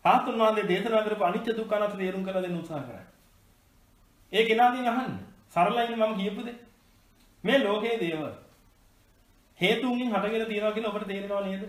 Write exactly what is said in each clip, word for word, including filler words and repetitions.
ආතුන් වහන්සේ දේශනා කරපු අනිත්‍ය දුක්ඛ අනාත්ම තේරුම් කරලා දෙන්න උත්සාහ කරා. ඒ කෙනාගෙන් අහන්න. සරලයිනේ මම කියපු දේ. මේ ලෝකයේ දේවල් හේතුන්ගෙන් හටගෙන තියෙනවා කියලා ඔබට තේරෙනව නේද?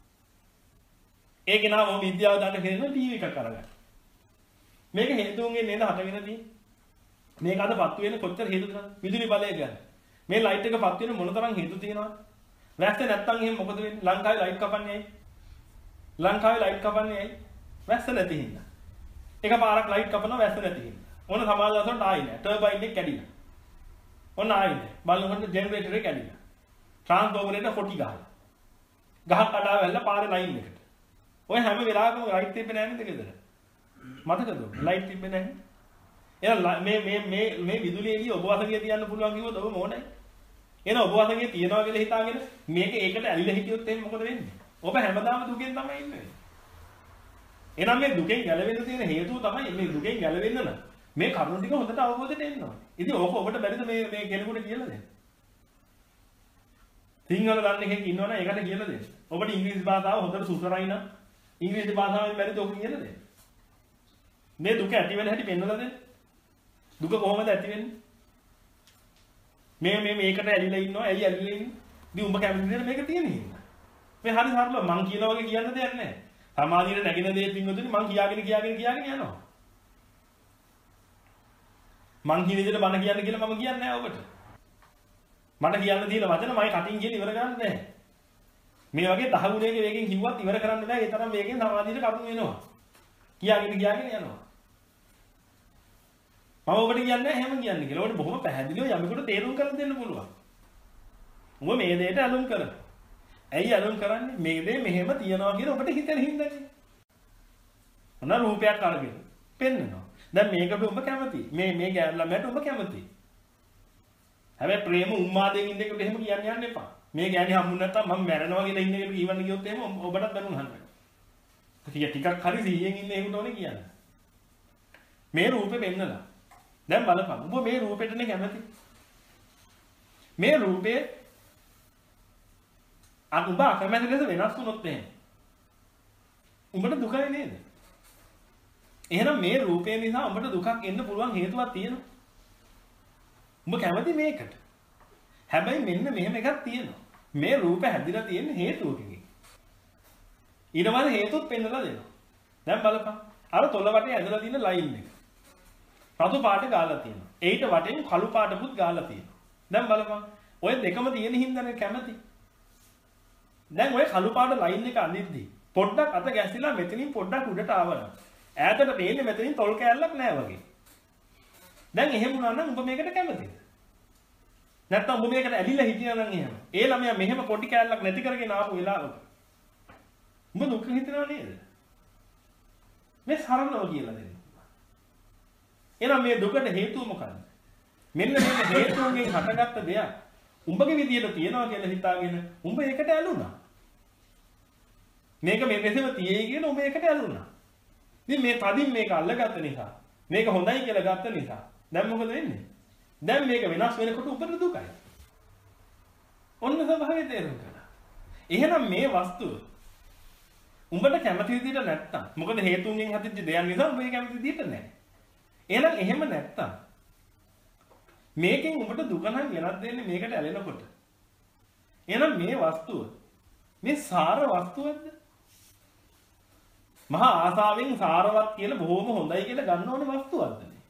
ඒ කෙනා මොම විද්‍යාව දාන්න කියන ටීවී එකක් අරගන්න. මේක හේතුන්ගෙන් නේද හටගෙන තියෙන්නේ? මේක අද පත්තු වෙන කොච්චර හේතුද? විදුලි බලය ගන්න. මේ ලයිට් එක පත්තු වෙන මොන තරම් හේතු තියෙනවද? වැස්ස නැත්තම් එහෙම මොකද වෙන්නේ? ලංකාවේ ලයිට් කපන්නේ ඇයි? ලංකාවේ ලයිට් කපන්නේ ඇයි? වැස්ස නැති හින්දා. එක පාරක් ලයිට් කපනවා වැස්ස නැති හින්දා. ඕන සමාජ දවසට ආයි නෑ. ටර්බයින් එක කැඩිලා. ඕන ආයි නෑ. බලනකොට ජෙනරේටර් එක කැඩිලා. ට්‍රාන්ස්ෆෝමරේට කොටි ගහලා. ගහක් කඩාව වැල්ලා පාරේ ලයින් එකට. ඔය හැම වෙලාවකම ලයිට් තිබ්බේ නැහැ නේද ගෙදර? මතකද? ලයිට් තිබ්බේ නැහැ. එහෙනම් මේ මේ මේ මේ විදුලිය එළිය ඔබ වසඟිය තියන්න පුළුවන් කිව්වොත් ඔබ මොනයි? එහෙනම් ඔබ වසඟිය තියනවා කියලා හිතාගෙන මේක ඒකට ඇලිලා හිටියොත් එහෙනම් මොකද වෙන්නේ? ඔබ හැමදාම දුකෙන් තමයි ඉන්නේ. එහෙනම් මේ දුකෙන් ගැලවෙන්න තියෙන හේතුව තමයි මේ දුකෙන් ගැලවෙන්න නම් මේ කරුණු ටික හොඳට අවබෝධයට එන්න ඕනේ. ඉතින් ඕක ඔබට බැරිද මේ මේ කෙනෙකුට කියලා දෙන්න? සිංහල දන්න එකෙක් ඉන්නවනම් ඒකට කියලා දෙන්න. ඔබට ඉංග්‍රීසි භාෂාව හොඳට සුසරයි නම් ඉංග්‍රීසි භාෂාවෙන් බැරිද ඔක කියලා දෙන්න. මේ දුක ඇති වෙන හැටි පෙන්වලා දෙන්න. දුක කොහොමද ඇති වෙන්නේ? මේ මේ මේකට ඇලිලා ඉන්නවා, ඇලි ඇලිලා ඉන්නේ. ඉතින් උඹ කැමති නේද මේක තියෙන හින්දා. මේ හරි හරිල මං කියනවා වගේ කියන්න දෙයක් නැහැ. සමාධියට නැගින දේ පින්වතුනි මං කියාගෙන කියාගෙන කියාගෙන යනවා. මං කියන විදිහට බණ කියන්න කියලා මම කියන්නේ නැහැ ඔබට. මට කියන්න තියෙන වචන මම කටින් කියන ඉවර කරන්න බෑ. මේ වගේ දහ ගුණයක වේගෙන් කිව්වත් ඉවර කරන්න බෑ. ඒ තරම් වේගෙන් සමාධියට කරුණු වෙනවා. කියාගෙන කියාගෙන යනවා. මම ඔබට කියන්නේ නැහැ එහෙම කියන්නේ කියලා. ඔබට බොහොම පැහැදිලිව යමෙකුට තේරුම් කරලා දෙන්න පුළුවන්. උඹ මේ දෙයට අලුම් කරන. ඇයි අලුම් කරන්නේ? මේ දේ මෙහෙම තියනවා කියලා ඔබට හිතෙන හින්දානේ. මොන රූපයක් අරගෙන පෙන්නනවා. දැන් මේකට ඔබ කැමතියි. මේ මේ ළමයට ඔබ කැමතියි. හැබැයි ප්‍රේම උන්මාදයෙන් ඉන්න එකට එහෙම කියන්න යන්න එපා. මේ ගෑණි හම්බුනේ නැත්තම් මම මැරෙනවා කියලා ඉන්න එකට කියවන්න ගියොත් එහෙම ඔබටත් බැනුම් හම්බ වෙනවා. ටිකක් හරි සීයෙන් ඉන්න එකට ඕනේ කියන්න. මේ රූපේ පෙන්නලා. දැන් බලපන්. ඔබ මේ රූපෙටනේ කැමති. මේ රූපේ අනුබ අකමැති ලෙස වෙනස් වුණොත් එහෙම. උඹට දුකයි නේද? එහෙනම් මේ රූපේ නිසා උඹට දුකක් එන්න පුළුවන් හේතුවක් තියෙනවා. උඹ කැමති මේකට. හැබැයි මෙන්න මෙහෙම එකක් තියෙනවා. මේ රූප හැදිලා තියෙන හේතුවකින්. ඊළඟ හේතුත් පෙන්නලා දෙනවා. දැන් බලපන්. අර තොල වටේ ඇදලා තියෙන ලයින් එක. රතු පාට ගාලා තියෙනවා. ඒිට වටෙන් කළු පාටකුත් ගාලා තියෙනවා. දැන් බලපන්. ඔය දෙකම තියෙන හින්දානේ කැමති. දැන් ඔය කළු පාට ලයින් එක අඳිද්දි පොඩ්ඩක් අත ගැසිලා මෙතනින් පොඩ්ඩක් උඩට ආවනම් ඈතට පේන්නේ මෙතනින් තොල් කෑල්ලක් නෑ වගේ. දැන් එහෙම වුණා නම් උඹ මේකට කැමතිද? නැත්නම් උඹ මේකට ඇලිලා හිටියා නම් එහෙම. ඒ ළමයා මෙහෙම පොඩි කෑල්ලක් නැති කරගෙන ආපු වෙලාවක උඹ දුක හිතනවා නේද? මේ සරලව කියලා දෙන්න. එහෙනම් මේ දුකට හේතුව මොකක්ද? මෙන්න මේ හේතුන්ගෙන් හටගත්ත දෙයක් උඹගේ විදියට තියනවා කියලා හිතාගෙන උඹ ඒකට ඇලුනා. මේක මේ මෙතන තියෙයි කියන උඹ ඒකට ඇලුනා. ඉතින් මේ තදින් මේක අල්ලගත්ත නිසා මේක හොඳයි කියලා ගත්ත නිසා දැන් මොකද වෙන්නේ? දැන් මේක වෙනස් වෙනකොට උඹට දුකයි. ඔන්න ස්වභාවය තේරුම් ගන්න. එහෙනම් මේ වස්තුව උඹට කැමති විදිහට නැත්තම් මොකද හේතුන්ගෙන් හදිච්ච දෙයක් නිසා උඹ ඒ කැමති විදිහට නැහැ. එහෙනම් එහෙම නැත්තම් මේකෙන් උඹට දුක නම් වෙනත් දෙන්නේ මේකට ඇලෙනකොට. එහෙනම් මේ වස්තුව මේ සාර වස්තුවක්ද? මහා ආසාවෙන් සාරවත් කියලා බොහොම හොඳයි කියලා ගන්න ඕනේ වස්තුවක්ද මේ?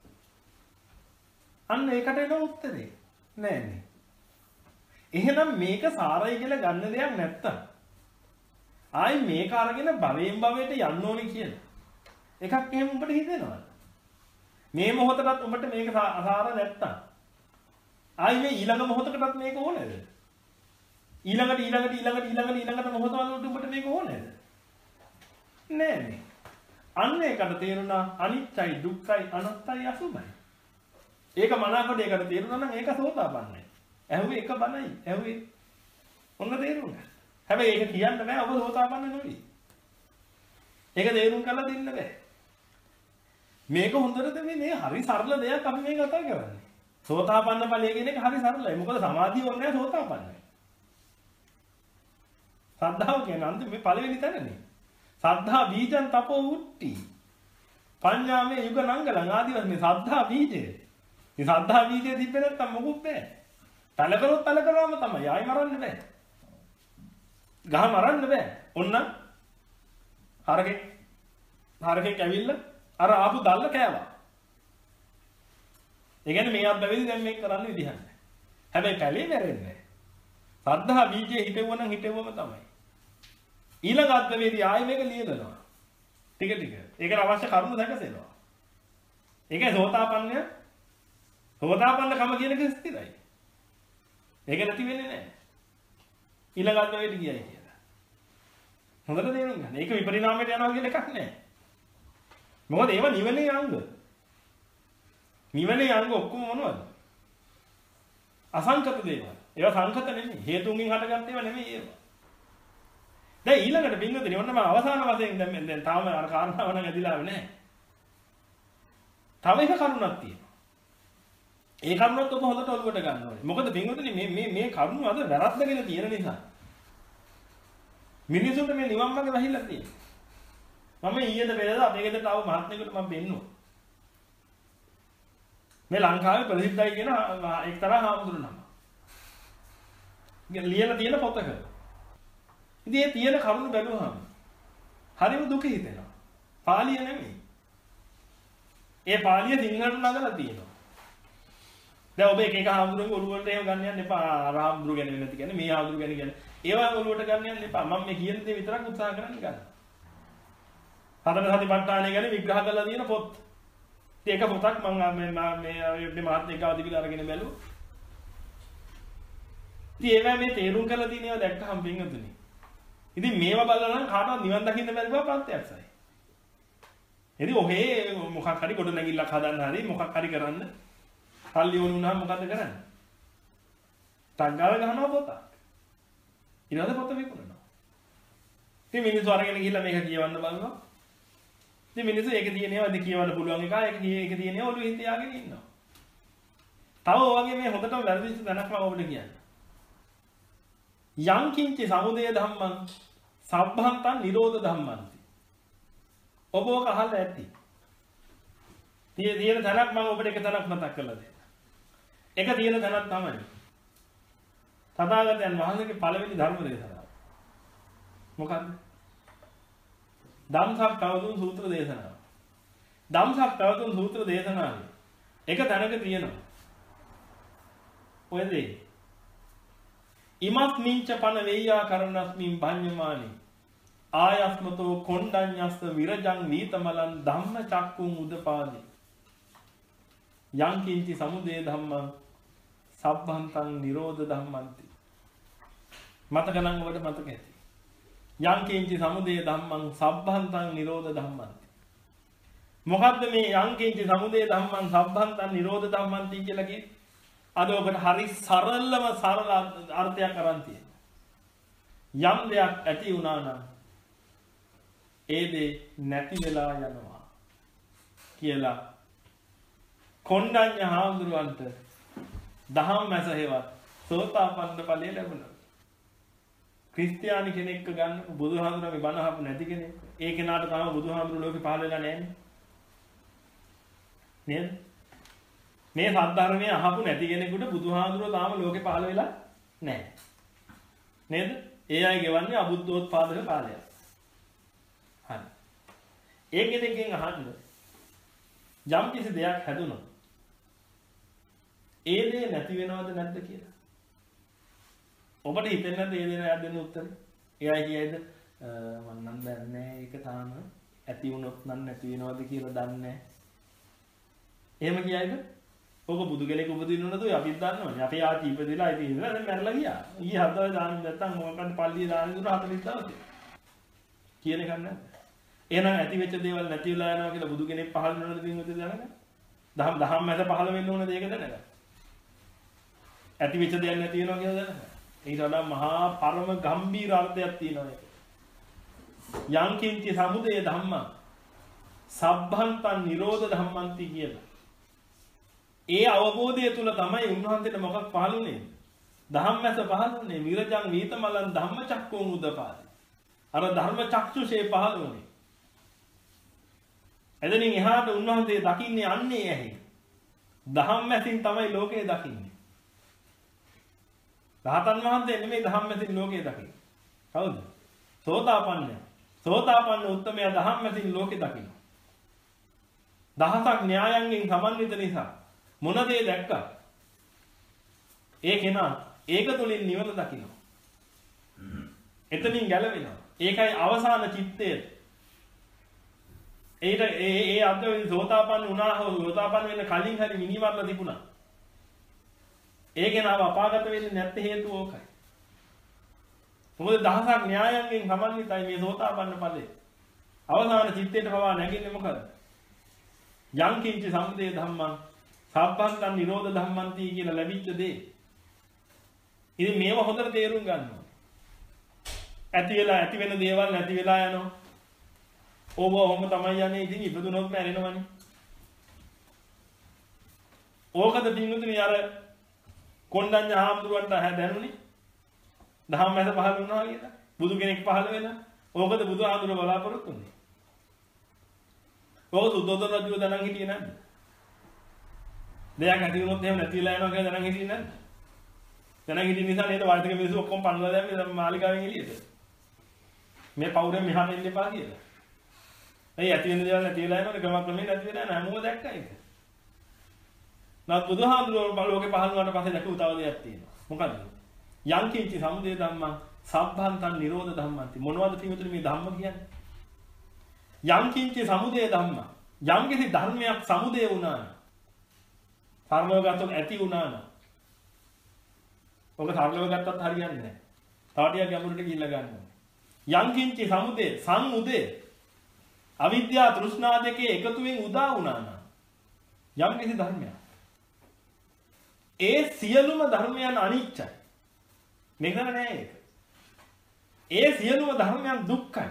අන්න ඒකට එන උත්තරේ නෑනේ. එහෙනම් මේක සාරයි කියලා ගන්න දෙයක් නැත්තම් ආයි මේක අරගෙන භවයෙන් භවයට යන්න ඕනේ කියලා එකක් එහෙම උඹට හිතෙනවද? මේ මොහොතටත් උඹට මේක සාර නැත්තම් ආයි මේ ඊළඟ මොහොතකටත් මේක ඕනේද? ඊළඟට ඊළඟට ඊළඟට ඊළඟට ඊළඟට මොහොත වලට උඹට මේක ඕනේද? නෑනේ. අන්න ඒකට තේරුණා අනිත්‍යයි දුක්ඛයි අනාත්තයි අසුභයි. ඒක මනාකොට ඒකට තේරුණා නම් ඒක සෝතාපන්නයි. ඇහුවේ එක බණයි. ඇහුවේ ඔන්න තේරුණා. හැබැයි ඒක කියන්න බෑ ඔබ සෝතාපන්න නෙවෙයි. ඒක තේරුම් කරලා දෙන්න බෑ. මේක හොඳට මේ මේ හරි සරල දෙයක් අපි මේ කතා කරන්නේ. සෝතාපන්න ඵලය කියන එක හරි සරලයි. මොකද සමාධිය ඕනේ නැහැ සෝතාපන්නයි. සද්ධාව කියන්නේ අන්තිම මේ පළවෙනි තැනනේ. සද්ධා බීජං තපෝ උට්ටි. පඤ්ඤාමේ යුග නංගලං ආදි වශයෙන් මේ සද්ධා බීජය. මේ සද්ධා බීජය තිබ්බේ නැත්තම් මොකුත් බෑ. තල කරොත් තල කරාම තමයි. ආයි මරන්න බෑ. ගහ මරන්න බෑ. ඔන්න හරකෙක් හරකෙක් ඇවිල්ලා අර ආපු දැල්ල කෑවා. ඒ කියන්නේ මේ අබ්බැවිලි දැන් මේක කරන්න විදිහක් නැහැ. හැබැයි පැලේ මැරෙන්නේ නැහැ. සද්ධා බීජේ හිටෙවනම් හිටෙවම තමයි. ඊළඟ අබ්බැවිලි ආයි මේක ලියනවා. ටික ටික. ඒකට අවශ්‍ය කරුණු දැකසෙනවා. ඒකයි සෝතාපන්නය. සෝතාපන්න කම කියන එක ස්ථිරයි. ඒක නැති වෙන්නේ නැහැ. ඊළඟ අබ්බැවිලි කියයි කියලා. හොඳට තේරුම් ගන්න. ඒක විපරිණාමයට යනවා කියලා එකක් නැහැ. මොකද ඒව නිවනේ අංග. නිවනේ අංග ඔක්කොම මොනවද? අසංකත දේවල්. ඒවා සංකත නෙමෙයි. හේතුන්ගෙන් හටගත් ඒවා නෙමෙයි ඒවා. දැන් ඊළඟට බින්දුනේ ඔන්න මම අවසාන වශයෙන් දැන් දැන් තාම අර කාරණාව නම් ඇදිලාව නැහැ. තව එක කරුණක් තියෙනවා. ඒ කරුණත් ඔබ හොඳට ඔලුවට ගන්න ඕනේ. මොකද බින්දුනේ මේ මේ මේ කරුණ අද වැරද්දගෙන තියෙන නිසා. මිනිසුන්ට මේ නිවන් මාර්ගය වැහිලා තියෙනවා. මම ඊයේද පෙරේද අපේ ගෙදරට ආව මහත්මයෙකුට මම බෙන්නුවා. මේ ලංකාවේ ප්‍රසිද්ධයි කියන එක්තරා හාමුදුරුවෝ නම. ලියලා තියෙන පොතක. ඉතින් මේ තියෙන කරුණු බැලුවහම හරිම දුක හිතෙනවා. පාලිය නෙමෙයි. ඒ පාලිය සිංහලට නගලා තියෙනවා. දැන් ඔබ එක එක හාමුදුරුවෝ ඔළුවට එහෙම ගන්න යන්න එපා. අර හාමුදුරුවෝ ගැන වෙනති කියන්නේ මේ හාමුදුරුවෝ ගැන කියන්නේ. ඒවා ඔළුවට ගන්න යන්න එපා. මම මේ කියන දේ විතරක් උත්සාහ කරන්න ගන්න. සතර සතිපට්ඨානය ගැන විග්‍රහ කරලා තියෙන පොත්. ඉතින් එක පොතක් මම මේ මේ මේ මහත්මයෙක් ආදිවිල අරගෙන බැලුවා. ඉතින් ඒවා මේ තේරුම් කරලා තියෙන ඒවා දැක්කහම පින්වතුනි. ඉතින් මේවා බලලා නම් කාටවත් නිවන් දකින්න බැරි බව ප්‍රත්‍යක්ෂයි. ඉතින් ඔහේ මොකක් හරි කොට නැගිල්ලක් හදන්න හරි මොකක් හරි කරන්න කල්ලි වුණ උනහම මොකද කරන්නේ? තංගාව ගහනවා පොතක්. ඊළඟ පොත විකුණනවා. ඉතින් මිනිස්සු අරගෙන ගිහිල්ලා මේක කියවන්න බලනවා. ඉතින් මිනිස්සු ඒක තියෙනවද කියවන්න පුළුවන් එක ඒක ඒක තියෙනවා ඔළුවේ හිත යාගෙන ඉන්නවා. තව ඔයගේ මේ හොඳටම වැරදිච්ච දැනක් මම ඔබට කියන්න. යං කිංචි සමුදය ධම්මං සබ්බන්තං නිරෝධ ධම්මන්ති. ඔබ ඔක අහලා ඇති. tie තියෙන තැනක් මම ඔබට එක තැනක් මතක් කරලා දෙන්න. එක තියෙන තැනක් තමයි තථාගතයන් වහන්සේගේ පළවෙනි ධර්ම දේශනාව. මොකක්ද? ධම්සක් තවතුන් සූත්‍ර දේශනාව. ධම්සක් තවතුන් සූත්‍ර දේශනාවේ එක තැනක තියෙනවා. ඔය දේ. ඉමස්මින්ච පන වේයා කරණස්මින් භඤ්ඤමානි ආයස්මතෝ කොණ්ඩඤ්ඤස්ස විරජං වීතමලං ධම්ම චක්කුං උදපාදි යං කිංචි සමුදය ධම්මං සබ්බන්තං නිරෝධ ධම්මන්ති. මතක නම් ඔබට මතක ඇති. යං කිංචි සමුදය ධම්මං සබ්බන්තං නිරෝධ ධම්මන්ති. මොකද්ද මේ යං කිංචි සමුදය ධම්මං සබ්බන්තං නිරෝධ ධම්මන්ති කියලා කියේ? අද ඔබට හරි සරලම සරල අර්ථයක් අරන් තියෙනවා. යම් දෙයක් ඇති වුණා නම් ඒ දේ නැති වෙලා යනවා කියලා කොණ්ඩඤ්ඤ හාමුදුරුවන්ට දහම් මැස හේවත් සෝතාපන්න ඵලය ලැබුණා. ක්‍රිස්තියානි කෙනෙක්ව ගන්න බුදුහාමුදුරුවෝ මේ බණ අහපු නැති කෙනෙක්. ඒ කෙනාට තාම බුදුහාමුදුරුවෝ ලෝකේ පහළ වෙලා නැහැ නේද? මේ සද්ධර්මයේ අහපු නැති කෙනෙකුට බුදුහාමුදුරුවෝ තාම ලෝකේ පහළ වෙලා නැහැ. නේද? ඒ අය ගෙවන්නේ අබුද්ධෝත්පාදක කාලයක්. හරි. ඒ කෙනෙක්ගෙන් අහන්න යම් කිසි දෙයක් හැදුනොත් ඒ දේ නැති වෙනවද නැද්ද කියලා. ඔබට හිතෙන්නේ නැද්ද ඒ දේ නැද්ද දෙන්න උත්තරේ? ඒ අය කියයිද මම නම් දන්නේ ඒක තාම ඇති වුණොත් නම් නැති වෙනවද කියලා දන්නේ නැහැ. එහෙම කියයිද? ඔබ බුදු කෙනෙක් උපදින්න උනද ඔය අපිත් දන්නවනේ. අපේ ආච්චි ඉපදෙලා ඉතින් ඉඳලා දැන් මැරලා ගියා. ඊ හදවත දාන්න නැත්තම් මොකක්ද පල්ලිය දාන්න දුර හතලිස් දවසේ. කියන එක නේද? එහෙනම් ඇති වෙච්ච දේවල් නැති වෙලා යනවා කියලා බුදු කෙනෙක් පහළ වෙනවද පින්වතුනි දැනගන්න? දහම් දහම් මැද පහළ වෙන්න ඕන දෙයක දැනගන්න. ඇති වෙච්ච දෙයක් නැති වෙනවා කියලා දැනගන්න. ඊට වඩා මහා පරම ගම්බීර අර්ථයක් තියෙනවා මේක. යං කිංචි සමුදය ධම්ම සබ්බන්තං නිරෝධ ධම්මන්ති කියලා. ඒ අවබෝධය තුල තමයි උන්වහන්සේට මොකක් පහළුනේ? ධම්මස පහළුනේ විරජං වීතමලං ධම්මචක්කුං උදපාදි. අර ධර්ම චක්ෂුෂේ පහළ වුණේ. එදෙනින් එහාට උන්වහන්සේ දකින්නේ අන්නේ ඇහි. ධම්මැසින් තමයි ලෝකේ දකින්නේ. රහතන් වහන්සේ නෙමෙයි ධම්මැසින් ලෝකේ දකින්නේ. කවුද? සෝතාපන්නය. සෝතාපන්න උත්තමයා ධම්මැසින් ලෝකේ දකිනවා. දහසක් න්‍යායන්ගෙන් සමන්විත නිසා මොන දේ දැක්කා? ඒ කෙනා ඒක තුලින් නිවන දකිනවා. එතනින් ගැලවෙනවා. ඒකයි අවසාන චිත්තය. ඒට ඒ ඒ අද්දවෙන් සෝතාපන්න වුණා හෝ සෝතාපන්න වෙන්න කලින් හරි මිනිමරලා තිබුණා. ඒ කෙනාව අපාගත වෙන්නේ නැත්තේ හේතුව ඕකයි. මොකද දහසක් න්‍යායන්ගෙන් සමන්විතයි මේ සෝතාපන්න ඵලය. අවසාන චිත්තයට පවා නැගින්නේ මොකද? යං කිංච සම්දේ ධම්මං සබ්බන්තං නිරෝධ ධම්මන්ති කියලා ලැබිච්ච දේ. ඉතින් මේව හොඳට තේරුම් ගන්න ඕනේ. ඇති වෙලා ඇති වෙන දේවල් නැති වෙලා යනවා. ඕව ඔහොම තමයි යන්නේ. ඉතින් ඉපදුනොත් මැරෙනවනේ. ඕකද පින්නුතුනි අර කොණ්ඩඤ්ඤ හාමුදුරුවන්ට දැනුනේ. දහම් මැද පහළ වුණා කියලා. බුදු කෙනෙක් පහළ වෙලා. ඕකද බුදු හාමුදුරුව බලාපොරොත්තු වෙන්නේ. ඕක සුද්ධෝදන රජුව දැනන් හිටියේ නැද්ද? දෙයක් ඇති වුණොත් එහෙම නැති වෙලා යනවා කියලා දැනන් හිටියේ නැද්ද? දැනන් හිටිය නිසා නේද වාර්තික මිනිස්සු ඔක්කොම පන්නලා දැම්මේ මාලිගාවෙන් එළියට. මේ පවුරෙන් මෙහාට එන්න එපා කියලා. ඇයි ඇති වෙන දේවල් නැති වෙලා යනවද? ක්‍රම ක්‍රමයෙන් නැති වෙලා යනවා. හැමෝම දැක්කා ඒක. නමුත් බුදුහාමුදුරුවෝ බලෝගේ පහළ වුණාට පස්සේ දැකපු තව දෙයක් තියෙනවා. මොකද්ද? යං කිංචි සමුදය ධම්මං සබ්බන්තං නිරෝධ ධම්මන්ති. මොනවද පිටුතුනි මේ ධම්ම කියන්නේ? යං කිංචි සමුදය ධම්ම. යම් කිසි ධර්මයක් සමුදය වුණා නම් සරලව ගත්තොත් ඇති වුණා නම් ඔක සරලව ගත්තත් හරියන්නේ නැහැ. තව ටිකක් ගැඹුරට ගිහිල්ලා ගන්න ඕනේ. යං කිංචි සමුදය සංඋදේ අවිද්‍යා තෘෂ්ණා දෙකේ එකතුවෙන් උදා වුණා නම් යම් කිසි ධර්මයක් ඒ සියලුම ධර්මයන් අනිච්චයි. මේක නෑ ඒක. ඒ සියලුම ධර්මයන් දුක්ඛයි.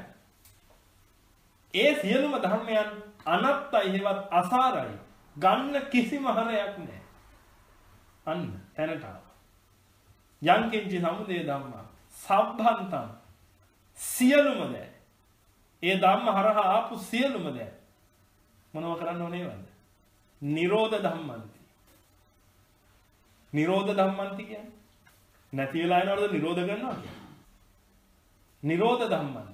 ඒ සියලුම ධර්මයන් අනත්තයි හේවත් අසාරයි. ගන්න කිසිම හරයක් නෑ. අන්න තැනට ආවා. යං කිංචි සමුදය ධම්මා සබ්බන්තං සියලුම දෑ. ඒ ධම්ම හරහා ආපු සියලුම දෑ මොනව කරන්න ඕනේ වන්ද? නිරෝධ ධම්මන්ති. නිරෝධ ධම්මන්ති කියන්නේ නැති වෙලා යනවද නිරෝධ කරනවා කියන්නේ. නිරෝධ ධම්මන්ති.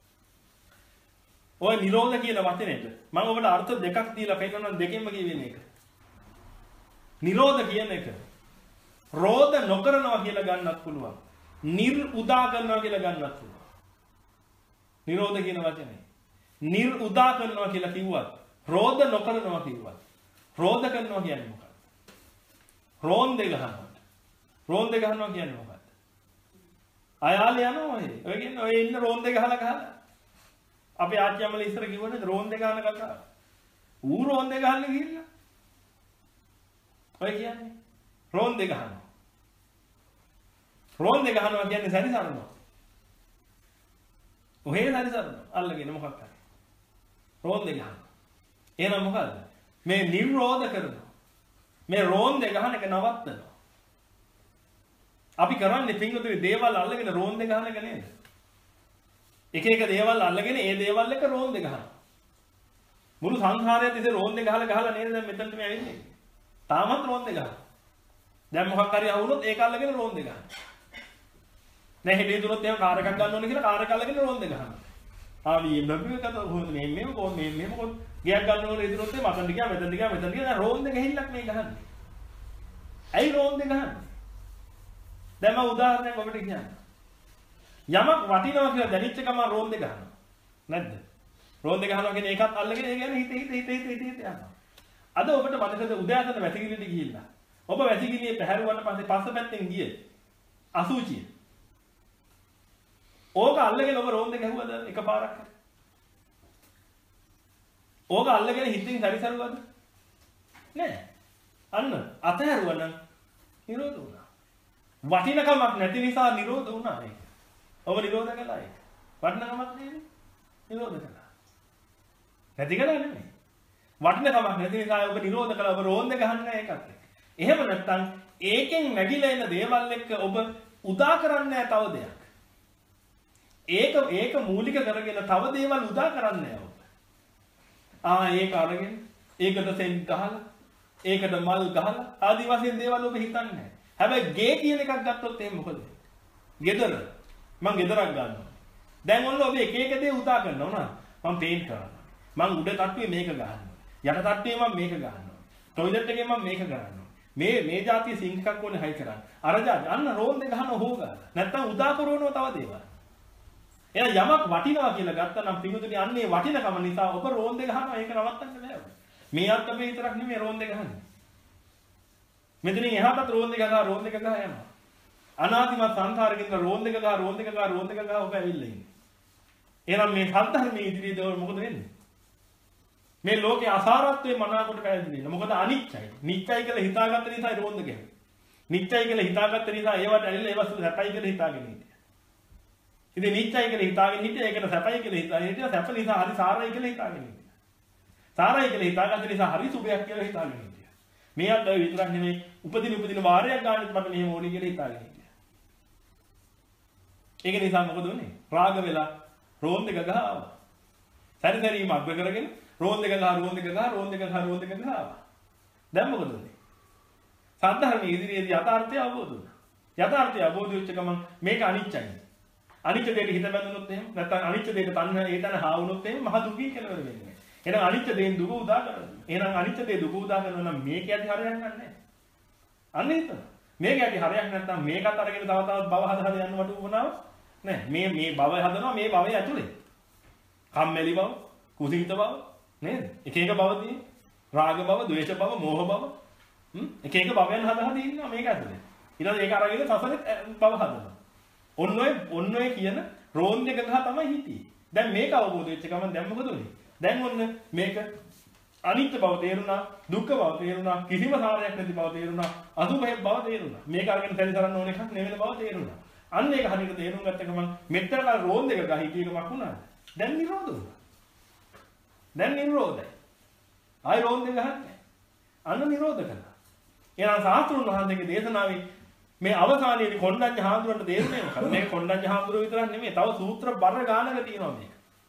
ඔය නිරෝධ කියන වචනේට මම ඔබට අර්ථ දෙකක් දීලා පෙන්නනවා දෙකෙන්ම කියවෙන එක. නිරෝධ කියන එක රෝධ නොකරනවා කියලා ගන්නත් පුළුවන්. නිර් උදා කරනවා කියලා ගන්නත් පුළුවන්. නිරෝධ කියන වචනේ නිර් උදා කරනවා කියලා කිව්වත් රෝධ නොකරනවා කිව්වත් රෝධ කරනවා කියන්නේ මොකක්ද? රෝන්දේ ගහනවා. රෝන්දේ ගහනවා කියන්නේ මොකක්ද? අයාල යනවා ඔය. ඔය කියන්නේ ඔය ඉන්න රෝන්දේ ගහලා ගහලා. අපේ ආච්චියම්මල ඉස්සර කිව්වනේ රෝන්දේ ගහන කතාව. ඌ රෝන්දේ ගහන්න ගිහිල්ලා. ඔය කියන්නේ රෝන්දේ ගහනවා. රෝන්දේ ගහනවා කියන්නේ සැරිසරනවා. ඔහේ සැරිසරනවා. අල්ලගෙන මොකක් කරන්නේ? රෝන්දේ ගහනවා. එහෙනම් මොකද්ද? මේ නිරෝධ කරනවා. මේ රෝන්දේ ගහන එක නවත්තනවා. අපි කරන්නේ පින්වතුනි දේවල් අල්ලගෙන රෝන්දේ ගහන එක නේද? එක එක දේවල් අල්ලගෙන ඒ දේවල් එක රෝන්දේ ගහනවා. මුළු සංසාරයත් ඉතින් රෝන්දේ ගහලා ගහලා නේද දැන් මෙතනට මේ ඇවිල්න්නේ. තාමත් රෝන්දේ ගහනවා. දැන් මොකක් හරි අහුනොත් ඒක අල්ලගෙන රෝන්දේ ගහනවා. දැන් හිතේ දුනොත් එහෙම කාර් එකක් ගන්න ඕනේ කියලා කාර් එක අල්ලගෙන රෝන්දේ ගහනවා. ආ මේ බබ්බේ කතා කොහොමද මේ මේම කොහොම මේ මේම කොහොම ගියක් ගන්න ඕනේ ඉදිරියොත් එහෙම අතන් දිගා මෙතන දිගා මෙතන දිගා දැන් රෝන්දේ ගහිල්ලක් මේ ගහන්නේ. ඇයි රෝන්දේ ගහන්නේ? දැන් මම උදාහරණයක් ඔබට කියන්නම්. යමක් වටිනවා කියලා දැනෙච්ච ගමන් රෝන්දේ ගහනවා. නැද්ද? රෝන්දේ ගහනවා කියන්නේ ඒකත් අල්ලගෙන ඒ කියන්නේ හිත හිත හිත හිත හිත හිත යනවා. අද ඔබට මතකද උදෑසන වැසිකිළියට ගිහිල්ලා. ඔබ වැසිකිළියේ පැහැරුවාට පස්සේ පස්ස පැත්තෙන් ගියේ අසුචිය. ඕක අල්ලගෙන ඔබ රෝන්දේ ගැහුවද එකපාරක්? ඕක අල්ලගෙන හිතින් සැරිසරුවද? නෑ. අන්න අතහැරුවා නම් නිරෝධ වුණා. වටිනකමක් නැති නිසා නිරෝධ වුණා ඒක. ඔබ නිරෝධ කළා ඒක. වටිනකමක් නේද? නිරෝධ කළා. නැති කළා නෙමෙයි. වටිනකමක් නැති නිසා ඔබ නිරෝධ කළා. ඔබ රෝන්දේ ගහන්නේ ඒකත් එක්ක. එහෙම නැත්නම් ඒකෙන් නැగిලා එන දේවල් එක්ක ඔබ උදා කරන්නේ තව දෙයක්. ඒක ඒක මූලික කරගෙන තව දේවල් උදා කරන්නේ ඔබ. ආ ඒක අරගෙන ඒකට සෙන් ගහලා ඒකට මල් ගහලා ආදි වශයෙන් දේවල් ඔබ හිතන්නේ නැහැ. හැබැයි ගේ කියන එකක් ගත්තොත් එහෙනම් මොකද? ගෙදර. මං ගෙදරක් ගන්නවා. දැන් ඔන්න ඔබ එක එක දේ උදා කරනවා නේද? මං පේන්ට් කරනවා. මං උඩ තට්ටුවේ මේක ගන්නවා. යට තට්ටුවේ මං මේක ගන්නවා. টয়ලට් එකේ මං මේක කරනවා. මේ මේ જાතිය සිංක් එකක් ඕනේ හයි කරන්න. අර જાති අන්න රෝන් දෙක ගහන හොගා. නැත්තම් උදා කරවනවා තව දේවල්. එහෙනම් යමක් වටිනවා කියලා ගත්තා නම් පිටුතුනි අන්නේ වටිනකම නිසා ඔබ රෝන් දෙක ගහනවා ඒක නවත්තන්න බෑ. මේ අත්පේ විතරක් නෙමෙයි රෝන් දෙක ගහන්නේ. මෙතනින් එහාටත් රෝන් දෙක ගහ රෝන් දෙක ගහ යනවා. අනාදිමත් සංසාරකින් රෝන් දෙක ගහ රෝන් දෙක ගහ රෝන් දෙක ගහ ඔබ ඇවිල්ලා ඉන්නේ. එහෙනම් මේ සත්‍යධර්මයේ ඉදිරියේදී මොකද වෙන්නේ? මේ ලෝකේ අසාරත්වයේ මනාකොට පැහැදිලි වෙනවා. මොකද අනිත්‍යයි. නිත්‍යයි කියලා හිතාගත්ත නිසා රෝන් දෙක ගහනවා. නිත්‍යයි කියලා හිතාගත්ත නිසා ඒවට ඇවිල්ලා ඒව සැපයි කියලා හිතාගෙන හිටියා. ඉතින් නිත්‍යයි කියලා හිතාගෙන හිටියා ඒකට සැපයි කියලා හිතාගෙන හිටියා. සැප නිසා හරි සාරයි කියලා හිතාගෙන හිටියා. සාරයි කියලා හිතාගත්ත නිසා හරි සුභයක් කියලා හිතාගෙන හිටියා. මේ අත් විතරක් නෙමෙයි උපදින උපදින වාරයක් ගන්නත් මට මෙහෙම ඕනේ කියලා හිතාගෙන හිටියා. ඒක නිසා මොකද වුනේ? රාග වෙලා රෝන් දෙක ගහනවා. සැරිසැරීම අග්ග කරගෙන රෝන් දෙක ගහ රෝන් දෙක ගහ රෝන් දෙක ගහ රෝන් දෙක ගහනවා. දැන් මොකද වෙන්නේ? සාධාරණ ඉදිරියේදී යථාර්ථය අවබෝධ වුණා. යථාර්ථය අවබෝධ වෙච්ච ගමන් මේක අනිත්‍යයි. අනිත්‍ය දෙයට හිත බැඳුනොත් එහෙම නැත්නම් අනිත්‍ය දෙයට තණ්හා ඒ තන හා වුණොත් එහෙම මහ දුකී කෙලවර වෙන්නේ. එහෙනම් අනිත්‍ය දෙයින් දුක උදා කරනවා. එහෙනම් අනිත්‍ය දෙය දුක උදා කරනවා නම් මේක යටි හරයක් නැහැ. අන්න ඒක. මේක යටි හරයක් නැත්නම් මේකත් අරගෙන තව තවත් භව හද හද යන්න වටු වුණාව නෑ. මේ මේ භවය හදනවා මේ භවය ඇතුලේ. කම්මැලි බව, කුසීත බව නේද? එක එක භව තියෙන. රාග භව, ද්වේෂ භව, මෝහ භව. හ්ම් එක එක භවයන් හද හද ඉන්නවා මේක ඇතුලේ. ඊට පස්සේ ඒක අරගෙන සසරේ භව හදනවා. ඔන්න ඔය ඔන්න ඔය කියන රෝන් දෙක ගහ තමයි හිටියේ. දැන් මේක අවබෝධ වෙච්ච ගමන් දැන් මොකද වෙන්නේ? දැන් ඔන්න මේක අනිත්‍ය බව තේරුණා, දුක්ඛ බව තේරුණා, කිසිම සාරයක් නැති බව තේරුණා, අසුභය බව තේරුණා. මේක අරගෙන සැරිසරන්න ඕන එකක් නෙවෙයි බව තේරුණා. අන්න ඒක හරියට තේරුම් ගත්ත ගමන් මෙතන රෝන් දෙක ගහ හිටියකමක් වුණා. දැන් නිරෝධ වුණා. දැන් නිරෝධයි. ආයි රෝන් දෙක ගහන්නේ. අන්න නිරෝධ කළා. එහෙනම් සාස්ත්‍රුන් වහන්සේගේ දේශනාවේ මේ අවසානයේදී කොණ්ඩඤ්ඤ හාමුදුරන්ට දේශනේ මොකද? මේක කොණ්ඩඤ්ඤ හාමුදුරුවෝ විතරක් නෙමෙයි. තව සූත්‍ර බර ගානක තියෙනවා මේක.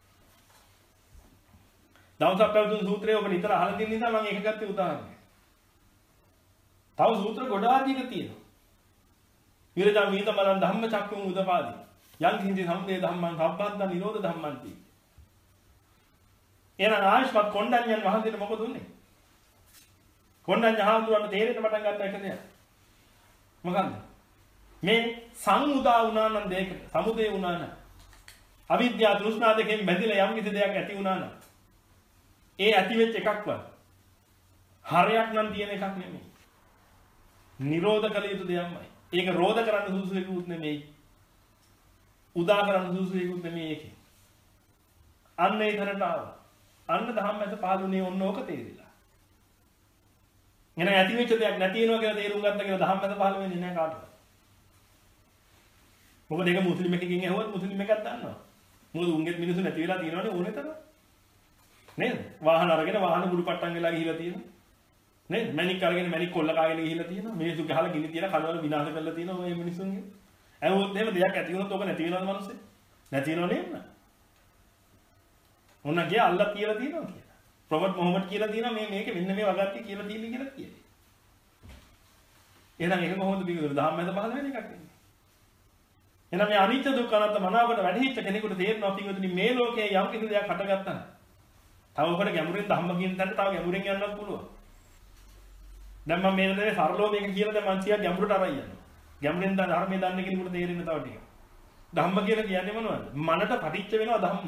දවසක්වතුන් සූත්‍රය ඔබ නිතර අහලා තියෙන නිසා මම ඒක ගත්තේ උදාහරණයක්. තව සූත්‍ර ගොඩාක් තියෙනවා. විරජා මීතමලන් ධම්ම චක්කුම් උදපාදී. යං කිංචි සම්දේ ධම්මං සම්බන්ත නිරෝධ ධම්මන්ති. එහෙනම් ආයස්පත් කොණ්ඩඤ්ඤන් වහන්සේට මොකද උනේ? කොණ්ඩඤ්ඤ හාමුදුරන්ට තේරෙන්න පටන් ගත්ත එක දෙයක්. මොකන්ද? මේ සංඋදා වුණා නම් දෙයකට සමුදේ වුණා නම් අවිද්‍යාව තෘෂ්ණා දෙකෙන් බැඳිලා යම් කිසි දෙයක් ඇති වුණා නම් ඒ ඇති වෙච්ච එකක්වත් හරයක් නම් තියෙන එකක් නෙමෙයි. නිරෝධ කළ යුතු දෙයක්මයි. ඒක රෝධ කරන්න සුදුසු එකකුත් නෙමෙයි. උදා කරන්න සුදුසු එකකුත් නෙමෙයි ඒකේ. අන්න ඒ තැනට ආවා. අන්න ධම්ම ඇත පහළුනේ ඔන්න ඕක තේරිලා. එන ඇති වෙච්ච දෙයක් නැති වෙනවා කියලා තේරුම් ගත්ත කියලා ධම්ම ඇත පහළ වෙන්නේ නැහැ කාටවත්. මොකද ඒක මුස්ලිම් එකකින් ඇහුවත් මුස්ලිම් එකක් දන්නවා. මොකද උන්ගෙත් මිනිස්සු නැති වෙලා තියෙනවනේ ඕනේ තරම්. නේද? වාහන අරගෙන වාහන බුරු පට්ටම් වෙලා ගිහිලා තියෙනවා. නේද? මැණික් අරගෙන මැණික් කොල්ල කාගෙන ගිහිලා තියෙනවා. මිනිස්සු ගහලා ගිනි තියලා කලවල විනාශ කරලා තියෙනවා මේ මිනිස්සුන්ගේ. ඇහුවොත් එහෙම දෙයක් ඇති වුණොත් ඔක නැති වෙනවද මිනිස්සේ? නැති වෙනව නේද? මොන ගිය අල්ලා කියලා තියෙනවා කියලා. ප්‍රොෆට් මොහමඩ් කියලා තියෙනවා මේ මේක මෙන්න මේ වගන්ති කියලා තියෙන්නේ කියලා කියයි. එහෙනම් ඒක කොහොමද බිගුර ධම්මයද පහළ වෙන එකක් නෙමෙයි. එහෙනම් මේ අනිත්‍ය දුක්ඛ අනාත්ම මනාවකට වැඩිහිච්ච කෙනෙකුට තේරෙනවා පිටුතුනි මේ ලෝකයේ යම් කිසි දෙයක් හටගත්තා නම් තව ඔබට ගැඹුරින් ධම්ම කියන තැනට තව ගැඹුරින් යන්නත් පුළුවන්. දැන් මම මේ නේද සරලව මේක කියලා දැන් මං සියක් ගැඹුරට අරන් යනවා. ගැඹුරින් දැන් ධර්මයේ දන්න කෙනෙකුට තේරෙන්න තව ටික. ධම්ම කියලා කියන්නේ මොනවද? මනට පටිච්ච වෙනවා ධම්ම.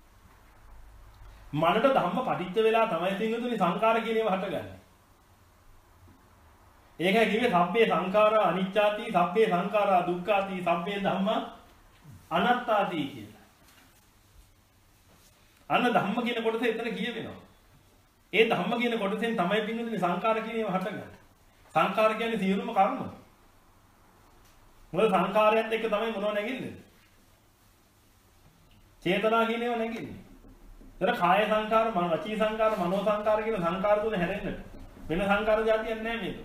මනට ධම්ම පටිච්ච වෙලා තමයි පිටුතුනි සංකාර කියන ඒවා හටගන්නේ. ඒකයි කිව්වේ සබ්බේ සංඛාරා අනිච්චාති සබ්බේ සංඛාරා දුක්ඛාති සබ්බේ ධම්මා අනාත්තාති කියලා. අන්න ධම්ම කියන කොටස එතන කියවෙනවා. ඒ ධම්ම කියන කොටසෙන් තමයි පින්නුනේ සංඛාර කියන ඒවා හටගන්නේ. සංඛාර කියන්නේ සියලුම කර්ම. මොකද සංඛාරයත් එක්ක තමයි මොනව නැගින්නේ? චේතනා කියන ඒවා නැගින්නේ. ඒතර කාය සංඛාර, වචී සංඛාර, මනෝ සංඛාර කියන සංඛාර තුන හැරෙන්නට වෙන සංඛාර જાතියක් නැහැ මේක.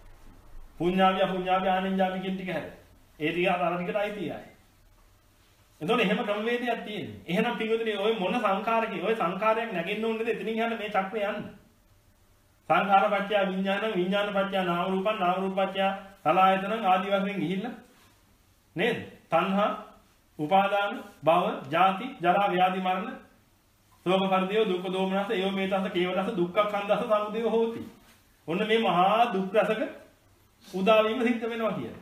පුඤ්ඤාවි අපුඤ්ඤාවි ආනෙන්ජාවි කියන ටික හැර. ඒ ටික අර ටිකට අයිති ආයි. එතකොට එහෙම ක්‍රමවේදයක් තියෙනවා. එහෙනම් පිටුදේ ඔය මොන සංඛාරකේ ඔය සංඛාරයක් නැගෙන්න ඕනේද එතනින් යන්න මේ චක්‍රය යන්න. සංඛාරපච්චය විඥාන විඥානපච්චය නාම රූපං නාම රූපපච්චය සලආයතනං ආදී වශයෙන් ගිහිල්ලා නේද? තණ්හා, උපාදාන, භව, ජාති, ජරා, ව්‍යාධි, මරණ, ශෝක පරිදේව, දුක්ඛ දෝමනස, ඒව මේතස, කේවලස, දුක්ඛඛන්දස, සමුදය හෝති. ඔන්න මේ මහා දුක් රසක උදා වීම සිද්ධ වෙනවා කියලා.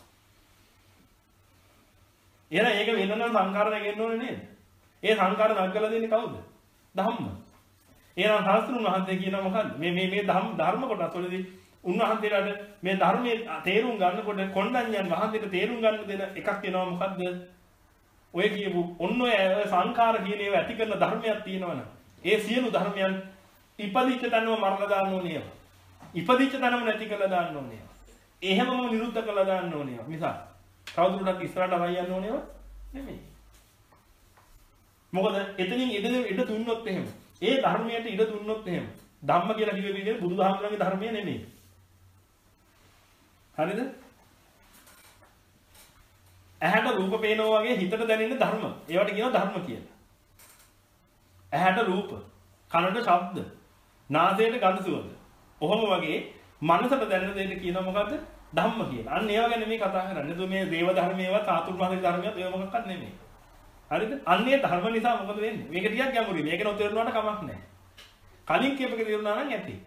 එහෙනම් ඒක වෙනනම් සංඛාර නැගෙන්න ඕනේ නේද? ඒ සංඛාර නග්ගලා දෙන්නේ කවුද? ධම්ම. එහෙනම් සාස්ත්‍රුන් වහන්සේ කියනවා මොකද්ද? මේ මේ මේ ධම්ම ධර්ම කොටස් වලදී උන්වහන්සේලාට මේ ධර්මයේ තේරුම් ගන්නකොට කොණ්ඩඤ්ඤන් වහන්සේට තේරුම් ගන්න දෙන එකක් වෙනවා මොකද්ද? ඔය කියපු ඔන්න ඔය සංඛාර කියන ඒවා ඇති කරන ධර්මයක් තියෙනවනේ. ඒ සියලු ධර්මයන් ඉපදිච්ච තැනම මරලා දාන්න ඕනේ. ඉපදිච්ච තැනම නැති කරලා දාන්න ඕනේ. එහෙමම නිරුද්ධ කරලා දාන්න ඕනේ. මිසක් තවදුරටත් ඉස්සරහට වයි යන්න ඕනේව නෙමෙයි. මොකද එතනින් ඉඩ ඉඩ දුන්නොත් එහෙම. ඒ ධර්මයට ඉඩ දුන්නොත් එහෙම. ධම්ම කියලා කිව්වේ විදිහට බුදුදහමගේ ධර්මය නෙමෙයි. හරිද? ඇහැට රූප පේනවා වගේ හිතට දැනෙන ධර්ම. ඒවට කියනවා ධර්ම කියලා. ඇහැට රූප, කනට ශබ්ද, නාසයට ගඳ සුවඳ. ඔහොම වගේ මනසට දැනෙන දෙයට කියනවා මොකද්ද? ධම්ම කියලා. අන්න ඒව ගැන මේ කතා කරන්නේ. නේද මේ දේව ධර්මයේවත් සාතුර්මාසික ධර්මයේවත් ඒව මොකක්වත් නෙමෙයි. හරිද? අන්නේ ධර්ම නිසා මොකද වෙන්නේ? මේක ටිකක් ගැඹුරුයි. මේක නොතේරුණාට කමක් නැහැ. කලින් කියපේක තේරුණා නම් ඇති.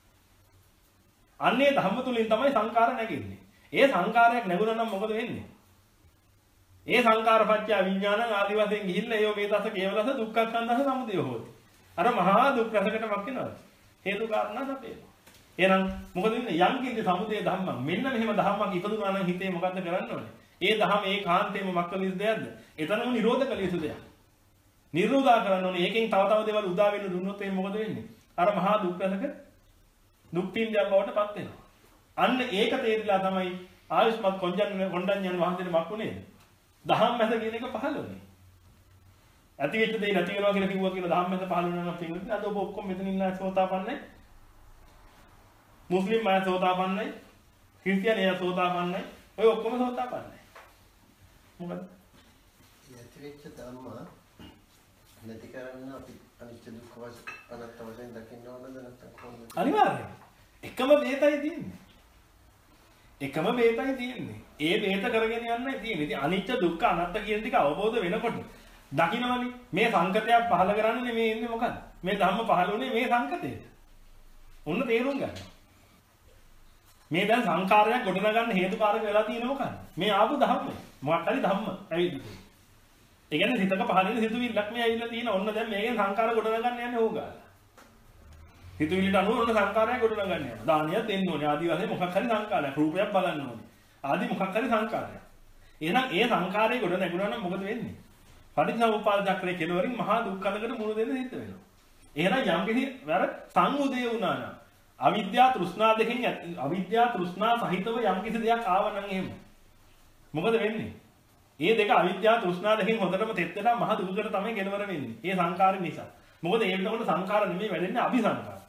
අන්නේ ධම්ම තුලින් තමයි සංකාර නැගෙන්නේ. ඒ සංකාරයක් නැගුණා නම් මොකද වෙන්නේ? ඒ සංකාරපච්චය විඥානං ආදි වශයෙන් ගිහිල්ලා ඒව මේ දස කේවලස දුක්ඛඛන්දස සමුදය හොති. අර මහා දුක් රසකට වක් වෙනවද? හේතු කාරණා සපේනවා. එහෙනම් මොකද වෙන්නේ? යම් කිසි සමුදය ධම්මං මෙන්න මෙහෙම ධම්මක් ඉපදුනා නම් හිතේ මොකද්ද කරන්න ඕනේ? ඒ ධම ඒ කාන්තේම මක්කලිස් දෙයක්ද? එතනම නිරෝධ කළ යුතු දෙයක්. නිරෝධා කරන්න ඕනේ. ඒකෙන් තව තව දේවල් උදා වෙන්න දුන්නොත් ඒ මොකද වෙන්නේ? අර මහා දුක් රසක දුක් පින්දයක් බවට පත් වෙනවා. අන්න ඒක තේරිලා තමයි ආයුෂ්මත් කොණ්ඩඤ්ඤන් කොණ්ඩඤ්ඤන් වහන්සේට මක්ුණේ. දහම් මැද කියන එක පහළ වුණේ. ඇති වෙච්ච දේ නැති වෙනවා කියලා කිව්වා කියලා දහම් මැද පහළ වෙනවා නම් පින්විත අද ඔබ ඔක්කොම මෙතන ඉන්න අය සෝතාපන්නයි. මුස්ලිම් අය සෝතාපන්නයි. ක්‍රිස්තියානි අය සෝතාපන්නයි. ඔය ඔක්කොම සෝතාපන්නයි. මොකද? ඇති වෙච්ච ධම්ම නැති කරන්න අපි අනිත්‍ය දුක්ඛ වශයෙන් අනාත්ම වශයෙන් දකින්න ඕනද නැත්නම් කොහොමද? අනිවාර්යයෙන්. එකම බේතයි තියෙන්නේ. එකම බේතයි තියෙන්නේ. ඒ බේත කරගෙන යන්නයි තියෙන්නේ. ඉතින් අනිත්‍ය දුක්ඛ අනාත්ම කියන ටික අවබෝධ වෙනකොට දකින්නවනේ මේ සංකතයක් පහල කරන්නේ මේ ඉන්නේ මොකද්ද? මේ ධම්ම පහල වුණේ මේ සංකතේට. ඔන්න තේරුම් ගන්න. මේ දැන් සංකාරයක් ගොඩනගන්න හේතුකාරක වෙලා තියෙන මොකක්ද? මේ ආපු ධම්ම. මොකක් හරි ධම්ම ඇවිල්ලා. ඒ කියන්නේ සිතක පහල වෙන සිතුවිල්ලක් මේ ඇවිල්ලා තියෙන. ඔන්න දැන් මේකෙන් සංකාර ගොඩනගන්න යන්නේ ඕගාලා. හිතුවිලිට අනුව ඔන්න සංකාරයක් ගොඩනගන්න යනවා. දානියක් දෙන්න ඕනේ. ආදි වශයෙන් මොකක් හරි සංකාරයක්. රූපයක් බලන්න ඕනේ. ආදි මොකක් හරි සංකාරයක්. එහෙනම් ඒ සංකාරයේ ගොඩ නැගුණා නම් මොකද වෙන්නේ? පටිච්චසමුප්පාද චක්‍රයේ කෙලවරින් මහා දුක්ඛලකට මුහුණ දෙන්න සිද්ධ වෙනවා. එහෙනම් යම් කිසි වර සංඋදේ වුණා නම් අවිද්‍යාව තෘෂ්ණා දෙකෙන් අවිද්‍යාව තෘෂ්ණා සහිතව යම් කිසි දෙයක් ආව නම් එහෙම. මොකද වෙන්නේ? මේ දෙක අවිද්‍යාව තෘෂ්ණා දෙකෙන් හොඳටම තෙත් වෙලා මහා දුකකට තමයි කෙලවර වෙන්නේ. ඒ සංකාර නිසා. මොකද ඒ වෙනකොට සංකාර නෙමෙයි වැඩෙන්නේ අபிසංකාර.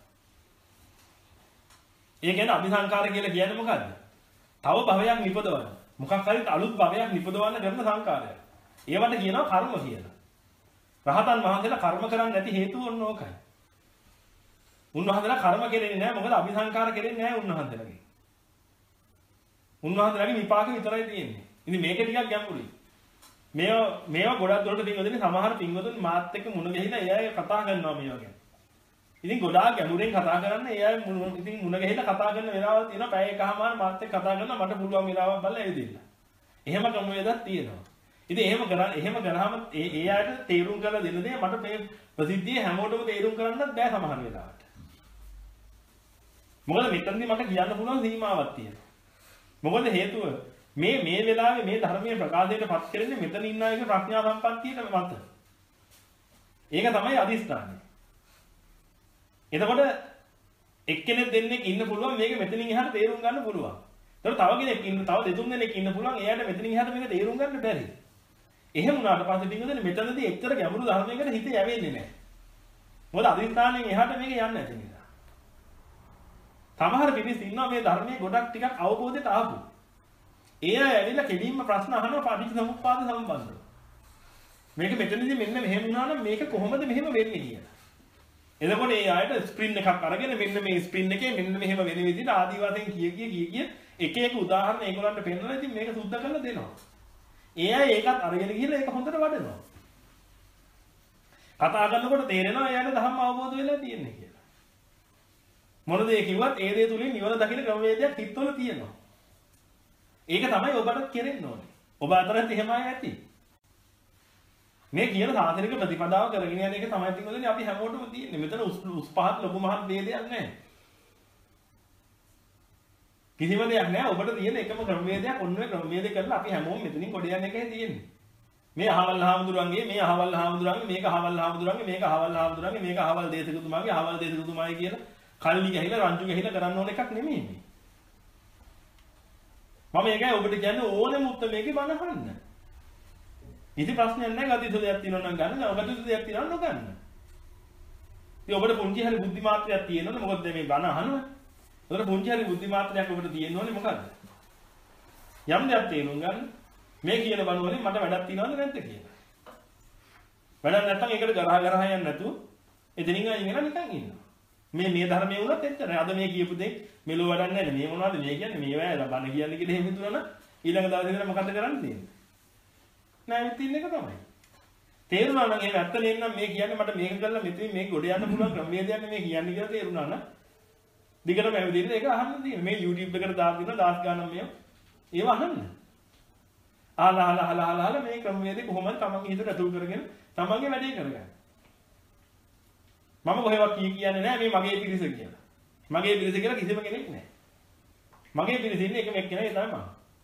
ඒ කියන්නේ අபிසංකාර කියලා කියන්නේ මොකද්ද? තව භවයක් නිපදවන. මොකක් හරි අලුත් භවයක් නිපදවන්න කරන සංකාරය. ඒවට කියනවා කර්ම කියලා. රහතන් වහන්සේලා කර්ම කරන්නේ නැති හේතුව ඔන්න ඕකයි. උන්වහන්සේලා කර්ම කෙරෙන්නේ නැහැ මොකද අபிසංකාර කෙරෙන්නේ නැහැ උන්වහන්සේලාගේ. උන්වහන්සේලාගේ විපාක විතරයි තියෙන්නේ. ඉතින් මේක ටිකක් ගැඹුරුයි. මේවා මේවා ගොඩක් දුරට පින්වදින්නේ සමහර පින්වතුන් මාත් එක්ක මුණ ගැහිලා ඒ අය කතා කරනවා මේවා ගැන. ඉතින් ගොඩාක් ගැඹුරෙන් කතා කරන්න ඒ අය ඉතින් මුණ ගැහිලා කතා කරන වෙලාවල් තියෙනවා පැය එකමාර මාත් එක්ක කතා කරනවා මට පුළුවන් වෙලාවක් බලලා ඇවිදින්න. එහෙම ක්‍රමවේදයක් තියෙනවා. ඉතින් එහෙම කරා එහෙම කරාම ඒ ඒ අයට තේරුම් කරලා දෙන්න දේ මට මේ ප්‍රසිද්ධිය හැමෝටම තේරුම් කරන්නත් බෑ සමහර වෙලාවට. මොකද මෙතනදී මට කියන්න පුළුවන් සීමාවක් තියෙනවා. මොකද හේතුව මේ මේ වෙලාවේ මේ ධර්මයේ ප්‍රකාශයට පත් කරන්නේ මෙතන ඉන්න අයගේ ප්‍රඥා සම්පත්තියට මත. ඒක තමයි අදිස්ථානය. එතකොට එක්කෙනෙක් දෙන්නෙක් ඉන්න පුළුවන් මේක මෙතනින් එහාට තේරුම් ගන්න පුළුවන්. ඒතකොට තව කෙනෙක් ඉන්න තව දෙතුන් දෙනෙක් ඉන්න පුළුවන් එයාට මෙතනින් එහාට මේක තේරුම් ගන්න බැරි. එහෙම වුණාට පස්සේ පින්වදින මෙතනදී එච්චර ගැඹුරු ධර්මයකට හිත යවෙන්නේ නැහැ. මොකද අදිස්ථානයෙන් එහාට මේක යන්නේ නැති නිසා. සමහර පිරිස් ඉන්නවා මේ ධර්මයේ ගොඩක් ටිකක් අවබෝධයට ආපු. ඒ අය ඇවිල්ලා කෙලින්ම ප්‍රශ්න අහනවා පටිච්චසමුප්පාද සම්බන්ධව. මේක මෙතනදී මෙන්න මෙහෙම වුණා නම් මේක කොහොමද මෙහෙම වෙන්නේ කියලා. එතකොට ඒ ආයත ස්ප්‍රින් එකක් අරගෙන මෙන්න මේ ස්ප්‍රින් එකේ මෙන්න මෙහෙම වෙන විදිහට ආදි වශයෙන් කිය කිය කිය කිය එක එක උදාහරණ ඒගොල්ලන්ට පෙන්නලා ඉතින් මේක සුද්ධ කරලා දෙනවා. ඒ අය ඒකත් අරගෙන ගිහලා ඒක හොඳට වඩනවා. කතා කරනකොට තේරෙනවා එයාට ධර්ම අවබෝධ වෙලා තියෙන්නේ කියලා. මොන දේ කිව්වත් ඒ දේ තුලින් නිවන දකින්න ක්‍රමවේදයක් හිතවල තියෙනවා. ඒක තමයි ඔබට කෙරෙන්න ඕනේ. ඔබ අතරත් එහෙමයි ඇති. මේ කියන සාසනික ප්‍රතිපදාව කරගෙන යන එක තමයි තිබුණේ අපි හැමෝටම තියෙන්නේ. මෙතන උස් පහත් ලොකු මහත් ભેදයක් නැහැ. කිසිම දෙයක් නැහැ. ඔබට තියෙන එකම ක්‍රමවේදයක් ඔන්න ඔය ක්‍රමවේදය කරලා අපි හැමෝම මෙතනින් කොට යන එකයි තියෙන්නේ. මේ අහවල් හාමුදුරන්ගේ මේ අහවල් හාමුදුරන්ගේ මේක අහවල් හාමුදුරන්ගේ මේක අහවල් හාමුදුරන්ගේ මේක අහවල් දේශකතුමාගේ අහවල් දේශකතුමායි කියලා කල්ලි ගහිලා රංචු ගහිලා කරන්න ඕන එකක් නෙමෙයි මේ. මම ඒකයි ඔබට කියන්නේ ඕනෙම උත්තරයකේ බණ අහන්න. ඉතින් ප්‍රශ්නයක් නැහැ ගතිතු දෙයක් තියෙනවා නම් ගන්න, ගතිතු දෙයක් තියෙනවා නම් නොගන්න. ඉතින් ඔබට පුංචි හරි බුද්ධි මාත්‍රයක් තියෙනවනේ මොකද මේ බණ අහනවා. ඔබට පුංචි හරි බුද්ධි මාත්‍රයක් ඔබට තියෙනවනේ මොකද්ද? යම් දෙයක් තේරුම් ගන්න. මේ කියන බණ වලින් මට වැඩක් තියනවද නැද්ද කියලා. වැඩක් නැත්නම් ඒකට ගරහ ගරහ යන්නේ නැතුව එතනින් අයින් වෙලා නිකන් ඉන්නවා. මේ මේ ධර්මයේ උනත් එච්චරයි. අද මේ කියපු දේ මෙලෝ වැඩක් නැහැ. මේ මොනවද මේ කියන්නේ? මේ වැය බණ කියන්නේ කියලා එහෙම හිතුණා නම් ඊළඟ දවසේ ඉඳලා මොකද කරන්න තියෙන්නේ? නෑ තින්න එක තමයි. තේරුණා නම් එහෙම ඇත්ත නෙන්නම් මේ කියන්නේ මට මේක කරලා මෙතනින් මේක ගොඩ යන්න පුළුවන් ක්‍රමවේදයක් මේ කියන්නේ කියලා තේරුණා නම් දිගටම ඇවිදින්න ඒක අහන්න තියෙනවා. මේ YouTube එකට දාලා දෙනවා දාස් ගානක් මේව. ඒව අහන්න. අහලා අහලා අහලා අහලා මේ ක්‍රමවේදේ කොහොමද තමන්ගේ හිතට අතුල් කරගෙන තමන්ගේ වැඩේ කරගන්නේ. මම කොහෙවත් කී කියන්නේ නැහැ මේ මගේ පිරිස කියලා. මගේ පිරිස කියලා කිසිම කෙනෙක් නැහැ. මගේ පිරිස ඉන්නේ එකම එක්කෙනා ඒ තමයි මම.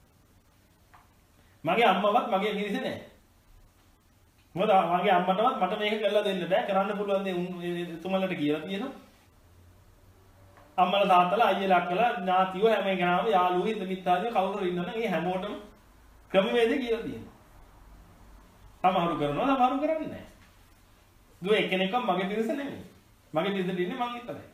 මගේ අම්මවත් මගේ පිරිස නැහැ. මොකද මගේ අම්මටවත් මට මේක කරලා දෙන්න බෑ. කරන්න පුළුවන් දේ තුමලට කියලා තියෙනවා. අම්මලා තාත්තලා අයියලා අක්කලා ඥාතියෝ හැම එකනම යාළුවෝ හිත මිත්තාදියෝ කවුරු හරි ඉන්නවනම් ඒ හැමෝටම ක්‍රමවේදේ කියලා තියෙනවා. සමහරු කරනවා සමහරු කරන්නේ නැහැ. දුව එක්කෙනෙක්ව මගේ පිරිස නෙමෙයි. මගේ පිරිසට ඉන්නේ මං විතරයි.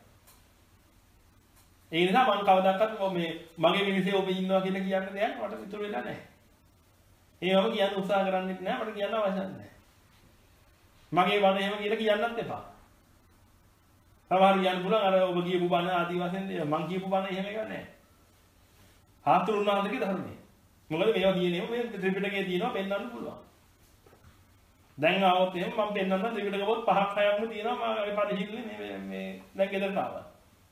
ඒ නිසා මං කවදාකවත් මේ මගේ පිරිසේ ඔබ ඉන්නවා කියලා කියන්න දෙයක් මට ඉතුරු වෙලා නැහැ. ඒවම කියන්න උත්සාහ කරන්නෙත් නැහැ මට කියන්න අවශ්‍යත් නැහැ. මගේ බණ එහෙම කියලා කියන්නත් එපා. සමහර කියන්න පුළුවන් අර ඔබ කියපු බණ ආදි වශයෙන් මං කියපු බණ එහෙම එක නැහැ. හාතුරුන් වහන්සේගේ ධර්මයේ. මොකද මේවා කියන්නේ මේ ත්‍රිපිටකයේ තියෙනවා පෙන්වන්න පුළුවන්. දැන් ආවොත් එහෙම මම පෙන්වන්න ත්‍රිපිටක පොත් පහක් හයක්ම තියෙනවා මම පරිශීලනේ මේ මේ දැන් ගෙදරට ආවා.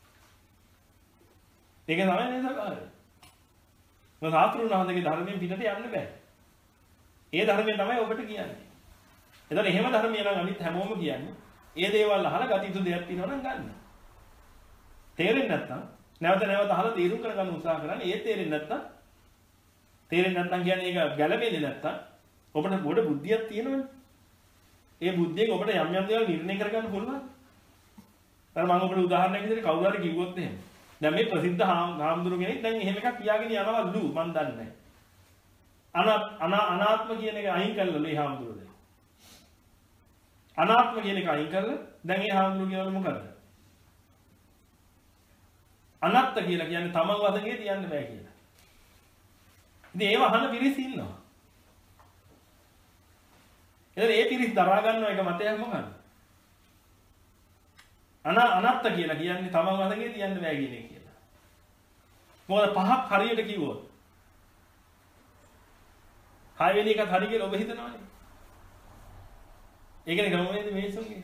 ඒක තමයි නේද සාරය. මොකද හාතුරුන් වහන්සේගේ ධර්මයෙන් පිටට යන්න බෑ. ඒ ධර්මය තමයි ඔබට කියන්නේ. එතකොට එහෙම ධර්මය නම් අනිත් හැමෝම කියන්නේ. ඒ දේවල් අහලා ගතිතු දෙයක් තියෙනවා නම් ගන්න. තේරෙන්නේ නැත්නම් නැවත නැවත අහලා තීරු කරගන්න උත්සාහ කරන්න. ඒ තේරෙන්නේ නැත්නම් තේරෙන්නේ නැත්නම් කියන්නේ ඒක ගැළපෙන්නේ නැත්නම් ඔබට පොඩ බුද්ධියක් තියෙනවනේ. ඒ බුද්ධියෙන් ඔබට යම් යම් දේවල් නිර්ණය කරගන්න පුළුවන්. අර මම ඔබට උදාහරණයක් විදිහට කවුරු හරි කිව්වොත් එහෙම. දැන් මේ ප්‍රසිද්ධ හාමුදුරු කෙනෙක් දැන් එහෙම එකක් කියාගෙන යනවලු මන් දන්නේ නැහැ. අනාත්ම කියන එක අයින් කළා මේ හාමුදුරුවෝ. අනාත්ම කියන එක අයින් කරලා දැන් ඒ හාමුදුරුවෝ කියවල මොකද? අනාත්ත කියලා කියන්නේ තමන් වදගේ තියන්න බෑ කියලා. ඉතින් ඒව අහන පිරිස ඉන්නවා. එතන ඒ පිරිස දරා ගන්න එක මතයක් මොකක්ද? අනා අනාත්ත කියලා කියන්නේ තමන් වදගේ තියන්න බෑ කියන එක කියලා. මොකද පහක් හරියට කිව්වොත් හයවෙනි එකත් හරි කියලා ඔබ හිතනවනේ. ඒ කියන්නේ ක්‍රමවේද මේසුන්ගේ.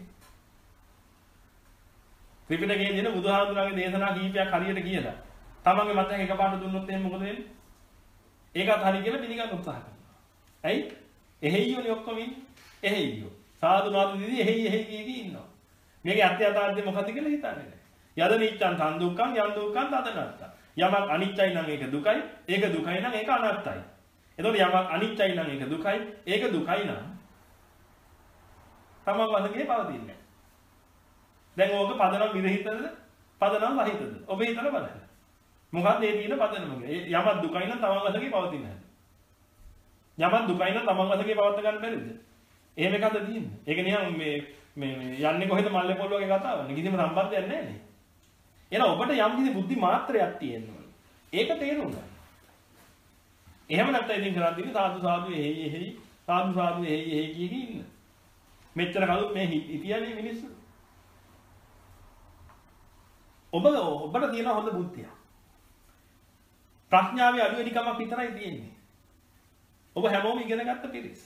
ත්‍රිපිටකයේ දෙන බුදුහාමුදුරන්ගේ දේශනා කීපයක් හරියට කියලා. තමන්ගේ මතයක් එකපාරට දුන්නොත් එහෙනම් මොකද වෙන්නේ? ඒකත් හරි කියලා පිළිගන්න උත්සාහ කරනවා. ඇයි? එහෙයියෝනේ ඔක්කොම ඉන්නේ. එහෙයියෝ. සාදු නාදු දිදී එහෙයි එහෙයි කී ඉන්නවා. මේකේ අත්‍ය යථාර්ථය මොකද්ද කියලා හිතන්නේ නැහැ. යද නිච්ඡං තන් දුක්ඛං යන් දුක්ඛං තදනත්ත. යමක් අනිත්‍යයි නම් ඒක දුකයි. ඒක දුකයි නම් ඒක අනාත්තයි. එතකොට යමක් අනිත්‍යයි නම් ඒක දුකයි. ඒක දුකයි නම් තමන් වශයෙන් පවතින්නේ නැහැ. දැන් ඕක පදනම් විරහිතද? පදනම් රහිතද? ඔබ හිතලා බලන්න. මොකක්ද මේ තියෙන පදනම? යමක් දුකයි නම් තමන් වශයෙන් පවතින්නේ නැහැ. යමක් දුකයි නම් තමන් වශයෙන් පවත්ත ගන්න බැරිද? එහෙම එකක්ද තියෙන්නේ? ඒක නිකන් මේ මේ යන්නේ කොහෙද මල්ලේ පොල් වගේ කතාවක්. කිසිම සම්බන්ධයක් නැහැ නේ. එහෙනම් ඔබට යම් කිසි බුද්ධි මාත්‍රයක් තියෙනවා. ඒක තේරුම් ගන්න. එහෙම නැත්නම් ඉතින් කරන් දින්නේ සාදු සාදු එහෙයි එහෙයි සාදු සාදු එහෙ එහෙ කිය කී ඉන්න. මෙච්චර කලුත් මේ හිටියනේ මිනිස්සු. ඔබ ඔබට තියෙන හොඳ බුද්ධිය. ප්‍රඥාවේ අඩු වැඩි කමක් විතරයි තියෙන්නේ. ඔබ හැමෝම ඉගෙන ගත්ත පිරිස්.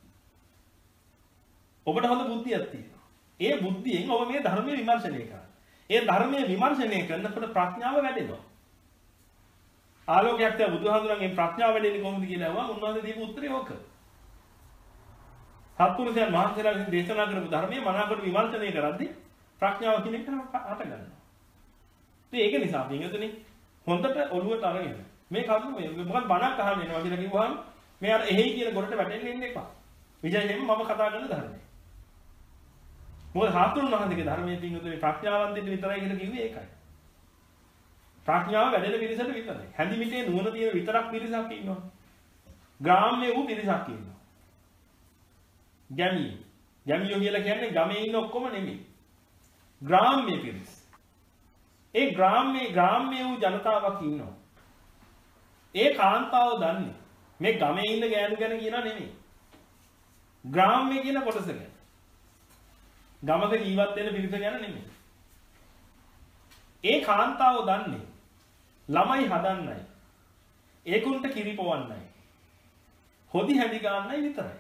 ඔබට හොඳ බුද්ධියක් තියෙනවා. ඒ බුද්ධියෙන් ඔබ මේ ධර්මයේ විමර්ශනය කරනවා. ඒ ධර්මයේ විමර්ශනය කරනකොට ප්‍රඥාව වැඩෙනවා. ආලෝකයක් තියා බුදුහාමුදුරන්ගේ ප්‍රඥාව වැඩෙන්නේ කොහොමද කියලා අහුවා. උන්වහන්සේ දීපු උත්තරේ ඕක. සත්පුරුෂයන් වහන්සේලා විසින් දේශනා කරපු ධර්මයේ මනාකොට විමර්ශනය කරද්දී ප්‍රඥාව කියන එක හට ගන්නවා. ඉතින් ඒක නිසා පින්වතුනි හොඳට ඔළුවට අරගෙන මේ කරුණ මේ මොකද බණක් අහන්න එනවා කියලා කිව්වහම මේ අර එහෙයි කියන ගොඩට වැටෙන්න ඉන්න එපා. විශේෂයෙන්ම මම කතා කරන ධර්මයේ. මොකද හාතුරුන් වහන්සේගේ ධර්මයේ පින්වතුනි ප්‍රඥාවන්තයින්ට විතරයි කියලා කිව්වේ ඒකයි. ප්‍රඥාව වැඩෙන පිරිසට විතරයි. හැඳිමිටේ නුවණ තියෙන විතරක් පිරිසක් ඉන්නවා. ග්‍රාම්‍ය වූ පිරිසක් ඉන්නවා. ගැමියෝ. ගැමියෝ කියලා කියන්නේ ගමේ ඉන්න ඔක්කොම නෙමෙයි. ග්‍රාම්‍ය පිරිස. ඒ ග්‍රාම්‍ය ග්‍රාම්‍ය වූ ජනතාවක් ඉන්නවා. ඒ කාන්තාව දන්නේ මේ ගමේ ඉන්න ගෑනු ගැන කියනවා නෙමෙයි. ග්‍රාම්‍ය කියන කොටස ගැන. ගමක ජීවත් වෙන පිරිස ගැන නෙමෙයි. ඒ කාන්තාව දන්නේ ළමයි හදන්නයි. ඒකුන්ට කිරි පොවන්නයි. හොදි හැදි ගන්නයි විතරයි.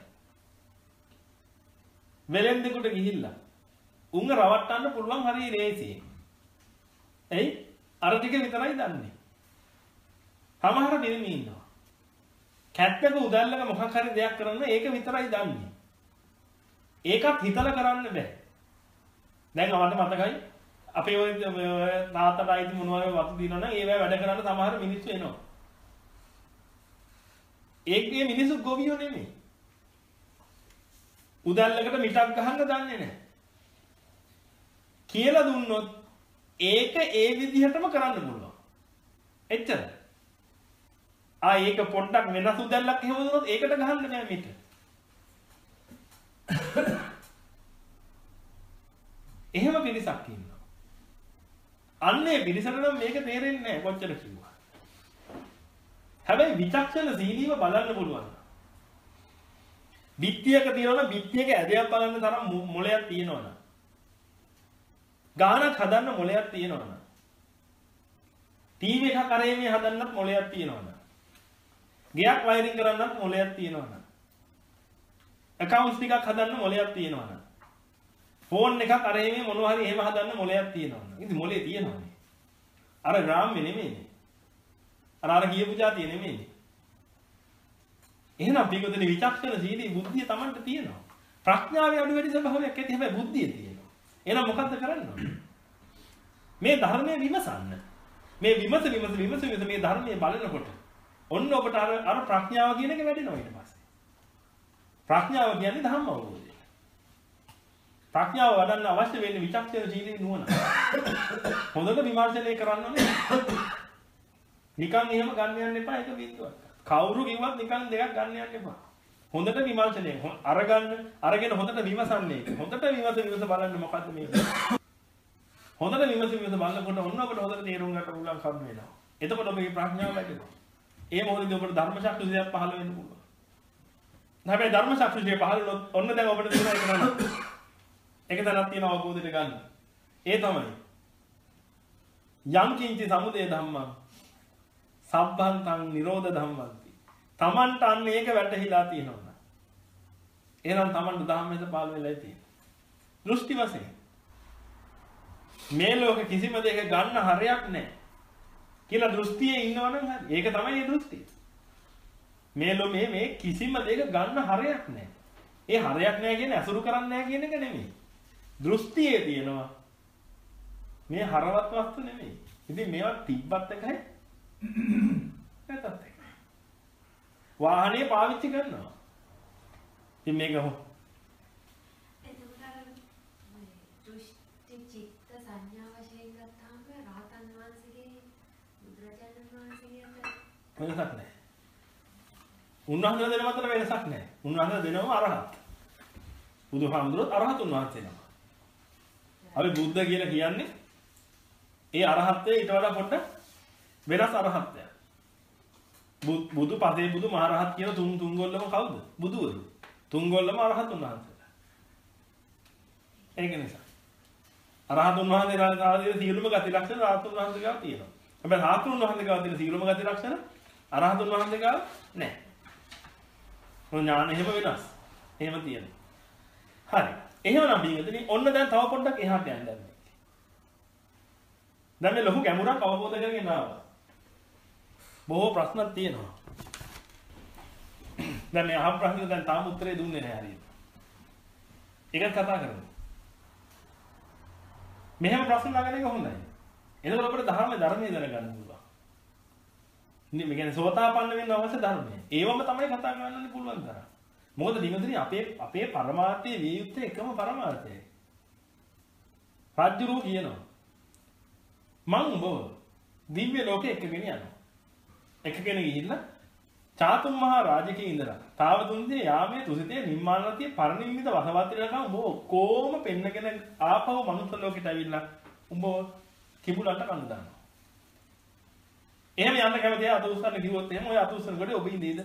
වෙලෙන්දෙකුට ගිහිල්ලා උංග රවට්ටන්න පුළුවන් හරිය ලේසියි. එයි අර ටික විතරයි දන්නේ. සමහර මිනිස්සු ඉන්නවා. කැත්තක උදැල්ලක මොකක් හරි දෙයක් කරන්න ඒක විතරයි දන්නේ. ඒකත් හිතලා කරන්න බෑ. දැන් මට මතකයි අපේ ඔය තාත්තට අයිති මොනවාරි වතු දිනනවා නම් ඒවැ වැඩ කරන්න සමහර මිනිස්සු එනවා. ඒකේ මිනිස්සු ගොවියෝ නෙමෙයි. උදැල්ලකට මිටක් ගහන්න දන්නේ නැහැ. කියලා දුන්නොත් ඒක ඒ විදිහටම කරන්න පුළුවන්. එච්චර. ආ ඒක පොඩ්ඩක් වෙනස් උදැල්ලක් එහෙම දුන්නොත් ඒකට ගහන්න නෑ මිට. එහෙම පිරිසක් ඉන්නවා. අන්නේ පිරිසට නම් මේක තේරෙන්නේ නැහැ කොච්චර කිව්වා. හැබැයි විචක්ෂණ සීලීව බලන්න පුළුවන්. බිත්තියක තියනවනම් බිත්තියක ඇදයක් බලන්න තරම් මොලයක් තියෙනවනම්. ගානක් හදන්න මොලයක් තියෙනවනම්. ටීවී එකක් අරේමේ හදන්නත් මොලයක් තියෙනවනම්. ගයක් වයරින් කරන්නත් මොලයක් තියෙනවනම්. accounts ටිකක් හදන්න මොලයක් තියෙනවනම්. ෆෝන් එකක් අරේමේ මොනවා හරි එහෙම හදන්න මොලයක් තියෙනවනම්. ඉතින් මොලේ තියෙනවනේ. අර ග්‍රාම්‍ය නෙමෙයිනේ. අර අර කියපු જાතිය නෙමෙයිනේ. එහෙනම් පිටුදෙනි විචක්ෂණ සීලී බුද්ධිය Tamanට තියෙනවා. ප්‍රඥාවේ අඩු වැඩි ස්වභාවයක් ඇති හැබැයි බුද්ධිය තියෙනවා. එහෙනම් මොකද්ද කරන්න ඕනේ? මේ ධර්මයේ විමසන්න. මේ විමස විමස විමස විමස මේ ධර්මයේ බලනකොට ඔන්න ඔබට අර අර ප්‍රඥාව කියන එක වැඩෙනවා ඊට පස්සේ. ප්‍රඥාව කියන්නේ ධම්ම අවබෝධය. ප්‍රඥාව වඩන්න අවශ්‍ය වෙන්නේ විචක්ෂණ සීලී නුවණ. හොඳට විමර්ශනය කරන්න ඕනේ. නිකන් එහෙම ගන්න යන්න එපා ඒක බින්දුවක්. කවුරු කිව්වත් නිකන් දෙකක් ගන්න යන්න එපා. හොඳට විමර්ශනය අරගන්න අරගෙන හොඳට විමසන්නේ. හොඳට විමස විමස බලන්න මොකද්ද මේක. හොඳට විමස විමස බලනකොට ඔන්න ඔබට හොඳට තේරුම් ගන්න පුළුවන් කම් වෙනවා. එතකොට ඔබේ ප්‍රඥාව වැඩෙනවා. ඒ මොහොතේදී ඔබට ධර්ම ශක්තියක් පහළ වෙන්න පුළුවන්. හැබැයි ධර්ම ශක්තිය පහළ වුණොත් ඔන්න දැන් ඔබට තියෙන එක නේද? ඒක තනක් තියෙන අවබෝධයට ගන්න. ඒ තමයි යම් කිංචි සමුදය ධම්මං සබ්බන්තං නිරෝධ ධම්මන්ති. Tamanට අන්න ඒක වැටහිලා තියෙනවා. එහෙනම් Tamanට ධම්මෙත පාල වෙලා තියෙනවා. දෘෂ්ටි වශයෙන් මේ ලෝකෙ කිසිම දෙයක ගන්න හරයක් නැහැ කියලා දෘෂ්ටියේ ඉන්නවනම් හරි. ඒක තමයි මේ දෘෂ්ටිය. මේ ලෝකේ මේ කිසිම දෙයක ගන්න හරයක් නැහැ. ඒ හරයක් නැහැ කියන්නේ අසුරු කරන්නේ නැහැ කියන එක නෙමෙයි. දෘෂ්ටියේ තියෙනවා මේ හරවත් වස්තු නෙමෙයි. ඉතින් මේවා තිබ්බත් එකයි නැතත් එකයි. වාහනේ පාවිච්චි කරනවා. ඉතින් මේක හො එතකොට දෘෂ්ටි චිත්ත සංඥා වශයෙන් ගත්තාම රහතන් වහන්සේගේ බුදුරජාණන් වහන්සේගේ වෙනසක් නැහැ. උන්වහන්සේ දෙනම අතර වෙනසක් නැහැ. උන්වහන්සේ දෙනම අරහත්. බුදුහාමුදුරුවෝ අරහතුන් වහන්සේ නම. අපි බුද්ධ කියලා කියන්නේ ඒ අරහත්ත්වයේ ඊට වඩා පොඩ්ඩක් වෙනස් අරහත්ත්වයක්. බුදු පසේ බුදු මහරහත් කියන තුන් තුන්ගොල්ලම කවුද? බුදුවරු. තුන් ගොල්ලම අරහතුන් වහන්සේලා. ඒක නිසා අරහතුන් වහන්සේලාගේ සියලුම ගති ලක්ෂණ රහතුන් වහන්සේ ගාව තියෙනවා. හැබැයි රහතුන් වහන්සේ ගාව තියෙන සියලුම ගති ලක්ෂණ අරහතුන් වහන්සේ ගාව නැහැ. මොන ඥාන එහෙම වෙනස්. එහෙම තියෙනවා. හරි. එහෙමනම් බින්දනේ ඔන්න දැන් තව පොඩ්ඩක් එහාට යන්න දැන්. දැන් මේ ලොකු ගැඹුරක් අවබෝධ කරගෙන ආවා. බොහෝ ප්‍රශ්න තියෙනවා. දැන් මේ අහපු ප්‍රශ්නෙට දැන් තාම උත්තරේ දුන්නේ නැහැ හරියට. ඒකත් කතා කරමු. මෙහෙම ප්‍රශ්න නගන එක හොඳයි. එතකොට අපිට ධර්ම ධර්මයේ දැනගන්න පුළුවන්. ඉතින් මේ කියන්නේ සෝතාපන්න වෙන්න අවශ්‍ය ධර්මය. ඒවම තමයි කතා කරන්න පුළුවන් තරම්. මොකද දිනදෙනි අපේ අපේ පරමාර්ථයේ විය යුත්තේ එකම පරමාර්ථයයි. රාජ්‍යරෝ කියනවා. මං උඹ දිව්‍ය ලෝකෙ එකගෙන යනවා. එකගෙන ගිහිල්ලා චාතුම් මහා රාජකේ ඉඳලා තාවතුන්දී යාමේ තුසිතේ නිම්මානතිය පරිනිම්මිත වසවත්තිලකම් උඹ ඔක්කොම පෙන්නගෙන ආපහු මනුස්ස ලෝකෙට ඇවිල්ලා උඹ කිඹුලන්ට කන්න දානවා. එහෙම යන්න කැමතියි අත උස්සන්න කිව්වොත් එහෙම ඔය අත උස්සන කොට ඔබ ඉඳීද?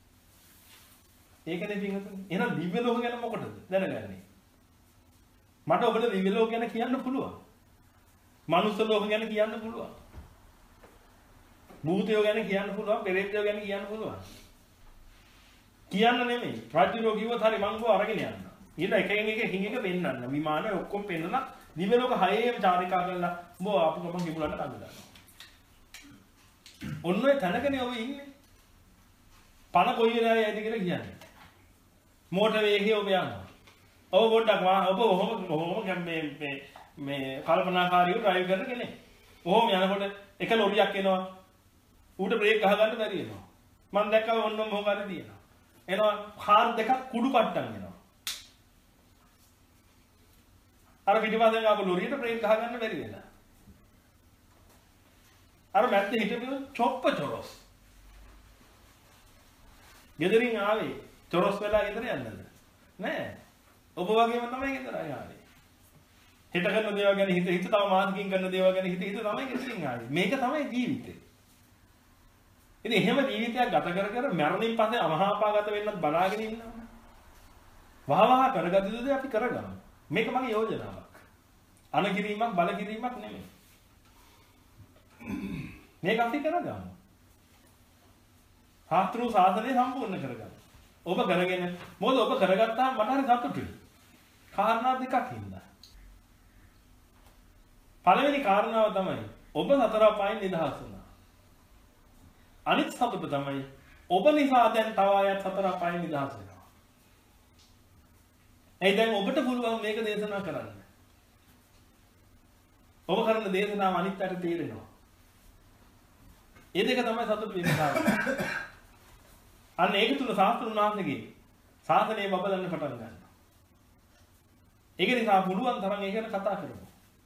ඒකනේ පින්වතුනි. එහෙනම් දිව්‍ය ලෝක ගැන මොකටද දැනගන්නේ? මට ඔබට දිව්‍ය ලෝක ගැන කියන්න පුළුවන්. මනුස්ස ලෝක ගැන කියන්න පුළුවන්. භූතයෝ ගැන කියන්න පුළුවන්, පෙරේතයෝ ගැන කියන්න පුළුවන්. කියන්න නෙමෙයි. රාජ්‍යරෝ කිව්වොත් හරි මං ගෝ අරගෙන යන්න. ඊට එකෙන් එක එකින් එක පෙන්නන්න. විමානය ඔක්කොම පෙන්නලා දිව්‍ය ලෝක හයේම චාරිකා කරලා උඹ ආපු ගමන් කිඹුලන්ට කන්න දානවා. ඔන්න ඔය තැනකනේ ඔබ ඉන්නේ. පණ කොයි වෙලාවෙ යයිද කියලා කියන්නේ. මෝටර වේගය ඔබ යනවා. ඔබ පොඩ්ඩක් ඔබ ඔහොම ඔහොම මේ මේ මේ කල්පනාකාරීව ඩ්‍රයිව් කරන කෙනෙක්. ඔහොම යනකොට එක ලොරියක් එනවා. ඌට බ්‍රේක් ගහ ගන්න බැරි වෙනවා. මම දැක්කම ඔන්නම මොකද තියෙනවා. එනවා කාර් දෙකක් කුඩු පට්ටම් එනවා. අර පිටිපස්සෙන් ආපු ලොරියට බ්‍රේක් ගහ ගන්න බැරි වෙනවා. අර මැත්තේ හිටපු චොප්ප චොරොස්. ගෙදරින් ආවේ චොරොස් වෙලා ගෙදර යන්නද? නෑ. ඔබ වගේම තමයි ගෙදර ආවේ. හිත කරන දේවල් ගැන හිත හිත තව මානසිකින් කරන දේවල් ගැන හිත හිත තමයි ගෙදරින් ආවේ. මේක තමයි ජීවිතේ. ඉතින් එහෙම ජීවිතයක් ගත කර කර මරණින් පස්සේ අමහාපාගත වෙන්නත් බලාගෙන ඉන්නවා. වහවහ කරගත යුතු දේ අපි කරගමු. මේක මගේ යෝජනාවක්. අනකිරීමක් බලකිරීමක් නෙමෙයි. මේක අපි කරගමු. සාත්‍රු සාසනය සම්පූර්ණ කරගමු. ඔබ කරගෙන මොකද ඔබ කරගත්තාම මට හරි සතුටුයි. කාරණා දෙකක් හින්දා. පළවෙනි කාරණාව තමයි ඔබ සතර අපායන් නිදහස් වුණා. අනිත් සතුට තමයි ඔබ නිසා දැන් තව අයත් සතර අපායන් නිදහස් වෙනවා. ඒ දැන් ඔබට පුළුවන් මේක දේශනා කරන්න. ඔබ කරන දේශනාව අනිත් අයට තේරෙනවා. ඒ දෙක තමයි සතුට වෙන කාරණා. අන්න ඒක තුන ශාස්ත්‍රුන් වහන්සේගේ සාසනය බබලන්න පටන් ගන්නවා. ඒක නිසා පුළුවන් තරම් ඒක ගැන කතා කරමු.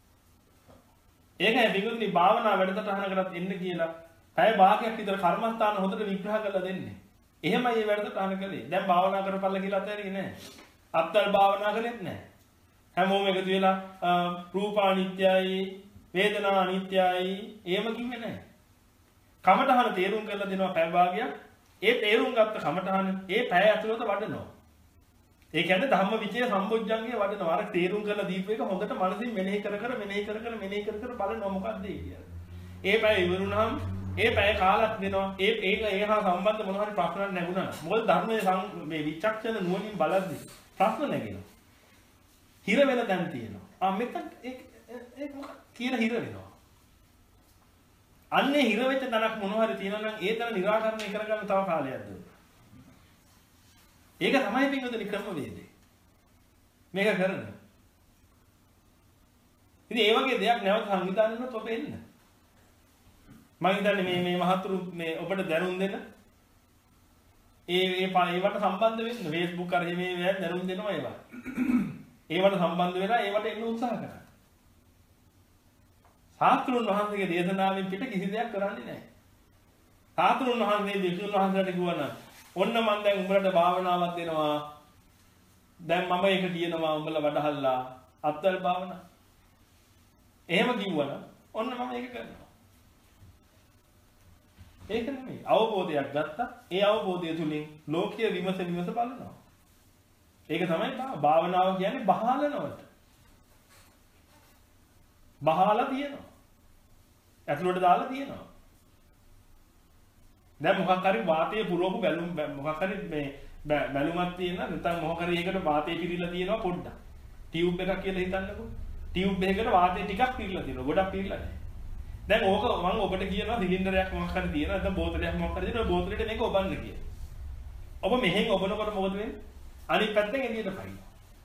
ඒකයි බිගුනි භාවනා වැඩසටහනකටත් එන්න කියලා පැය භාගයක් විතර කර්මස්ථාන හොඳට විග්‍රහ කරලා දෙන්නේ. එහෙමයි මේ වැඩසටහන කළේ. දැන් භාවනා කරපල්ලා කියලා අතහැරියේ නැහැ. අත්තල් භාවනා කළෙත් නැහැ. හැමෝම එකතු වෙලා රූප අනිත්‍යයි, වේදනා අනිත්‍යයි එහෙම කිව්වේ නැහැ. කමඨහන තේරුම් කරලා දෙනවා පැය භාගයක්. ඒ තේරුම් ගත්ත කමඨහන ඒ පැය ඇතුළත වඩනවා. ඒ කියන්නේ ධම්ම විචේ සම්බොජ්ජංගේ වඩනවා. අර තේරුම් කරලා දීපු එක හොඳට මනසින් මෙනෙහි කර කර මෙනෙහි කර කර මෙනෙහි කර කර බලනවා මොකක්ද ඒ කියන්නේ. ඒ පැය ඉවරුනහම ඒ පැය කාලක් දෙනවා. ඒ ඒක ඒ හා සම්බන්ධ මොනවා හරි ප්‍රශ්නයක් නැගුණා. මොකද ධර්මයේ මේ විචක්ෂණ නුවණින් බලද්දී ප්‍රශ්න නැගෙනවා. හිර වෙන තැන් තියෙනවා. ආ මෙතන ඒ ඒ කියන හිර වෙනවා. අන්නේ හිර වෙච්ච තැනක් මොනවා හරි තියෙනවා නම් ඒ තැන निराකරණය කරගන්න තව කාලයක් දුන්නා. ඒක තමයි පින්වතුනි ක්‍රමවේදය. මේක කරන්න. ඉතින් ඒ වගේ දෙයක් නැවත සංවිධානය ඔබ එන්න. මම හිතන්නේ මේ මේ මහතුරු මේ ඔබට දැනුම් දෙන්න. ඒ ඒ ඒවට සම්බන්ධ වෙන්න Facebook කරේ මේ මේ දැනුම් දෙනවා ඒවා. ඒවට සම්බන්ධ වෙලා ඒවට එන්න උත්සාහ කරන්න. සාත්‍රුන් වහන්සේගේ දේශනාවෙන් පිට කිසි දෙයක් කරන්නේ නැහැ. සාත්‍රුන් වහන්සේ විසුණු වහන්සේට කිව්වනම් ඔන්න මම දැන් උඹලට භාවනාවක් දෙනවා. දැන් මම ඒක කියනවා උඹලා වඩහල්ලා අත්වල භාවනා. එහෙම කිව්වනම් ඔන්න මම ඒක කරනවා. ඒක නෙමෙයි. අවබෝධයක් ගත්තා. ඒ අවබෝධය තුලින් ලෝකීය විමස විමස බලනවා. ඒක තමයි භාවනාව කියන්නේ බහාලනවට. බහාලා තියෙනවා. ඇතුළට දාලා තියෙනවා. දැන් මොකක් හරි වාතයේ පුරවපු බැලුම් මොකක් හරි මේ බැලුමක් තියෙනවා නැත්නම් මොකක් හරි එකකට වාතය පිරීලා තියෙනවා පොඩ්ඩක්. ටියුබ් එකක් කියලා හිතන්නකෝ. ටියුබ් එකකට වාතය ටිකක් පිරීලා තියෙනවා. ගොඩක් පිරීලා නැහැ. දැන් ඕක මම ඔබට කියනවා සිලින්ඩරයක් මොකක් හරි තියෙනවා නැත්නම් බෝතලයක් මොකක් හරි තියෙනවා බෝතලෙට මේක ඔබන්න කියලා. ඔබ මෙහෙන් ඔබනකොට මොකද වෙන්නේ? අනිත් පැත්තෙන් එළියට පයින්නවා.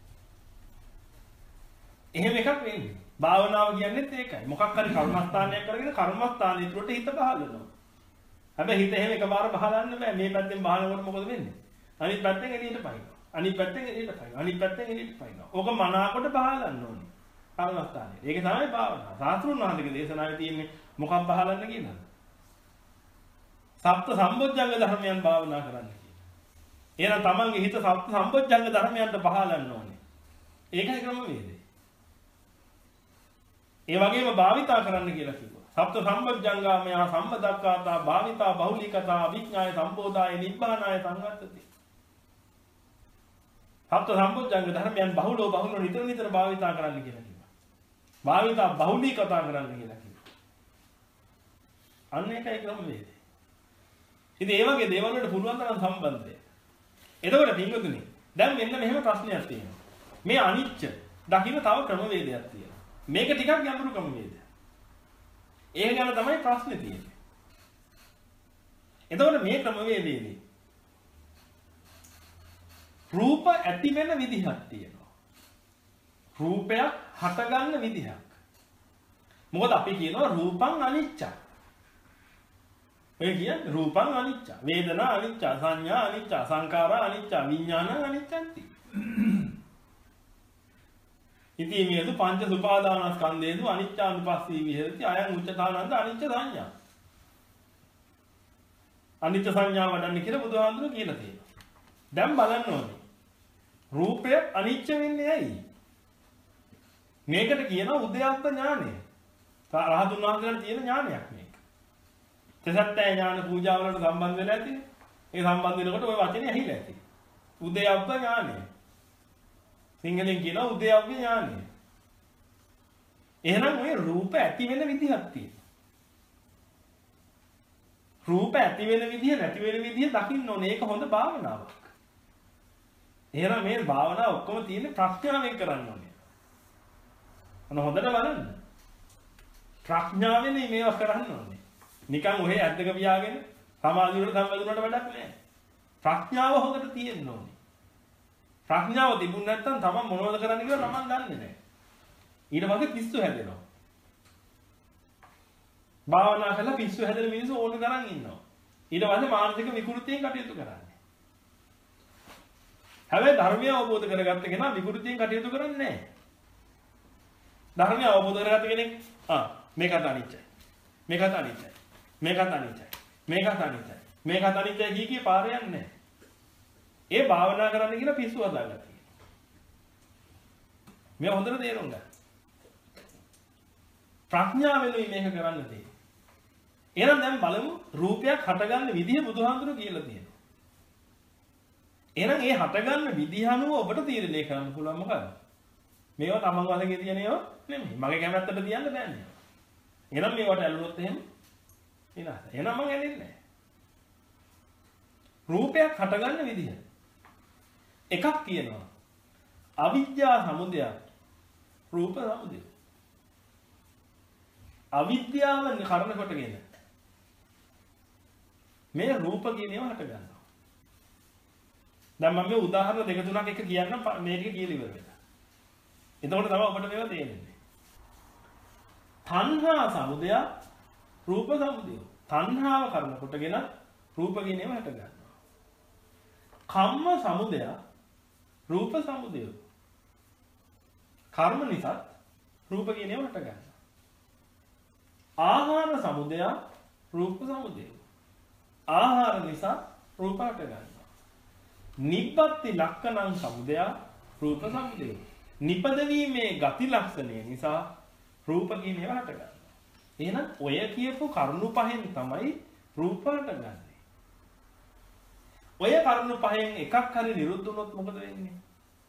එහෙම එකක් වෙන්නේ. භාවනාව කියන්නේත් ඒකයි. මොකක් හරි කර්මස්ථානයක් කරගෙන කර්මස්ථානයේ තුරට හිත බහලනවා. හැබැයි හිත එහෙම එකපාර බහලන්න බෑ. මේ පැත්තෙන් බහනකොට මොකද වෙන්නේ? අනිත් පැත්තෙන් එළියට පයින්නවා. අනිත් පැත්තෙන් එළියට පයින්නවා. අනිත් පැත්තෙන් එළියට පයින්නවා. ඕක මනාකොට බහලන්න ඕනේ. කර්මස්ථානයේ. ඒක තමයි භාවනාව. සාස්ත්‍රුන් වහන්සේගේ දේශනාවේ තියෙන්නේ මොකක් බහලන්න කියලාද? සප්ත සම්බොජ්ජංග ධර්මයන් භාවනා කරන්න කියලා. එහෙනම් තමන්ගේ හිත සප්ත සම්බොජ්ජංග ධර්මයන්ට බහලන්න ඕනේ. ඒකයි ක්‍රමවේදය. ඒ වගේම භාවිතා කරන්න කියලා කිව්වා. සප්ත සම්බොජ්ජංගාමය සම්බදක්කාතා භාවිතා බහුලීකතා විඥාය සම්බෝධාය නිබ්බානාය සංවත්තති. සප්ත සම්බොජ්ජංග ධර්මයන් බහුලව බහුලව නිතර නිතර භාවිතා කරන්න කියලා කිව්වා. භාවිතා බහුලීකතා කරන්න කියලා කිව්වා. අන්න ඒකයි ක්‍රමවේදය. ඉතින් ඒ වගේ දේවල් වලට පුළුවන් තරම් සම්බන්ධය. එතකොට පින්වතුනි දැන් මෙන්න මෙහෙම ප්‍රශ්නයක් තියෙනවා. මේ අනිච්ච දකින්න තව ක්‍රමවේදයක් තියෙනවා. මේක ටිකක් ගැඹුරු ක්‍රමවේදයක්. ඒක ගැන තමයි ප්‍රශ්නේ තියෙන්නේ. එතකොට මේ ක්‍රමවේදයේදී රූප ඇති වෙන විදිහක් තියෙනවා. රූපයක් හටගන්න විදිහක්. මොකද අපි කියනවා රූපං අනිච්ච. ඒ කියන්නේ රූපං අනිච්ච, වේදනා අනිච්ච, සංඥා අනිච්ච, සංඛාරා අනිච්ච, විඥාන අනිච්චන්ති. ඉතින් මේක පංච සුපාදානස්කන්ධේසු අනිච්චානුපස්සී විහෙරති අයං උච්චතානන්ද අනිච්ච සංඥා. අනිච්ච සංඥා වඩන්න කියලා බුදුහාමුදුරුවෝ කියලා තියෙනවා. දැන් බලන්න ඕනේ. රූපය අනිච්ච වෙන්නේ ඇයි? මේකට කියනවා උද්‍යප්ප ඥානය. රහතුන් වහන්සේලාට තියෙන ඥානයක් මේක. තසත්තය ඥාන පූජා වලට සම්බන්ධ වෙලා ඇති. ඒ සම්බන්ධ වෙනකොට ওই වචනේ ඇහිලා ඇති. උද්‍යප්ප ඥානය. සිංහලෙන් කියනවා උද්‍යප්ප ඥානය. එහෙනම් ওই රූප ඇති වෙන විදිහක් තියෙනවා. රූප ඇති වෙන විදිහ නැති වෙන විදිහ දකින්න ඕනේ. ඒක හොඳ භාවනාවක්. එහෙනම් මේ භාවනාව ඔක්කොම තියෙන්නේ ප්‍රඥාවෙන් කරන්න ඕනේ. අන්න හොඳට බලන්න. ප්‍රඥාවෙන් මේවා කරන්න ඕනේ. නිකන් ඔහෙ ඇද්දක පියාගෙන සමාධිය වලට සම්බන්ධුනට වැඩක් නැහැ. ප්‍රඥාව හොඳට තියෙන්න ඕනේ. ප්‍රඥාව තිබුණ නැත්නම් තමන් මොනවද කරන්න කියලා තමන් දන්නේ නැහැ. ඊට පස්සේ පිස්සු හැදෙනවා. භාවනා කරලා පිස්සු හැදෙන මිනිස්සු ඕන තරම් ඉන්නවා. ඊට පස්සේ මානසික විකෘතියෙන් කටයුතු කරන්නේ. හැබැයි ධර්මය අවබෝධ කරගත්ත කෙනා විකෘතියෙන් කටයුතු කරන්නේ නැහැ. ධර්මය අවබෝධ කරගත්ත කෙනෙක් ආ මේකට අනිච්චයි. මේකට අනිච්චයි. මේකට අනිච්චයි. මේකට අනිච්චයි. මේකට අනිච්චයි කිය කී පාර යන්නේ නැහැ. ඒ භාවනා කරන්න කියලා පිස්සු හදාගත්තා. මේ හොඳට තේරුම් ගන්න. ප්‍රඥාවෙන්ුයි මේක කරන්න තියෙන්නේ. එහෙනම් දැන් බලමු රූපයක් හටගන්න විදිහ බුදුහාමුදුරුවෝ කියලා තියෙනවා. එහෙනම් ඒ හටගන්න විදිහ අනුව ඔබට තීරණය කරන්න පුළුවන් මොකද? මේවා තමන් වශයෙන් තියෙන ඒවා නෙමෙයි. මගේ කැමැත්තට තියන්න බෑනේ. එහෙනම් මේවට ඇලුනොත් එහෙම විනාශ. එහෙනම් මං ඇලෙන්නේ නැහැ. රූපයක් හටගන්න විදිහ. එකක් කියනවා. අවිද්‍යා සමුදය රූප සමුදය. අවිද්‍යාව කරන කොටගෙන මේ රූප කියන ඒවා හට ගන්නවා. දැන් මම මේ උදාහරණ දෙක තුනක් එක කියන්නම් මේ ටික කියලා ඉවර වෙලා. එතකොට තමයි ඔබට මේවා තේරෙන්නේ. තණ්හා සමුදය රූප සමුදය. තණ්හාව කරන කොටගෙන රූප කියන ඒවා හට ගන්නවා. කම්ම සමුදය රූප සමුදය. කර්ම නිසා රූප කියන ඒවා හට ගන්නවා. ආහාර සමුදය රූප සමුදය. ආහාර නිසා රූප හට ගන්නවා. නිබ්බත්ති ලක්ෂණං සමුදය රූප සමුදය. නිපදවීමේ ගති ලක්ෂණය නිසා රූප කියන ඒවා හට ගන්නවා. එහෙනම් ඔය කියපු කරුණු පහෙන් තමයි රූප හටගන්නේ. ඔය කරුණු පහෙන් එකක් හරි නිරුද්ධ වුණොත් මොකද වෙන්නේ?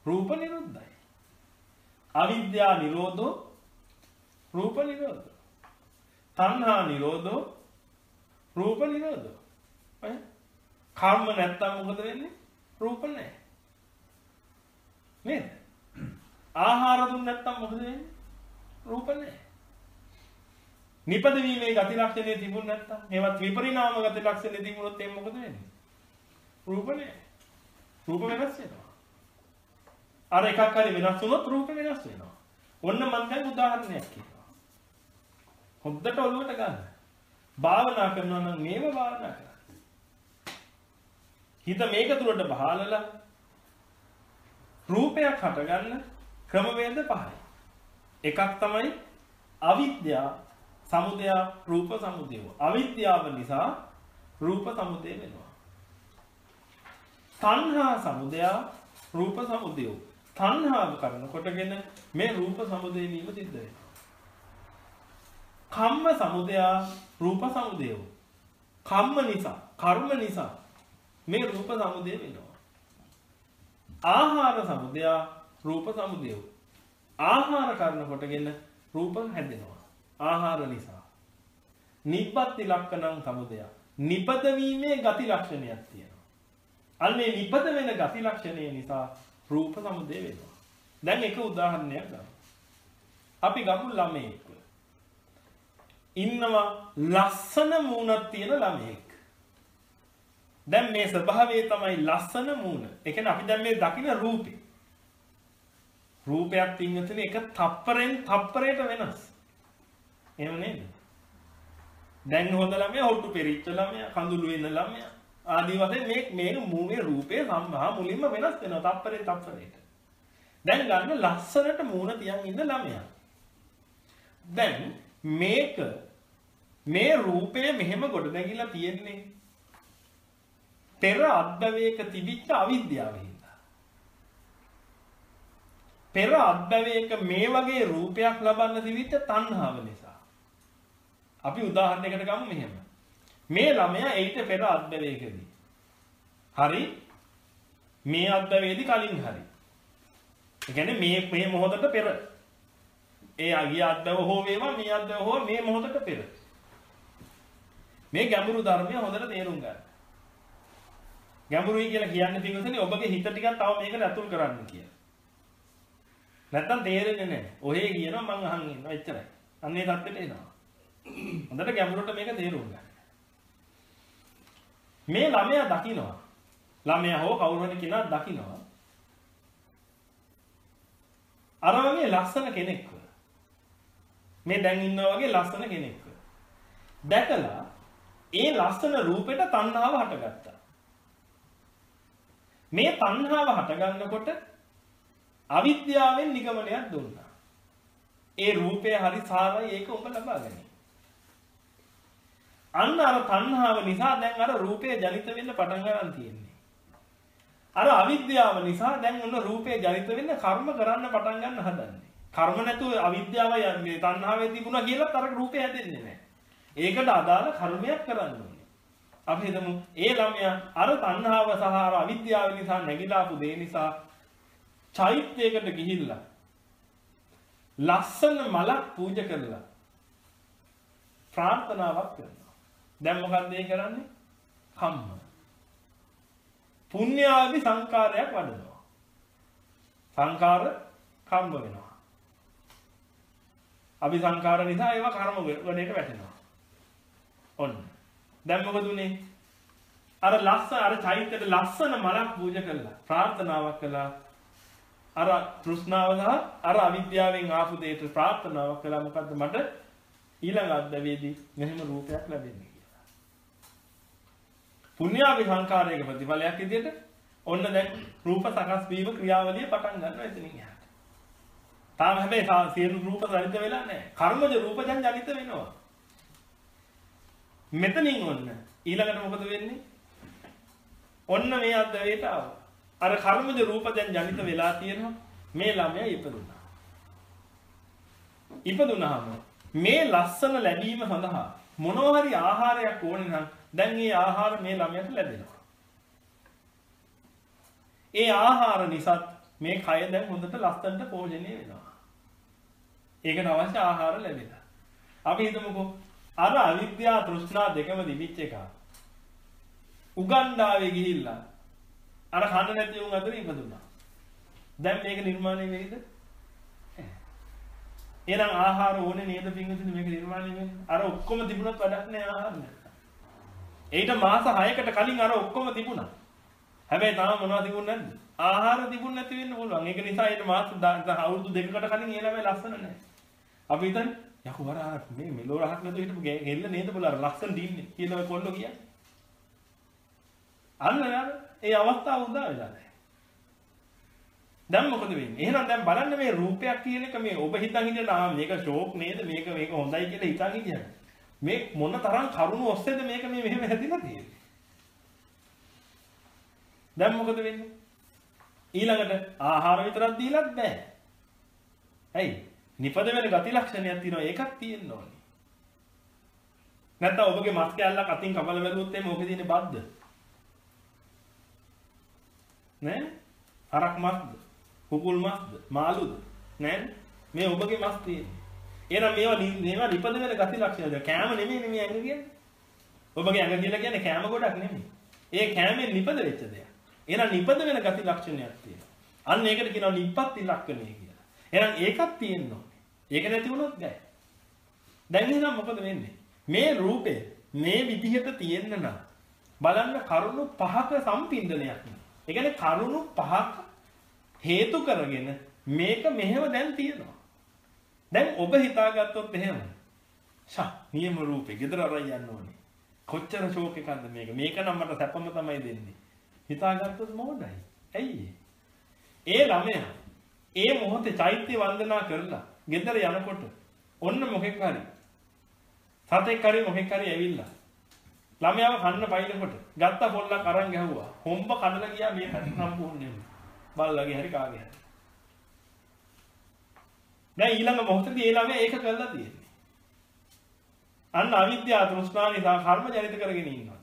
රූප නිරුද්ධයි. අවිද්‍යා නිරෝධෝ රූප නිරෝධෝ. තණ්හා නිරෝධෝ රූප නිරෝධෝ. අය කර්ම නැත්තම් මොකද වෙන්නේ? රූප නැහැ. නේද? ආහාර දුන්න නැත්තම් මොකද වෙන්නේ? රූප නැහැ. නිපද වීමේ ගති ලක්ෂණේ තිබුණ නැත්තම් ඒවත් විපරිණාම ගති ලක්ෂණේ තිබුණොත් එම් මොකද වෙන්නේ? රූප නැහැ. රූප වෙනස් වෙනවා. අර එකක් හරි වෙනස් වුණොත් රූප වෙනස් වෙනවා. ඔන්න මම දැන් උදාහරණයක් කියනවා. හොද්දට ඔළුවට ගන්න. භාවනා කරනවා නම් මේව භාවනා කරන්න. හිත මේක තුරට බහලලා රූපයක් හටගන්න ක්‍රමවේද පහයි. එකක් තමයි අවිද්‍යාව සමුදය රූප සමුදය. අවිද්‍යාව නිසා රූප සමුදය වෙනවා. තණ්හා සමුදය රූප සමුදය. තණ්හාව කරනකොටගෙන මේ රූප සමුදය වීම සිද්ධ වෙනවා. කම්ම සමුදය රූප සමුදය. කම්ම නිසා, කර්ම නිසා මේ රූප සමුදය වෙනවා. ආහාර සමුදය රූප සමුදය. ආහාර කරනකොටගෙන රූප හැදෙනවා. ආහාර නිසා. නිබ්බත්ති ලක්ෂණං සමුදය. නිපද වීමේ ගති ලක්ෂණයක් තියෙනවා. අන්නේ නිපද වෙන ගති ලක්ෂණය නිසා රූප සමුදය වෙනවා. දැන් එක උදාහරණයක් ගමු. අපි ගමු ළමයෙක්. ඉන්නවා ලස්සන මූණක් තියෙන ළමයෙක්. දැන් මේ ස්වභාවය තමයි ලස්සන මූණ. ඒ කියන්නේ අපි දැන් මේ දකින රූපේ. රූපයක් තින්නතන එක තප්පරෙන් තප්පරයට වෙනස්. එහෙම නේද? දැන් හොඳ ළමයා, හොට්ටු පෙරිච්ච ළමයා, කඳුළු වෙන ළමයා ආදී වශයෙන් මේ මේ මූණේ රූපේ සම්මා මුලින්ම වෙනස් වෙනවා තප්පරෙන් තප්පරයට. දැන් ගන්න ලස්සනට මූණ තියන් ඉන්න ළමයා. දැන් මේක මේ රූපය මෙහෙම ගොඩ නැගිලා තියෙන්නේ පෙර අත්බවයක තිබිච්ච අවිද්‍යාවෙන්. පෙර අත්බවයක මේ වගේ රූපයක් ලබන්න තිබිච්ච තණ්හාව නිසා. අපි උදාහරණයකට ගමු මෙහෙම. මේ ළමයා ඊට පෙර අත්බවයකදී. හරි? මේ අත්බවයේදී කලින් හරි. ඒ කියන්නේ මේ මේ මොහොතට පෙර. ඒ අගිය අත්බව හෝ වේවා මේ අත්බව හෝ මේ මොහොතට පෙර. මේ ගැඹුරු ධර්මය හොඳට තේරුම් ගන්න. ගැඹුරුයි කියලා කියන්නේ පිටුසනේ ඔබගේ හිත ටිකක් තව මේකට ඇතුල් කරන්න කියලා. නැත්තම් තේරෙන්නේ නැහැ. ඔහේ කියනවා මං අහන් ඉන්නවා එච්චරයි. අන්නේ தත්ත්වෙට එනවා. හොඳට ගැඹුරට මේක තේරුම් ගන්න. මේ ළමයා දකිනවා. ළමයා හෝ කවුරු හරි කෙනා දකිනවා. අර වගේ ලස්සන කෙනෙක්ව. මේ දැන් ඉන්නා වගේ ලස්සන කෙනෙක්ව. දැකලා ඒ ලස්සන රූපෙට තණ්හාව හටගත්තා. මේ තණ්හාව හටගන්නකොට අවිද්‍යාවෙන් නිගමනයක් දුන්නා. ඒ රූපය හරි සාරයි ඒක ඔබ ලබා ගන්න. අන්න අර තණ්හාව නිසා දැන් අර රූපය ජනිත වෙන්න පටන් ගන්න තියෙන්නේ. අර අවිද්‍යාව නිසා දැන් ඔන්න රූපය ජනිත වෙන්න කර්ම කරන්න පටන් ගන්න හදන්නේ. කර්ම නැතුව අවිද්‍යාවයි මේ තණ්හාවේ තිබුණා කියලා අර රූපය හැදෙන්නේ නැහැ. ඒකට අදාළ කර්මයක් කරන්න ඕනේ. අපි හිතමු ඒ ළමයා අර තණ්හාව සහ අර අවිද්‍යාව නිසා නැగిලා ආපු දේ නිසා චෛත්‍යයකට ගිහිල්ලා ලස්සන මලක් පූජා කරලා ප්‍රාර්ථනාවක් කරනවා. දැන් මොකක්ද ඒ කරන්නේ? කම්ම. පුණ්‍යාවි සංකාරයක් වඩනවා. සංකාර කම්ම වෙනවා. අපි සංකාර නිසා ඒවා කර්ම වලට වැටෙනවා. ඔන්න. දැන් මොකද උනේ? අර ලස්සන අර චෛත්‍යයට ලස්සන මලක් පූජා කළා. ප්‍රාර්ථනාවක් කළා. අර තෘෂ්ණාව සහ අර අවිද්‍යාවෙන් ආපු දෙයට ප්‍රාර්ථනාවක් කළා මොකද්ද මට ඊළඟ අද්දවේදී මෙහෙම රූපයක් ලැබෙන්නේ කියලා. පුණ්‍යාවි සංකාරයක ප්‍රතිඵලයක් විදිහට ඔන්න දැන් රූප සකස් වීම ක්‍රියාවලිය පටන් ගන්නවා එතනින් එහාට. තාම හැබැයි සියලු රූප ජනිත වෙලා නැහැ. කර්මජ රූප දැන් ජනිත වෙනවා. මෙතනින් ඔන්න ඊළඟට මොකද වෙන්නේ? ඔන්න මේ අද්දවේට ආවා. අර කර්මජ රූප දැන් ජනිත වෙලා තියෙනවා. මේ ළමයා ඉපදුනා. ඉපදුනාම මේ ලස්සන ලැබීම සඳහා මොනවා හරි ආහාරයක් ඕනේ නම් දැන් මේ ආහාර මේ ළමයාට ලැබෙනවා. ඒ ආහාර නිසා මේ කය දැන් හොඳට ලස්සනට පෝෂණය වෙනවා. ඒකට අවශ්‍ය ආහාර ලැබෙනවා. අපි හිතමුකෝ අර අවිද්‍යාව තෘෂ්ණා දෙකම දිවිච්ච එක. උගන්ඩාවේ ගිහිල්ලා අර කන්න නැති උන් අතර ඉපදුනා. දැන් මේක නිර්මාණය වෙයිද? එහෙනම් ආහාර ඕනේ නේද පින්විතනි මේක නිර්මාණය වෙන්නේ? අර ඔක්කොම තිබුණත් වැඩක් නෑ ආහාර නැත්තම්. ඒකට මාස හයකට කලින් අර ඔක්කොම තිබුණා. හැබැයි තාම මොනවද තිබුණේ නැද්ද? ආහාර තිබුණ නැති වෙන්න පුළුවන්. ඒක නිසා ඊට මාස අවුරුදු දෙකකට කලින් ඒ ළමයි ලස්සන නැහැ. අපි හිතන්නේ යකෝ අර අර මේ මෙලෝ රහක් නැතුව හිටපු ගෙල්ල නේද බලලා අර ලස්සන දින්නේ කියලා ඔය කොල්ලෝ කියන්නේ. අන්න යාර ඒ අවස්ථාව උදා වෙලා නැහැ. දැන් මොකද වෙන්නේ? එහෙනම් දැන් බලන්න මේ රූපයක් කියන එක මේ ඔබ හිතන් හිටියට ආ මේක ෂෝක් නේද? මේක මේක හොඳයි කියලා හිතන් හිටියද? මේ මොන තරම් කරුණු ඔස්සේද මේක මේ මෙහෙම හැදිලා තියෙන්නේ? දැන් මොකද වෙන්නේ? ඊළඟට ආහාර විතරක් දීලත් බෑ. ඇයි? නිපද වෙන ගති ලක්ෂණයක් තියෙනවා ඒකක් තියෙන්න ඕනේ. නැත්නම් ඔබගේ මස් කැල්ලක් අතින් කපලා බැලුවොත් එimhe මොකද තියෙන්නේ බද්ද? නෑ? හරක් මස්ද? කුකුල් මස්ද? මාළුද? නෑ? මේ ඔබගේ මස් තියෙන්නේ. එහෙනම් මේවා මේවා නිපද වෙන ගති ලක්ෂණ. කෑම නෙමෙයි නෙමෙයි ඇඟ කියන්නේ. ඔබගේ ඇඟ කියලා කියන්නේ කෑම ගොඩක් නෙමෙයි. ඒ කෑමෙන් නිපද වෙච්ච දෙයක්. එහෙනම් නිපද වෙන ගති ලක්ෂණයක් තියෙනවා. අන්න ඒකට කියනවා නිප්පත්ති ලක්ෂණය කියලා. එහෙනම් ඒකක් තියෙන්න ඕනේ. ඒක නැති වුණොත් බෑ. දැන් එහෙනම් මොකද වෙන්නේ? මේ රූපේ මේ විදිහට තියෙන්න නම් බලන්න කරුණු පහක සම්පින්දනයක් නේ. ඒ කියන්නේ කරුණු පහක් හේතු කරගෙන මේක මෙහෙම දැන් තියෙනවා. දැන් ඔබ හිතාගත්තොත් එහෙම. ෂා නියම රූපේ ගෙදර අරන් යන්න ඕනේ. කොච්චර ෂෝක් එකක්ද මේක? මේක නම් මට සැපම තමයි දෙන්නේ. හිතාගත්තොත් මොකදයි? ඇයි ඒ ළමයා ඒ මොහොතේ චෛත්‍ය වන්දනා කරලා ගෙදර යනකොට ඔන්න මොකෙක් හරි සතෙක් හරි මොකෙක් හරි ඇවිල්ලා ළමයාව කන්න පයින්නකොට ගත්ත පොල්ලක් අරන් ගැහුවා. හොම්බ කඩලා ගියා මේ පැත්ත සම්පූර්ණයෙන්ම. බල්ලගේ හරි කාගේ හරි. දැන් ඊළඟ මොහොතේදී ඒ ළමයා ඒක කළා තියෙන්නේ. අන්න අවිද්‍යාව තෘෂ්ණාව නිසා කර්ම ජනිත කරගෙන ඉන්නවා.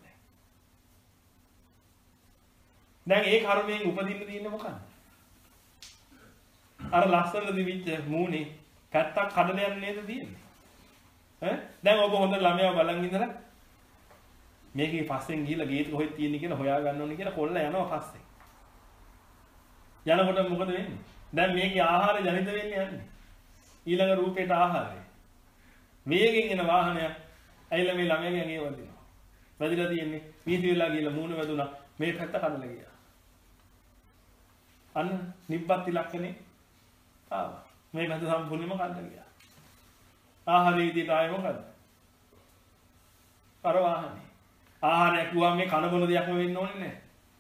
දැන් ඒ කර්මයෙන් උපදින්න තියෙන්නේ මොකක්ද? අර ලස්සන දිවිච්ච මූණේ පැත්තක් කඩන යන්නේ නේද තියෙන්නේ? ඈ දැන් ඔබ හොඳ ළමයා බලන් ඉඳලා මේකේ පස්සෙන් ගිහිල්ලා ගේට් කොහෙද තියෙන්නේ කියලා හොයා ගන්න ඕනේ කියලා කොල්ල යනවා පස්සේ. යනකොට මොකද වෙන්නේ? දැන් මේකේ ආහාර ජනිත වෙන්නේ යන්නේ. ඊළඟ රූපේට ආහාරය. වේගෙන් එන වාහනයක් ඇවිල්ලා මේ ළමයාගේ ඇඟේ වදිනවා. වැදිලා තියෙන්නේ වීදි වෙලා ගිහලා මූණ වැදුනා මේ පැත්ත කඩලා ගියා. අන්න නිබ්බත්ති ලක්ෂණේ ආවා. මේ පැත්ත සම්පූර්ණයෙන්ම කඩලා ගියා. ආහාරයේ විදිහට ආයේ මොකද? අර වාහනේ. ආහාරයක් වුණා මේ කන බොන දෙයක්ම වෙන්න ඕනේ නැහැ.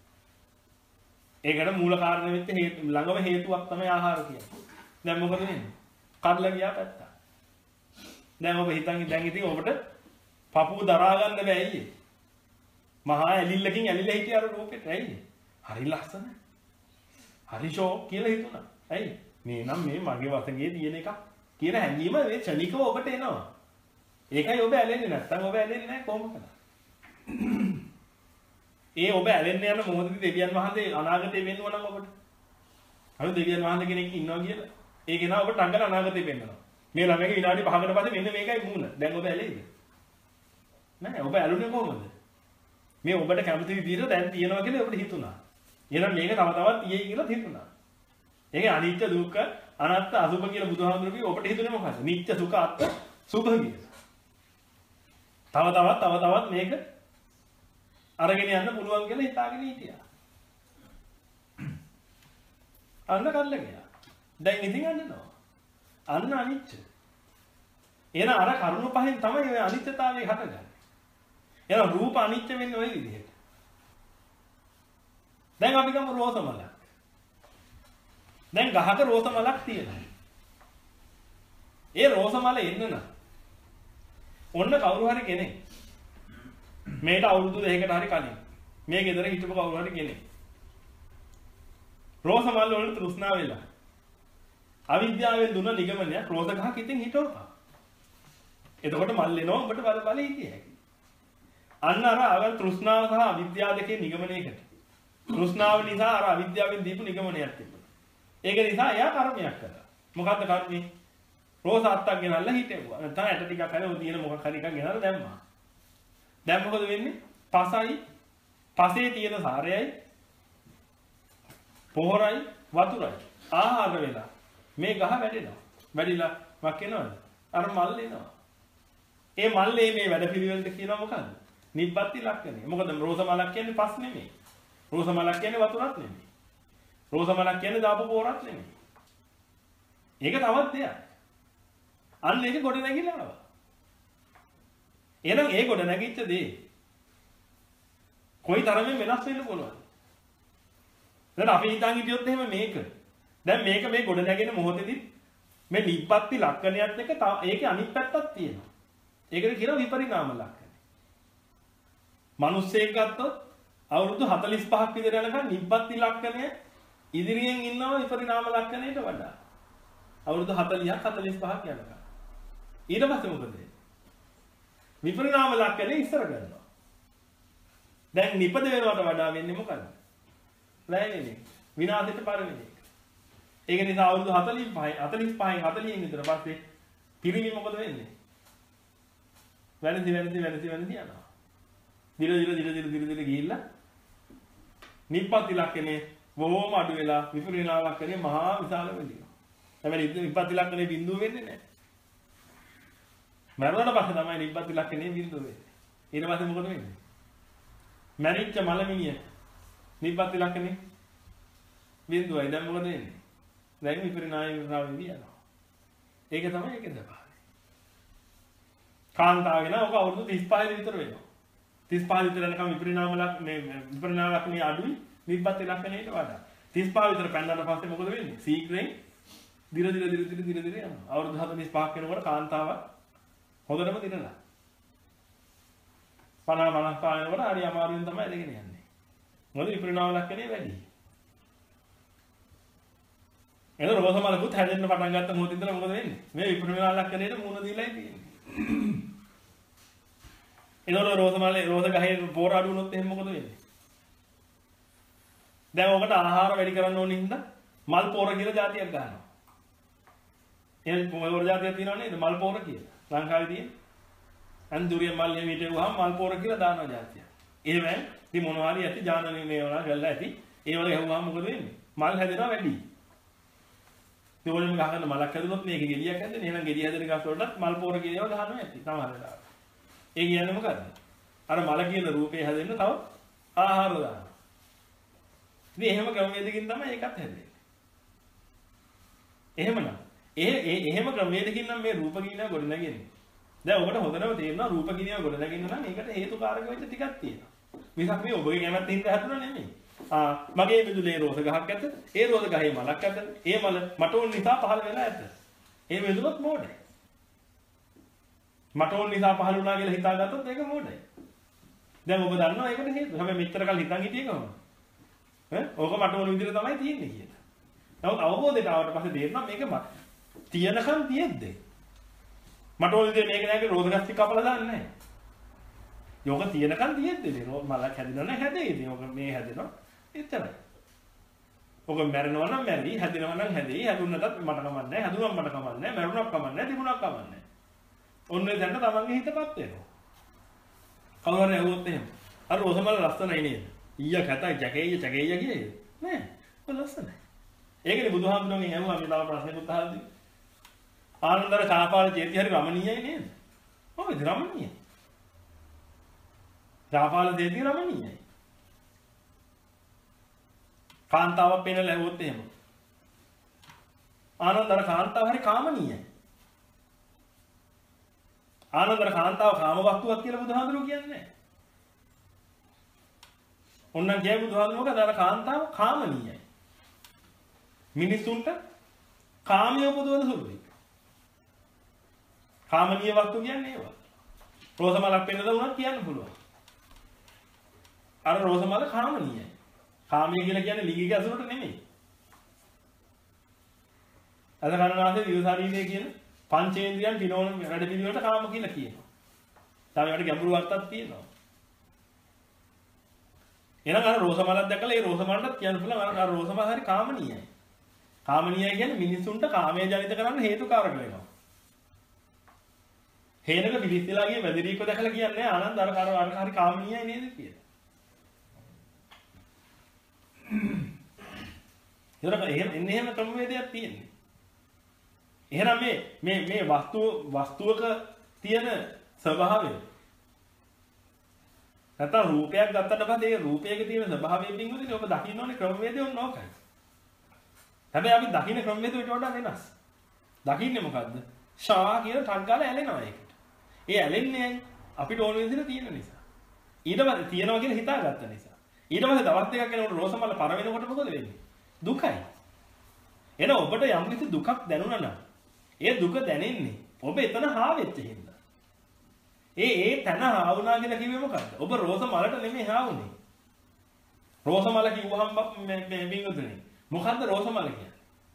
ඒකට මූල කාරණා වෙච්ච හේතු ළඟම හේතුවක් තමයි ආහාර කියන්නේ. දැන් මොකද වෙන්නේ? කඩලා ගියා පැත්ත. දැන් ඔබ හිතන් දැන් ඉතින් ඔබට පපුව දරා ගන්න බෑ අයියේ. මහා ඇලිල්ලකින් ඇලිලා හිටිය අර රූපෙට ඇයි? හරි ලස්සන. හරි ෂෝක් කියලා හිතුණා. ඇයි? මේ නම් මේ මගේ වසඟේ තියෙන එකක් කියන හැඟීම මේ ක්ෂණිකව ඔබට එනවා. ඒකයි ඔබ ඇලෙන්නේ නැත්තම් ඔබ ඇලෙන්නේ නැහැ කොහොමද? ඒ ඔබ ඇලෙන්න යන මොහොතේ දෙවියන් වහන්සේ අනාගතේ වෙන්නව නම් ඔබට. අර දෙවියන් වහන්සේ කෙනෙක් ඉන්නවා කියලා. ඒ කෙනා ඔබට අංගන අනාගතේ වෙන්නවා. මේ ළමයාගේ විනාඩි පහකට පස්සේ මෙන්න මේකයි මූණ. දැන් ඔබ ඇලෙයිද? නෑ ඔබ ඇලුනේ කොහොමද? මේ ඔබට කැමති විදිහට දැන් තියනවා කියලා ඔබට හිතුණා. එහෙනම් මේක තව තවත් තියෙයි කියලා හිතුණා. ඒකේ අනිත්‍ය දුක්ඛ අනාත්ම අසුභ කියලා බුදුහාමුදුරුවෝ කිව්ව ඔබට හිතුනේ මොකද්ද? නිත්‍ය සුඛ අත්ත සුභ කියලා. තව තවත් තව තවත් මේක අරගෙන යන්න පුළුවන් කියලා හිතාගෙන හිටියා. අන්න කල්ල ගියා. දැන් ඉතින් අන්නනවා. අන්න අනිත්‍ය. එහෙනම් අර කරුණු පහෙන් තමයි ඔය අනිත්‍යතාවය හටගන්නේ. එහෙනම් රූප අනිත්‍ය වෙන්නේ ওই විදිහට. දැන් අපි ගමු රෝස මලක්. දැන් ගහක රෝස මලක් තියෙනවා. ඒ රෝස මල එන්න නම් ඔන්න කවුරු හරි කෙනෙක් මේට අවුරුදු දෙකකට හරි කලින් මේ ගෙදර හිටපු කවුරු හරි කෙනෙක් රෝස මල් වලට තෘෂ්ණා වෙලා අවිද්‍යාවෙන් දුන්න නිගමනයක් රෝස ගහක් ඉතින් හිටවපා. එතකොට මල් එනවා ඔබට බල බල හිටිය හැකි. අන්න අර අර තෘෂ්ණාව සහ අවිද්‍යාව දෙකේ නිගමනයකට. තෘෂ්ණාව නිසා අර අවිද්‍යාවෙන් දීපු නිගමනයක් තිබුණා. ඒක නිසා එයා කර්මයක් කළා. මොකද්ද කර්මය? රෝස අත්තක් ගෙනල්ලා හිටෙව්වා. නැත්නම් ඇට ටිකක් හරි ඔය තියෙන මොකක් හරි එකක් ගෙනල්ලා දැම්මා. දැන් මොකද වෙන්නේ? පසයි පසේ තියෙන සාරයයි පොහොරයි වතුරයි ආහාර වෙලා මේ ගහ වැඩෙනවා. වැඩිලා මක් වෙනවද? අර මල් එනවා. ඒ මල්ලේ මේ වැඩ පිළිවෙලට කියනවා මොකද්ද? නිබ්බත්ති ලක්ෂණය. මොකද රෝස මලක් කියන්නේ පස් නෙමෙයි. රෝස මලක් කියන්නේ වතුරක් නෙමෙයි. රෝස මලක් කියන්නේ දාපු පොහොරක් නෙමෙයි. ඒක තවත් දෙයක්. අන්න ඒක ගොඩ නැගිලා ආවා. එහෙනම් ඒ ගොඩ නැගිච්ච දේ කොයි තරමෙන් වෙනස් වෙන්න පුළුවන්ද? දැන් අපි හිතන් හිටියොත් එහෙම මේක. දැන් මේක මේ ගොඩ නැගෙන මොහොතේදී මේ නිබ්බත්ති ලක්ෂණයත් එක්ක ඒකේ අනිත් පැත්තක් තියෙනවා. ඒකට කියනවා විපරිණාම ලක්ෂණය. මිනිස්සෙක් ගත්තොත් අවුරුදු හතළිස් පහක් විතර යනකම් නිබ්බත්ති ලක්ෂණය ඉදිරියෙන් ඉන්නවා විපරිණාම ලක්ෂණයට වඩා. අවුරුදු හතළිහක් හතළිස් පහක් යනකම්. ඊට පස්සේ මොකද වෙන්නේ? විපරිණාම ලක්ෂණය ඉස්සර කරනවා. දැන් නිපද වෙනවට වඩා වෙන්නේ මොකද්ද? ලැබෙන්නේ විනාශයට පරිවෙන්නේ. ඒක නිසා අවුරුදු හතළිස් පහයි හතළිස් පහෙන් හතළිහෙන් විතර පස්සේ පිරිමි මොකද වෙන්නේ? වැරදි වැරදි වැරදි වැරදි යනවා. දිර දිර දිර දිර දිර දිර ගිහිල්ලා නිප්පත්ති ලක්ෂණේ බොහොම අඩු වෙලා විපරිණාම ලක්ෂණේ මහා විශාල වෙනවා. හැබැයි නිප්පත්ති ලක්ෂණේ බිඳුව වෙන්නේ නැහැ. මරණයට පස්සේ තමයි නිබ්බත්ති ලක්ෂණේ බිඳුව වෙන්නේ. ඊට පස්සේ මොකද වෙන්නේ? මැරිච්ච මලමිනිය නිබ්බත්ති ලක්ෂණේ බිඳුවයි. දැන් මොකද වෙන්නේ? දැන් විපරිණාම විපරිණාමෙදී යනවා. ඒක තමයි ඒකේ ස්වභාවය. කාන්තාව වෙන ඔක අවුරුදු තිස් පහේ විතර වෙනවා. තිස් පහ විතර යනකම් විපරිණාම ලක්ෂණේ විපරිණාම ලක්ෂණේ අඩුයි නිබ්බත්ති ලක්ෂණයට වඩා. තිස් පහ විතර පැනනට පස්සේ මොකද වෙන්නේ? සීක්‍රෙන් දිර දිර දිර දිර දිර දිර යනවා. අවුරුදු හතළිස් පහක් වෙනකොට කාන්තාව හොඳටම දිනලා. පනහ පනහ පහ වෙනකොට හරි අමාරුවෙන් තමයි දෙගෙන යන්නේ. මොකද විපරිණාම ලක්ෂණේ වැඩි. එන රෝස මලකුත් හැදෙන්න පටන් ගත්ත මොහොත ඉඳලා මොකද වෙන්නේ? මේ විපරිණාම ලක්ෂණයට මුහුණ දීලායි තියෙන්නේ. එනකොට රෝස මලේ රෝස ගහේ පොර අඩු වුණොත් එහෙනම් මොකද වෙන්නේ? දැන් ඔකට ආහාර වැඩි කරන්න ඕන හින්දා මල් පොර කියලා જાතියක් ගන්නවා. එහෙනම් පොර જાතියක් තියෙනව නේද? මල් පොර කියලා. ලංකාවේ තියෙන අන්දුරිය මල් එහෙම හිටෙවුවාම මල් පොර කියලා දානවා જાතියක්. එහෙම ඉතින් මොනවා හරි ඇති ඥානනේ මේවා ගල්ලා ඇති. ඒ වල ගහුවාම මොකද වෙන්නේ? මල් හැදෙනවා වැඩි. ඒ වගේම ගහන මලක් හැදුනොත් මේකේ ගෙඩියක් හැදෙන්නේ. එහෙනම් ගෙඩිය හැදෙන ගස් වලටත් මල් පොර කියනවා ගහනවා ඇති. සමහර වෙලාවට. ඒ කියන්නේ මොකද්ද? අර මල කියන රූපේ හැදෙන්න තව ආහාර දානවා. ඉතින් එහෙම ක්‍රමවේදකින් තමයි ඒකත් හැදෙන්නේ. එහෙමනම් ඒ ඒ එහෙම ක්‍රමවේදකින් නම් මේ රූප කිනියා ගොඩ නැගෙන්නේ. දැන් ඔබට හොඳටම තේරෙනවා රූප කිනියා ගොඩ නැගෙන්න නම් ඒකට හේතුකාරක වෙච්ච ටිකක් තියෙනවා. මිසක් මේ ඔබගේ කැමැත්තින් හැදුණා නෙමෙයි. ආ මගේ මිදුලේ රෝස ගහක් ඇත. ඒ රෝස ගහේ මලක් ඇත. ඒ මල මට ඕන නිසා පහළ වෙලා ඇත. ඒ මිදුලත් මෝඩයි. මට ඕන නිසා පහළ වුණා කියලා හිතාගත්තොත් ඒක මෝඩයි. දැන් ඔබ දන්නවා ඒකට හේතුව. හැබැයි මෙච්චර කල් හිතන් හිටියේ කොහොමද? ඈ ඕක මට ඕන විදිහට තමයි තියෙන්නේ කියලා. නමුත් අවබෝධයට ආවට පස්සේ තේරෙනවා මේක තියනකම් තියෙද්ද. මට ඕන විදිහට මේක නෑ කියලා රෝද ගස් ටික කපලා දාන්නේ නෑ. යෝග තියනකම් තියෙද්ද ඉතින් මලක් හැදෙනවා නෑ හැදේ. ඉතින් ඔක මේ හැදෙනවා එච්චරයි. ඔක මැරෙනවා නම් මැරි, හැදෙනවා නම් හැදේ. හැදුන්නටත් මට කමක් නෑ. හැදුනම මට කමක් නෑ. මැරුණක් කමක් නෑ. තිබුණක් කමක් නෑ. ඔන්නේ දැන් තමන්ගේ හිතපත් වෙනවා. කවුරු හරි ඇහුවොත් එහෙම. අර රෝසමල ලස්සනයි නේද? ඊය කැතයි ජකේය ජකේය කියේ. නෑ. ඔය ලස්සනයි. ඒකනේ බුදුහාමුදුරන්ගෙන් ඇහුවා මේ තව ප්‍රශ්නකුත් අහද්දි. ආනන්දර කාපාල චේති හරි රමණීයයි නේද? ඔව් ඒක රමණීයයි. කාපාල චේති රමණීයයි. කාන්තාවක් පේන ලැබුවොත් එහෙම. ආනන්දර කාන්තාව හරි කාමනීයයි. ආනන්දර කාන්තාව කාම වස්තුවක් කියලා බුදුහාමුදුරුවෝ කියන්නේ නැහැ. ඔන්නම් කියයි බුදුහාමුදුරුවෝ කදාර කාන්තාව කාමනීයයි. මිනිසුන්ට කාමිය උපදවන සුළුයි. කාමනීය වස්තු කියන්නේ ඒවා. රෝස මලක් පෙන්නද උනත් කියන්න පුළුවන්. අර රෝස මල කාමනීයයි. කාමිය කියලා කියන්නේ ලිංගික අසුරට නෙමෙයි. අද කනනාසේ දිව ශරීරය කියන පංචේන්ද්‍රයන් පිනෝන වැඩ පිළිවෙලට කාම කියලා කියනවා. තව ඒකට ගැඹුරු අර්ථයක් තියෙනවා. එහෙනම් අර රෝස මලක් දැකලා ඒ රෝස මලට කියන්න පුළුවන් අර රෝස මල හරි කාමනීයයි. කාමනීයයි කියන්නේ මිනිසුන්ට කාමයේ ජනිත කරන්න හේතුකාරක වෙනවා. හේනක පිළිස්සලා ගිය වැදිරීක දැකලා කියන්නේ ආනන්ද අර අර අර හරි කාමනීයයි නේද කියලා. ඒකට එහෙම එන්නේ එහෙම ක්‍රමවේදයක් තියෙන්නේ. එහෙනම් මේ මේ මේ වස්තුව වස්තුවක තියෙන ස්වභාවය නැත්නම් රූපයක් ගත්තට පස්සේ ඒ රූපයක තියෙන ස්වභාවයෙන් පින්වතුනි ඔබ දකින්න ඕනේ ක්‍රමවේදය ඔන්න ඕකයි. හැබැයි අපි දකින්න ක්‍රමවේදය ඊට වඩා වෙනස්. දකින්නේ මොකද්ද? ෂා කියන ටක් ගාලා ඇලෙනවා ඒකට. ඒ ඇලෙන්නේ අපිට ඕන විදිහට තියෙන නිසා. ඊට පස්සේ තියනවා කියලා හිතාගත්ත නිසා. ඊට පස්සේ දවස් දෙකක් යනකොට රෝසමල පර වෙනකොට මොකද වෙන්නේ? දුකයි. එන ඔබට යම් කිසි දුකක් දැනුණා නම් ඒ දුක දැනෙන්නේ ඔබ එතන හා වෙච්ච හින්දා. ඒ ඒ තන හා වුණා කියලා කිව්වේ මොකද්ද? ඔබ රෝසමලට නෙමෙයි හා වුනේ. රෝසමල කිව්වහම මේ මේ වින්දුනේ. මොකද්ද රෝසමල කියන්නේ?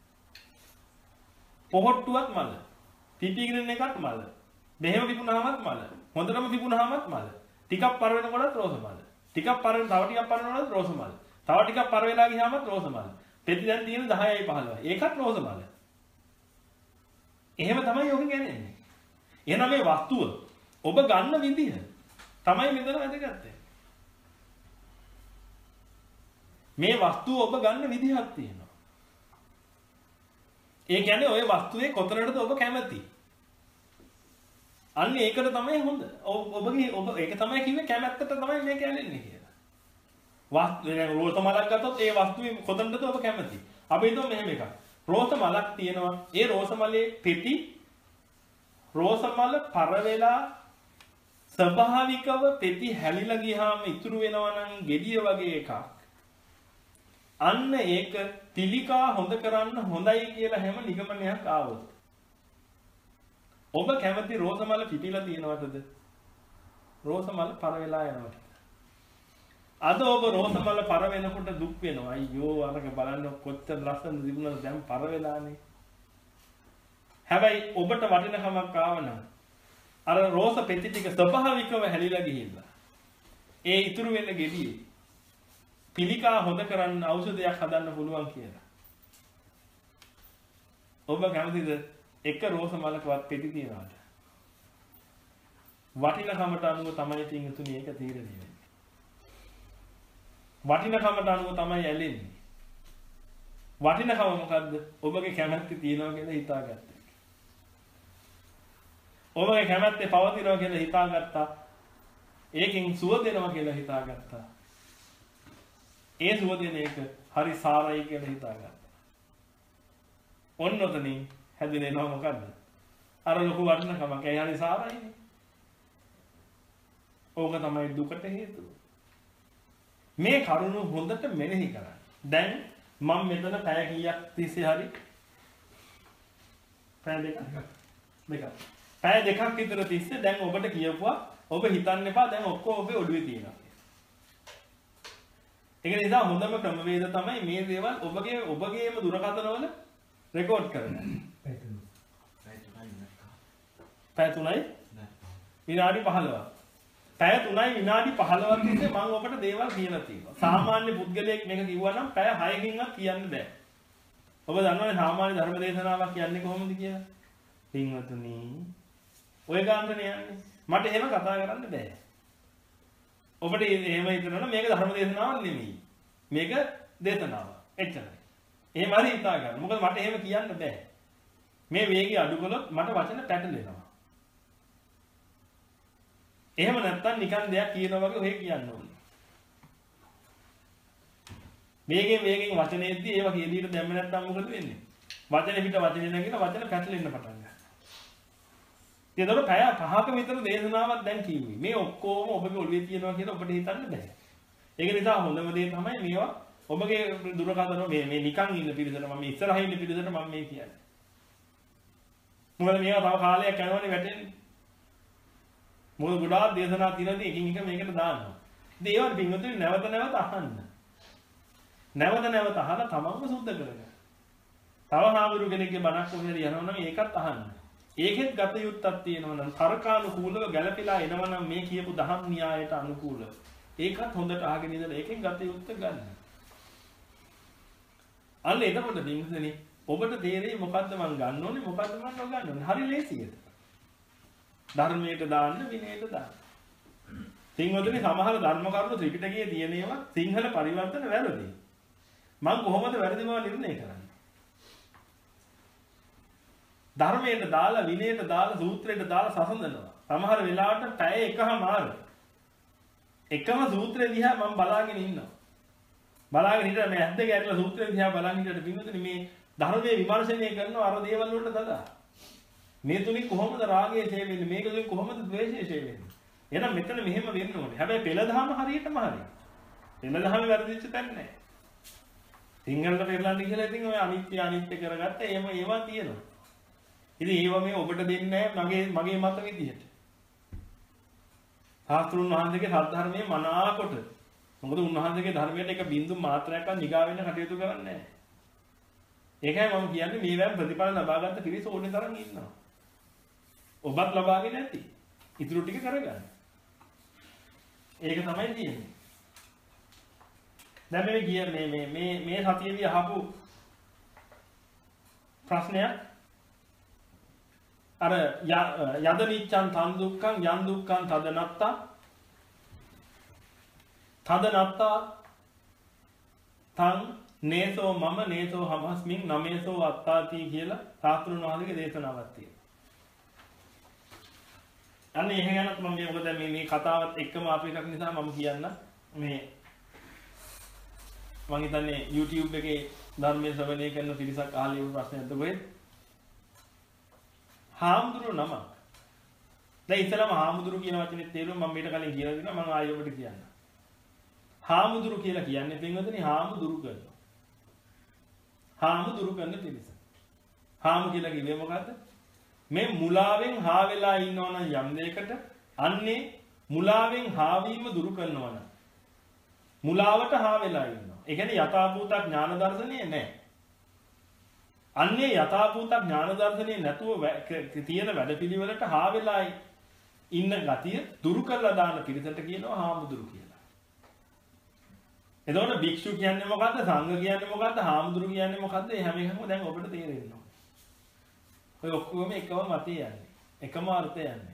පොහොට්ටුවක් මල. පිපිගිරෙන එකක් මල. මෙහෙම පිපුණාමත් මල. හොඳටම පිපුණාමත් මල. ටිකක් පර වෙනකොටත් රෝසමල. ටිකක් පර වෙන තව ටිකක් පර වෙනකොටත් රෝසමල. තව ටිකක් පර වෙලා ගියාමත් රෝසමල. පෙති දැන් තියෙන දහයයි පහළොවයි. ඒකත් රෝසමල. එහෙම තමයි යෝග කියන්නේ. එහෙනම් මේ වස්තුව ඔබ ගන්න විදිහ තමයි මෙතන වැදගත්. මේ වස්තුව ඔබ ගන්න විදිහක් තියෙනවා. ඒ කියන්නේ ওই වස්තුවේ කොතරටද ඔබ කැමති? අන්න ඒකට තමයි හොඳ. ඔබගේ ඔබ ඒක තමයි කිව්වේ කැමැත්තට තමයි මේක ඇලෙන්නේ කියලා. වස්තු රෝස මලක් ගත්තොත් ඒ වස්තුවේ කොතනද ඔබ කැමති? අපි හිතමු මෙහෙම එකක්. රෝස මලක් තියෙනවා. ඒ රෝස මලේ පෙති රෝස මල පර වෙලා ස්වභාවිකව පෙති හැලිලා ගියාම ඉතුරු වෙනවා නම් gediya වගේ එකක්. අන්න ඒක පිළිකා හොඳ කරන්න හොඳයි කියලා හැම නිගමනයක් ආවොත් ඔබ කැමති රෝස මල පිපිලා තියෙනවද? රෝස මල පර වෙලා යනවට. අද ඔබ රෝස මල පර වෙනකොට දුක් වෙනවා. අයියෝ අරක බලන්න කොච්චර ලස්සනද තිබුණාද දැන් පර වෙලානේ. හැබැයි ඔබට වටිනකමක් ආවනම් අර රෝස පෙති ටික ස්වභාවිකව හැලිලා ගිහිල්ලා ඒ ඉතුරු වෙන ගෙඩියේ පිළිකා හොඳ කරන්න ඖෂධයක් හදන්න පුළුවන් කියලා. ඔබ කැමතිද එක රෝස මලකවත් පෙති තියනවාට? වටිනකමට අනුව තමයි තින්තුනේ ඒක තීරණය වෙන්නේ. වටිනකමට අනුව තමයි ඇලෙන්නේ. වටිනකම මොකද්ද? ඔබගේ කැමැත්ත තියනවා කියලා හිතාගත්තා. ඔබගේ කැමැත්තේ පවතිනවා කියලා හිතාගත්තා. ඒකෙන් සුව දෙනවා කියලා හිතාගත්තා. ඒ සුව දෙන එක හරි සාරයි කියලා හිතාගත්තා. ඔන්න ඔතනින් හැදෙනවා මොකද්ද? අර ලොකු වටිනකමක්. ඒ හරි සාරයිනේ. ඕක තමයි දුකට හේතුව. මේ කරුණු හොඳට මෙනෙහි කරන්න. දැන් මම මෙතන පැය කීයක් තිස්සේ හරි පැය දෙකක් දෙකක් පැය දෙකක් විතර තිස්සේ දැන් ඔබට කියපුවා ඔබ හිතන්න එපා දැන් ඔක්කොම ඔබේ ඔළුවේ තියෙනවා. ඒක නිසා හොඳම ක්‍රමවේද තමයි මේ දේවල් ඔබගේ ඔබගේම දුරකථනවල රෙකෝඩ් කරගන්න. පැය තුනයි විනාඩි පහළොවක්. පැය තුනයි විනාඩි පහළොවක් තිස්සේ මම ඔබට දේවල් කියලා තියෙනවා. සාමාන්‍ය පුද්ගලයෙක් මේක කිව්වා නම් පැය හයකින්වත් කියන්න බෑ. ඔබ දන්නවනේ සාමාන්‍ය ධර්ම දේශනාවක් කියන්නේ කොහොමද කියලා? පින්වතුනි ඔය ගානනේ යන්නේ. මට එහෙම කතා කරන්න බෑ. ඔබට එහෙම හිතනවා නම් මේක ධර්ම දේශනාවක් නෙමෙයි. මේක දේශනාවක්. එච්චරයි. එහෙම හරි හිතා ගන්න. මොකද මට එහෙම කියන්න බෑ. මේ වේගය අඩු කළොත් මට වචන පැටලෙනවා. එහෙම නැත්තම් නිකන් දෙයක් කියනවා වගේ ඔහෙ කියන්න ඕනේ. වේගෙන් වේගෙන් වචනේද්දී ඒවා කියදීට දැම්ම නැත්තම් මොකද වෙන්නේ? වචනේ පිට වචනේ නැගිලා වචන පැටලෙන්න පටන් ගන්නවා. ඒතකොට පැය පහක විතර දේශනාවක් දැන් කිව්වේ. මේ ඔක්කොම ඔබගේ ඔළුවේ තියෙනවා කියලා ඔබට හිතන්න බෑ. ඒක නිසා හොඳම දේ තමයි මේවා ඔබගේ දුරකථන මේ මේ නිකන් ඉන්න පිළිසර මම ඉස්සරහින් ඉන්න පිළිසර මම මේ කියන්නේ. මොකද මේවා තව කාලයක් යනවනේ වැටෙන්නේ. මොකද ගොඩාක් දේශනා තියෙනදී එකින් එක මේකට දානවා. ඉතින් ඒවත් පින්වතුනි නැවත නැවත අහන්න. නැවත නැවත අහලා තමන්ව සුද්ධ කරගන්න. තව හාමුදුරු කෙනෙක්ගේ බණක් කොහෙද යනවා නම් ඒකත් අහන්න. ඒකෙත් ගත යුත්තක් තියෙනවා නම් තර්කානුකූලව ගැළපීලා එනවා නම් මේ කියපු දහම් න්‍යායයට අනුකූලව. ඒකත් හොඳට අහගෙන ඉඳලා ඒකෙන් ගත යුත්ත ගන්න. අන්න එතකොට පින්වතුනි ඔබට තේරෙයි මොකද්ද මං ගන්න ඕනේ මොකද්ද මං නොගන්න ඕනේ. හරි ලේසියද? ධර්මයට දාන්න විනයට දාන්න. සිංහලදී සමහර ධර්ම කරුණු ත්‍රිපිටකයේ තියෙන ඒවා සිංහල පරිවර්තන වැරදි. මං කොහොමද වැරදි බව නිර්ණය කරන්නේ? ධර්මයට දාලා විනයට දාලා සූත්‍රයට දාලා සසඳනවා. සමහර වෙලාවට පැය එකමාර එකම සූත්‍රය දිහා මම බලාගෙන ඉන්නවා. බලාගෙන හිටියා මේ ඇද්ද ගැටලා සූත්‍රය දිහා බලන් හිටියට පින්වතුනි මේ ධර්මයේ විමර්ශනය කරනවා අර දේවල් වලට දදා. මේ තුලින් කොහොමද රාගය ඡේ වෙන්නේ? මේක තුලින් කොහොමද ද්වේෂය ඡේ වෙන්නේ? එහෙනම් මෙතන මෙහෙම වෙන්න ඕනේ. හැබැයි පෙළ දහම හරියටම හරි. පෙළ දහම වැරදිච්ච තැන නැහැ. සිංහලට පෙරලන්න කියලා ඉතින් ඔය අනිත්‍ය අනිත්‍ය කරගත්ත එහෙම ඒවා තියෙනවා. ඉතින් ඒව මේ ඔබට දෙන්නේ මගේ මගේ මත විදිහට. සාස්ත්‍රුන් වහන්සේගේ සද්ධර්මයේ මනාකොට. මොකද උන්වහන්සේගේ ධර්මයට එක බින්දු මාත්‍රයක්වත් නිගා වෙන්න කටයුතු කරන්නේ නැහැ. ඒකයි මම කියන්නේ මේවෙන් ප්‍රතිඵල ලබාගත්ත පිරිස ඕනේ තරම් ඉන්නවා. ඔබත් ලබාගෙන නැති. ඉතුරු ටික කරගන්න. ඒක තමයි තියෙන්නේ. දැන් මේ ගිය මේ මේ මේ මේ සතියේදී අහපු ප්‍රශ්නයක් අර යද නිච්ඡං තන් දුක්ඛං යන් දුක්ඛං තද නත්තා තද නත්තා තං නේසෝ මම නේසෝ හමස්මින් නමේසෝ අත්තාති කියලා සාස්ත්‍රුන් වහන්සේගේ දේශනාවක් තියෙනවා. අන්න ඒක ගැනත් මම මොකද මේ මේ කතාවත් එක්කම ආපු එකක් නිසා මම කියන්න මේ මම හිතන්නේ YouTube එකේ ධර්මයේ ශ්‍රවණය කරන පිරිසක් අහලා ඉන්න ප්‍රශ්නයක්ද කොහෙද? හාමුදුරු නම. දැන් ඉතලම හාමුදුරු කියන වචනේ තේරුම මම මීට කලින් කියලා දුන්නා මම ආයෙ ඔබට කියන්න. හාමුදුරු කියලා කියන්නේ පින්වතුනි හාමුදුරු කරනවා. හාමුදුරු කරන පිරිස. හාමු කියලා කිව්වේ මොකද්ද? මේ මුලාවෙන් හා වෙලා ඉන්නවනම් යම් දෙයකට අන්නේ මුලාවෙන් හාවීම දුරු කරනවා නම් මුලාවට හා වෙලා ඉන්නවා. ඒ කියන්නේ යථාභූත ඥාන දර්ශනය නැහැ. අන්නේ යථාභූත ඥාන දර්ශනය නැතුව තියෙන වැඩපිළිවෙලට හා වෙලා ඉන්න ගතිය දුරු කරලා දාන පිරිසට කියනවා හාමුදුරු කියලා. එතකොට භික්ෂු කියන්නේ මොකද්ද? සංඝ කියන්නේ මොකද්ද? හාමුදුරු කියන්නේ මොකද්ද? මේ හැම එකම දැන් ඔබට තේරෙනවා. ඔය ඔක්කොම එකම මතය යන්නේ. එකම අර්ථය යන්නේ.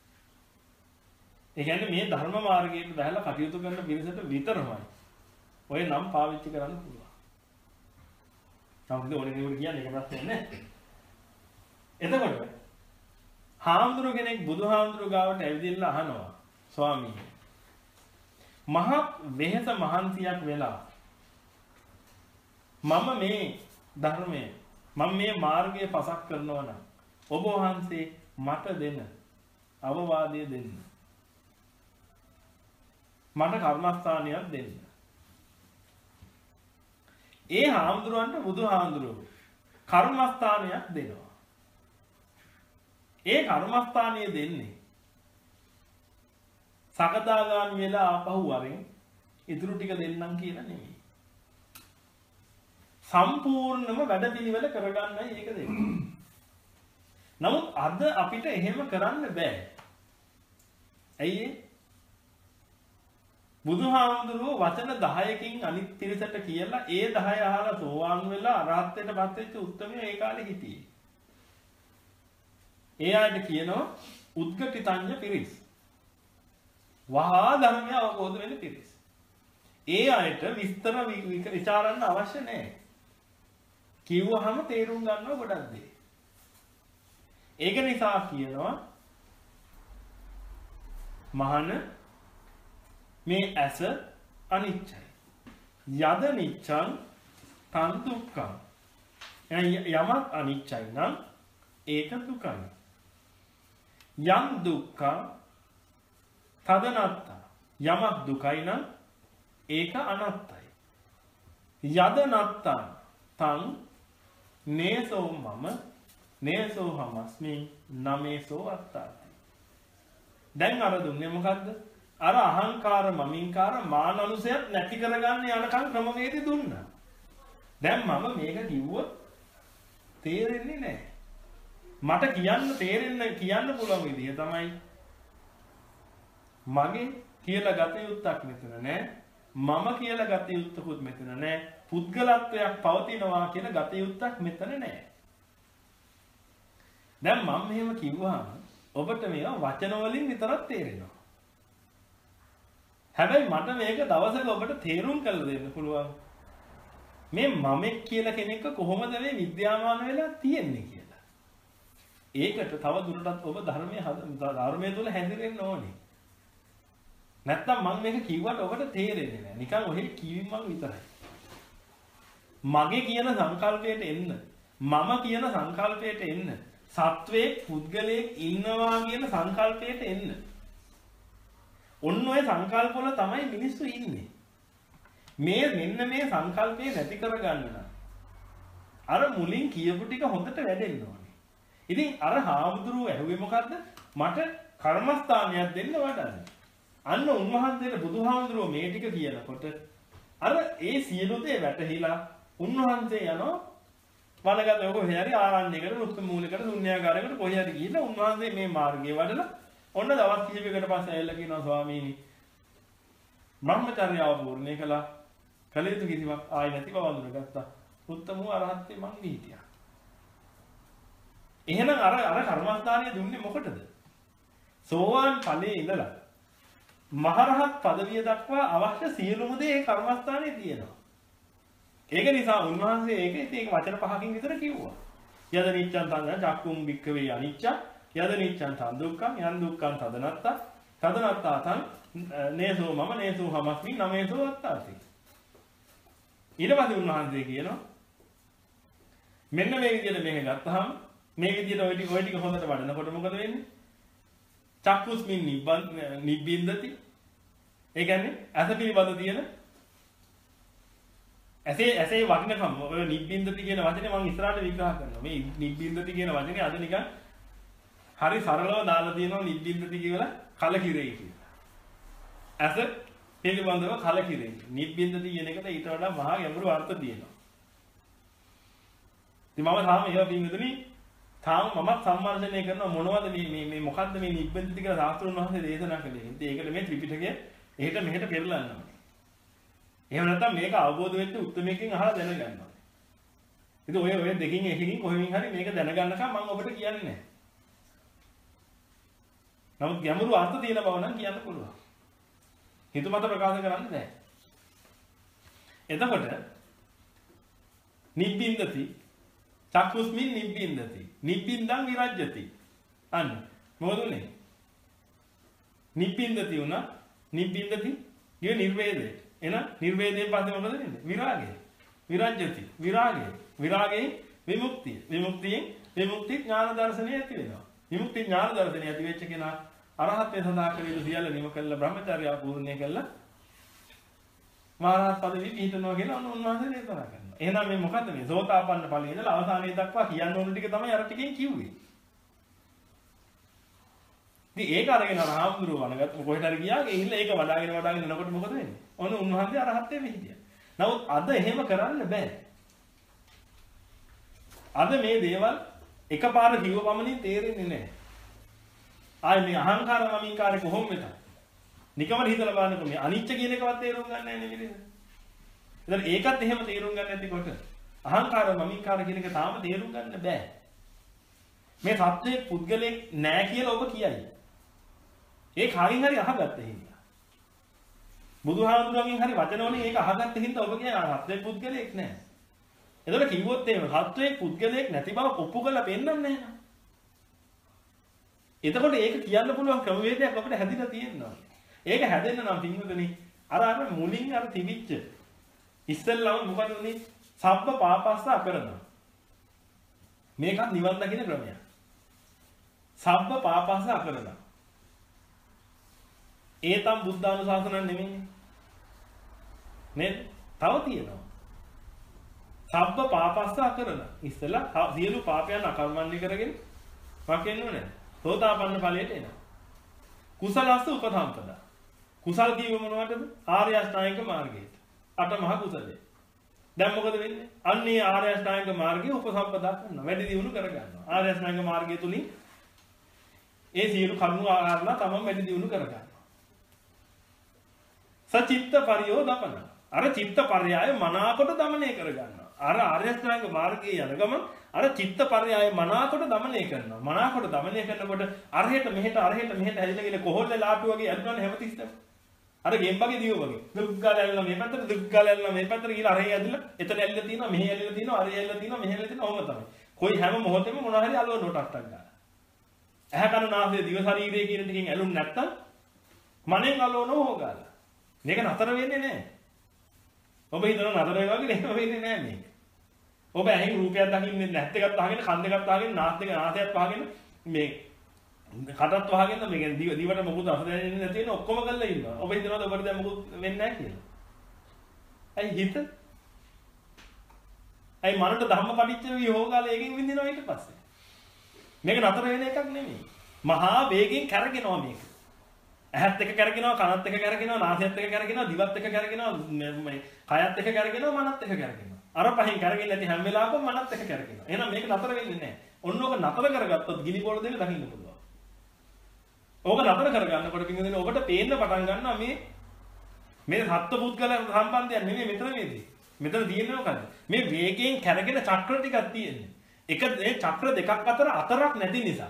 ඒ කියන්නේ මේ ධර්ම මාර්ගයට බහැලා කටයුතු කරන පිරිසට විතරමයි ඔය නම් පාවිච්චි කරන්න පුළුවන්. තමයි ඕනේ නෙවෙයි කියන්නේ ඒක ප්‍රශ්නේ නෑ. එතකොට හාමුදුරු කෙනෙක් බුදුහාමුදුරු ගාවට ඇවිදින්න අහනවා ස්වාමීනි මහත් වෙහෙස මහන්සියක් වෙලා මම මේ ධර්මයේ මම මේ මාර්ගයේ පසක් කරනවා නම් ඔබ වහන්සේ මට දෙන අවවාදය දෙන්න. මට කර්මස්ථානයක් දෙන්න. ඒ හාමුදුරුවන්ට බුදුහාමුදුරුවෝ කර්මස්ථානයක් දෙනවා. ඒ කර්මස්ථානය දෙන්නේ සකදාගාමි වෙලා ආපහු වරෙන් ඉතුරු ටික දෙන්නම් කියලා නෙමෙයි. සම්පූර්ණම වැඩපිළිවෙල කරගන්නයි ඒක දෙන්නේ. නමුත් අද අපිට එහෙම කරන්න බෑ. ඇයි බුදුහාමුදුරුවෝ වචන දහයකින් අනිත් පිරිසට කියලා ඒ දහය අහලා සෝවාන් වෙලා අරහත්ත්වයට පත් වෙච්ච උත්තරමය ඒ කාලේ හිටියේ. ඒ ආයත කියනවා උද්ගටිතඤ්ඤ පිරිස්. වහා ධර්මය අවබෝධ වෙන පිරිස්. ඒ ආයත විස්තර විචාරන්න අවශ්‍ය නැහැ. කිව්වහම තේරුම් ගන්නව ගොඩක් දේ. ඒක නිසා කියනවා මහාන මේ ඇස අනිච්චයි. යද නිච්ඡං තන් දුක්ඛං. යමක් අනිච්චයි නම් ඒක දුකයි. යම් දුක්ඛං තදනත්ත. යමක් දුකයි නම් ඒක අනත්තයි. යද නත්තං තං නේසෝ මම නේසෝ හමස්මි නමේසෝ අත්තාති. දැන් අර දුන්නේ මොකද්ද? අර අහංකාර මමින්කාර මාන අනුසයත් නැති කරගන්න යනකම් ක්‍රමවේදි දුන්නා. දැන් මම මේක කිව්වොත් තේරෙන්නේ නැහැ. මට කියන්න තේරෙන්න කියන්න පුළුවන් විදිය තමයි මගේ කියලා ගත යුත්තක් මෙතන නෑ. මම කියලා ගත යුත්තකුත් මෙතන නැහැ. පුද්ගලත්වයක් පවතිනවා කියන ගත යුත්තක් මෙතන නැහැ. දැන් මම මෙහෙම කිව්වහම ඔබට මේවා වචන වලින් විතරක් තේරෙනවා. හැබැයි මට මේක දවසක ඔබට තේරුම් කරලා දෙන්න පුළුවන්. මේ මමෙක් කියලා කෙනෙක් කොහොමද මේ විද්‍යාමාන වෙලා තියෙන්නේ කියලා. ඒකට තව දුරටත් ඔබ ධර්මයේ ධර්මයේ තුල හැදිරෙන්න ඕනේ. නැත්තම් මම මේක කිව්වට ඔබට තේරෙන්නේ නැහැ. නිකන් ඔහෙ කිවිමක් විතරයි. මගේ කියන සංකල්පයට එන්න, මම කියන සංකල්පයට එන්න, සත්වයේ පුද්ගලයෙක් ඉන්නවා කියන සංකල්පයට එන්න. ඔන්න ඔය සංකල්පවල තමයි මිනිස්සු ඉන්නේ. මේ මෙන්න මේ සංකල්පේ නැති කරගන්න නම් අර මුලින් කියපු ටික හොඳට වැඩෙන්න ඕනේ. ඉතින් අර හාමුදුරුවෝ ඇහුවේ මොකද්ද? මට කර්මස්ථානයක් දෙන්න වඩන්න. අන්න උන්වහන්සේට බුදුහාමුදුරුවෝ මේ ටික කියනකොට අර ඒ සියලු දේ වැටහිලා උන්වහන්සේ යනවා වනගත ඔක හරි ආරණ්‍යයකට රුක්ක මූලයකට ශුන්‍යාකාරයකට කොහේ හරි ගිහිල්ලා උන්වහන්සේ මේ මාර්ගය වඩලා ඔන්න දවස් කිහිපයකට පස්සේ ඇවිල්ලා කියනවා ස්වාමීනි බ්‍රහ්මචර්යාව පූර්ණේ කළා කළ යුතු කිසිවක් ආයි නැති බව අඳුනගත්තා උත්තම වූ අරහත්ත්වයේ මං හිටියා. එහෙනම් අර අර කර්මස්ථානිය දුන්නේ මොකටද? සෝවාන් ඵලයේ ඉඳලා මහරහත් පදවිය දක්වා අවශ්‍ය සියලුම දේ ඒ කර්මස්ථානයේ තියෙනවා. ඒක නිසා උන්වහන්සේ ඒක ඉතින් වචන පහකින් විතර කිව්වා. යද නිච්ඡං තං චක්කුම් වික්කවේ අනිච්ච යද නිච්ඡං තං දුක්ඛං යන් දුක්ඛං තදනත්ත තදනත්තා තං නේසෝ මම නේසෝ හමස්මි නමේසෝ අත්තාති. ඊට පස්සේ උන්වහන්සේ කියනවා මෙන්න මේ විදිහට මේක ගත්තාම මේ විදිහට ඔය ටික ඔය ටික හොඳට වඩනකොට මොකද වෙන්නේ? චක්කුස්මින් නිබ්බින්දති. ඒ කියන්නේ අස පිළිබඳ තියෙන ඇසේ ඇසේ වටිනකම ඔය නිබ්බින්දති කියන වචනේ මම ඉස්සරහට විග්‍රහ කරනවා. මේ නිබ්බින්දති කියන වචනේ අද නිකන් හරි සරලව දාලා තියෙනවා නිබ්බින්දති කියලා කලකිරෙයි කියලා. ඇස පිළිබඳව කලකිරෙයි. නිබ්බින්දති කියන එකට ඊට වඩා මහා ගැඹුරු අර්ථ තියෙනවා. ඉතින් මම තාම ඒවා පින්විතනි තාම මමත් සම්මාර්ජනය කරනවා මොනවද මේ මේ මේ මොකද්ද මේ නිබ්බින්දති කියලා සාස්ත්‍රුන් වහන්සේ දේශනා කළේ. ඉතින් ඒකට මේ ත්‍රිපිටකය එහෙට මෙහෙට පෙරලන්න ඕනේ. එහෙම නැත්නම් මේක අවබෝධ වෙච්ච උත්තරමකින් අහලා දැනගන්න ඕනේ. ඉතින් ඔය ඔය දෙකින් එකකින් කොහෙමින් හරි මේක දැනගන්නකම් මම ඔබට කියන්නේ නැහැ. නමුත් ගැඹුරු අර්ථ තියෙන බව නම් කියන්න පුළුවන්. හිතුමත ප්‍රකාශ කරන්න බෑ. එතකොට නිබ්බින්දති චක්කුස්මින් නිබ්බින්දති නිබ්බින්දං විරජ්‍යති. අන්න මොකද උනේ? නිබ්බින්දති උනා නිබ්බින්දති කිය නිර්වේදේ. එහෙනම් නිර්වේදයෙන් පස්සේ මොකද වෙන්නේ? විරාගය. විරජ්‍යති. විරාගය. විරාගයෙන් විමුක්තිය. විමුක්තියෙන් විමුක්ති ඥාන දර්ශනය ඇති වෙනවා. විමුක්ති ඥාන දර්ශනය ඇති වෙච්ච කෙනා අරහත්ත්වයට සඳහා කළ යුතු සියල්ල නිම කළා බ්‍රහ්මචර්යාව පූර්ණය කළා. මහරහත් පදවි පිහිටනවා කියලා ඔන්න උන්වහන්සේ දේශනා කරනවා. එහෙනම් මේ මොකද්ද මේ සෝතාපන්න ඵලයේ ඉඳලා අවසානයේ දක්වා කියන්න ඕන ටික තමයි අර ටිකෙන් කිව්වේ. ඉතින් ඒක අරගෙන රාමඳුරුව වනගත් කොහෙට හරි ගියා ගිහිල්ලා ඒක වඩාගෙන වඩාගෙන යනකොට මොකද වෙන්නේ? ඔන්න උන්වහන්සේ අරහත්ත්වයේ පිහිටියා. නමුත් අද එහෙම කරන්න බෑ. අද මේ දේවල් එකපාර කිව්ව පමණින් තේරෙන්නේ නැහැ. ආයි මේ අහංකාර මමින්කාරේ කොහොම වෙතත්. නිකමර හිතලා බලන්නකො මේ අනිච්ච කියන එකවත් තේරුම් ගන්න නැහැ නේ නේද? ඉතින් ඒකත් එහෙම තේරුම් ගන්න නැතිකොට අහංකාර මමින්කාර කියන එක තාම තේරුම් ගන්න බෑ. මේ සත්‍යයේ පුද්ගලෙක් නැහැ කියලා ඔබ කියයි. ඒ කායින් හරි අහගත්ත හින්දා. බුදුහාමුදුරන්ගෙන් හරි වචනවලින් ඒක අහගත්ත හින්දා ඔබ කියන සත්‍යයේ පුද්ගලෙක් නැහැ. එතකොට කිව්වොත් එහෙම සත්වයේ පුද්ගලයෙක් නැති බව ඔප්පු කරලා පෙන්නන්නේ නැහැ. එතකොට ඒක කියන්න පුළුවන් ක්‍රමවේදයක් අපිට හැදිලා තියෙනවා. ඒක හැදෙන්න නම් පින්වතුනි අර අර මුලින් අර තිබිච්ච ඉස්සෙල්ලාම මොකද උනේ? සබ්බ පාපස්ස අකරනවා. මේකත් නිවන් දකින්න ක්‍රමයක්. සබ්බ පාපස්ස අකරනවා. ඒතම් බුද්ධානුශාසන නෙමෙයි. නේද? තව තියෙනවා. සබ්බ පාපස්ස අකරන. ඉස්සෙල්ලා සියලු පාපයන් අකර්මණ්‍ය කරගෙන වකෙන්න ඕනේ. සෝතාපන්න ඵලයට එනවා. කුසලස්ස උපසම්පදා. කුසල් කියව මොනවටද? ආර්ය අෂ්ටාංගික මාර්ගයට. අට මහ කුසලයේ. දැන් මොකද වෙන්නේ? අන්නේ ආර්ය අෂ්ටාංගික මාර්ගය උපසම්පදා කරනවා. වැඩි දියුණු කර ගන්නවා. ආර්ය අෂ්ටාංගික මාර්ගය තුලින් ඒ සියලු කරුණු ආරලා තමයි වැඩි දියුණු කර ගන්නවා. සචිත්ත පරියෝදපන. අර චිත්ත පර්යාය මනාකොට দমনය කරගන්නවා. අර ආර්ය අෂ්ටාංග මාර්ගයේ යන ගමන් අර චිත්ත පර්යාය මනාකොට দমনය කරනවා. මනාකොට দমনය කරනකොට අරහෙට මෙහෙට අරහෙට මෙහෙට හැදිලා ගිහලා කොහොල්ල ලාටු වගේ යද්දවන්නේ හැමතිස්සෙම. අර ගේම් වගේ දියෝ වගේ. දුක් ගාලා ඇල්ලලා මේ පැත්තට දුක් ගාලා ඇල්ලලා මේ පැත්තට ගිහලා අරේ ඇදලා එතන ඇල්ලලා තියෙනවා මෙහෙ ඇල්ලලා තියෙනවා අරේ ඇල්ලලා තියෙනවා මෙහෙ ඇල්ලලා තියෙනවා ඔහොම තමයි. කොයි හැම මොහොතෙම මොනවා හරි අලුවනට ටක් ටක් ගාලා. ඇහැ කන නාසය දිව ශරීරය කියන ටිකෙන් ඇලුම් නැත්තම් මනෙන් අලුවනෝ හොගාලා. මේක නතර වෙන්නේ නැහැ. ඔබ හිතන නතර වෙනවා කියලා එහෙම වෙන්නේ නැහැ මේක. ඔබ ඇහෙන් රූපයක් දකින්නේ නැත් එකක් අහගෙන කන් දෙකක් අහගෙන නාස් දෙක නාසයක් වහගෙන මේ කටත් වහගෙන මේක දිවට මොකුත් අස දැනෙන්නේ නැති වෙන ඔක්කොම කරලා ඉන්නවා. ඔබ හිතනවාද ඔබට දැන් මොකුත් වෙන්නේ නැහැ කියලා? ඇයි හිත? ඇයි මනට ධම්ම පටිච්ච වියෝගාල එකකින් විඳිනවා ඊට පස්සේ? මේක නතර වෙන එකක් නෙමෙයි. මහා වේගෙන් කැරගෙනවා මේක. ඇහත් එක කැරගෙනවා, කනත් එක කැරගෙනවා, නාසයත් එක කැරගෙනවා, දිවත් එක කැරගෙනවා, මේ කයත් එක කැරගෙනවා, මනත් එක කැරගෙනවා. අර පහෙන් කැරගෙන්නේ නැති හැම වෙලාවකම මනත් එක කැරගෙනවා. එහෙනම් මේක නතර වෙන්නේ නැහැ. ඔන්න ඕක නතර කරගත්තොත් ගිනි බෝල දෙක දකින්න පුළුවන්. ඕක නතර කරගන්නකොට පින්වදින ඔබට පේන්න පටන් ගන්නවා මේ මේ සත්ත්ව පුද්ගල සම්බන්ධයක් නෙමෙයි මෙතන මේදී. මෙතන තියෙන්නේ මොකද්ද? මේ වේගයෙන් කැරගෙන චක්‍ර ටිකක් තියෙන්නේ. එක මේ චක්‍ර දෙකක් අතර අතරක් නැති නිසා.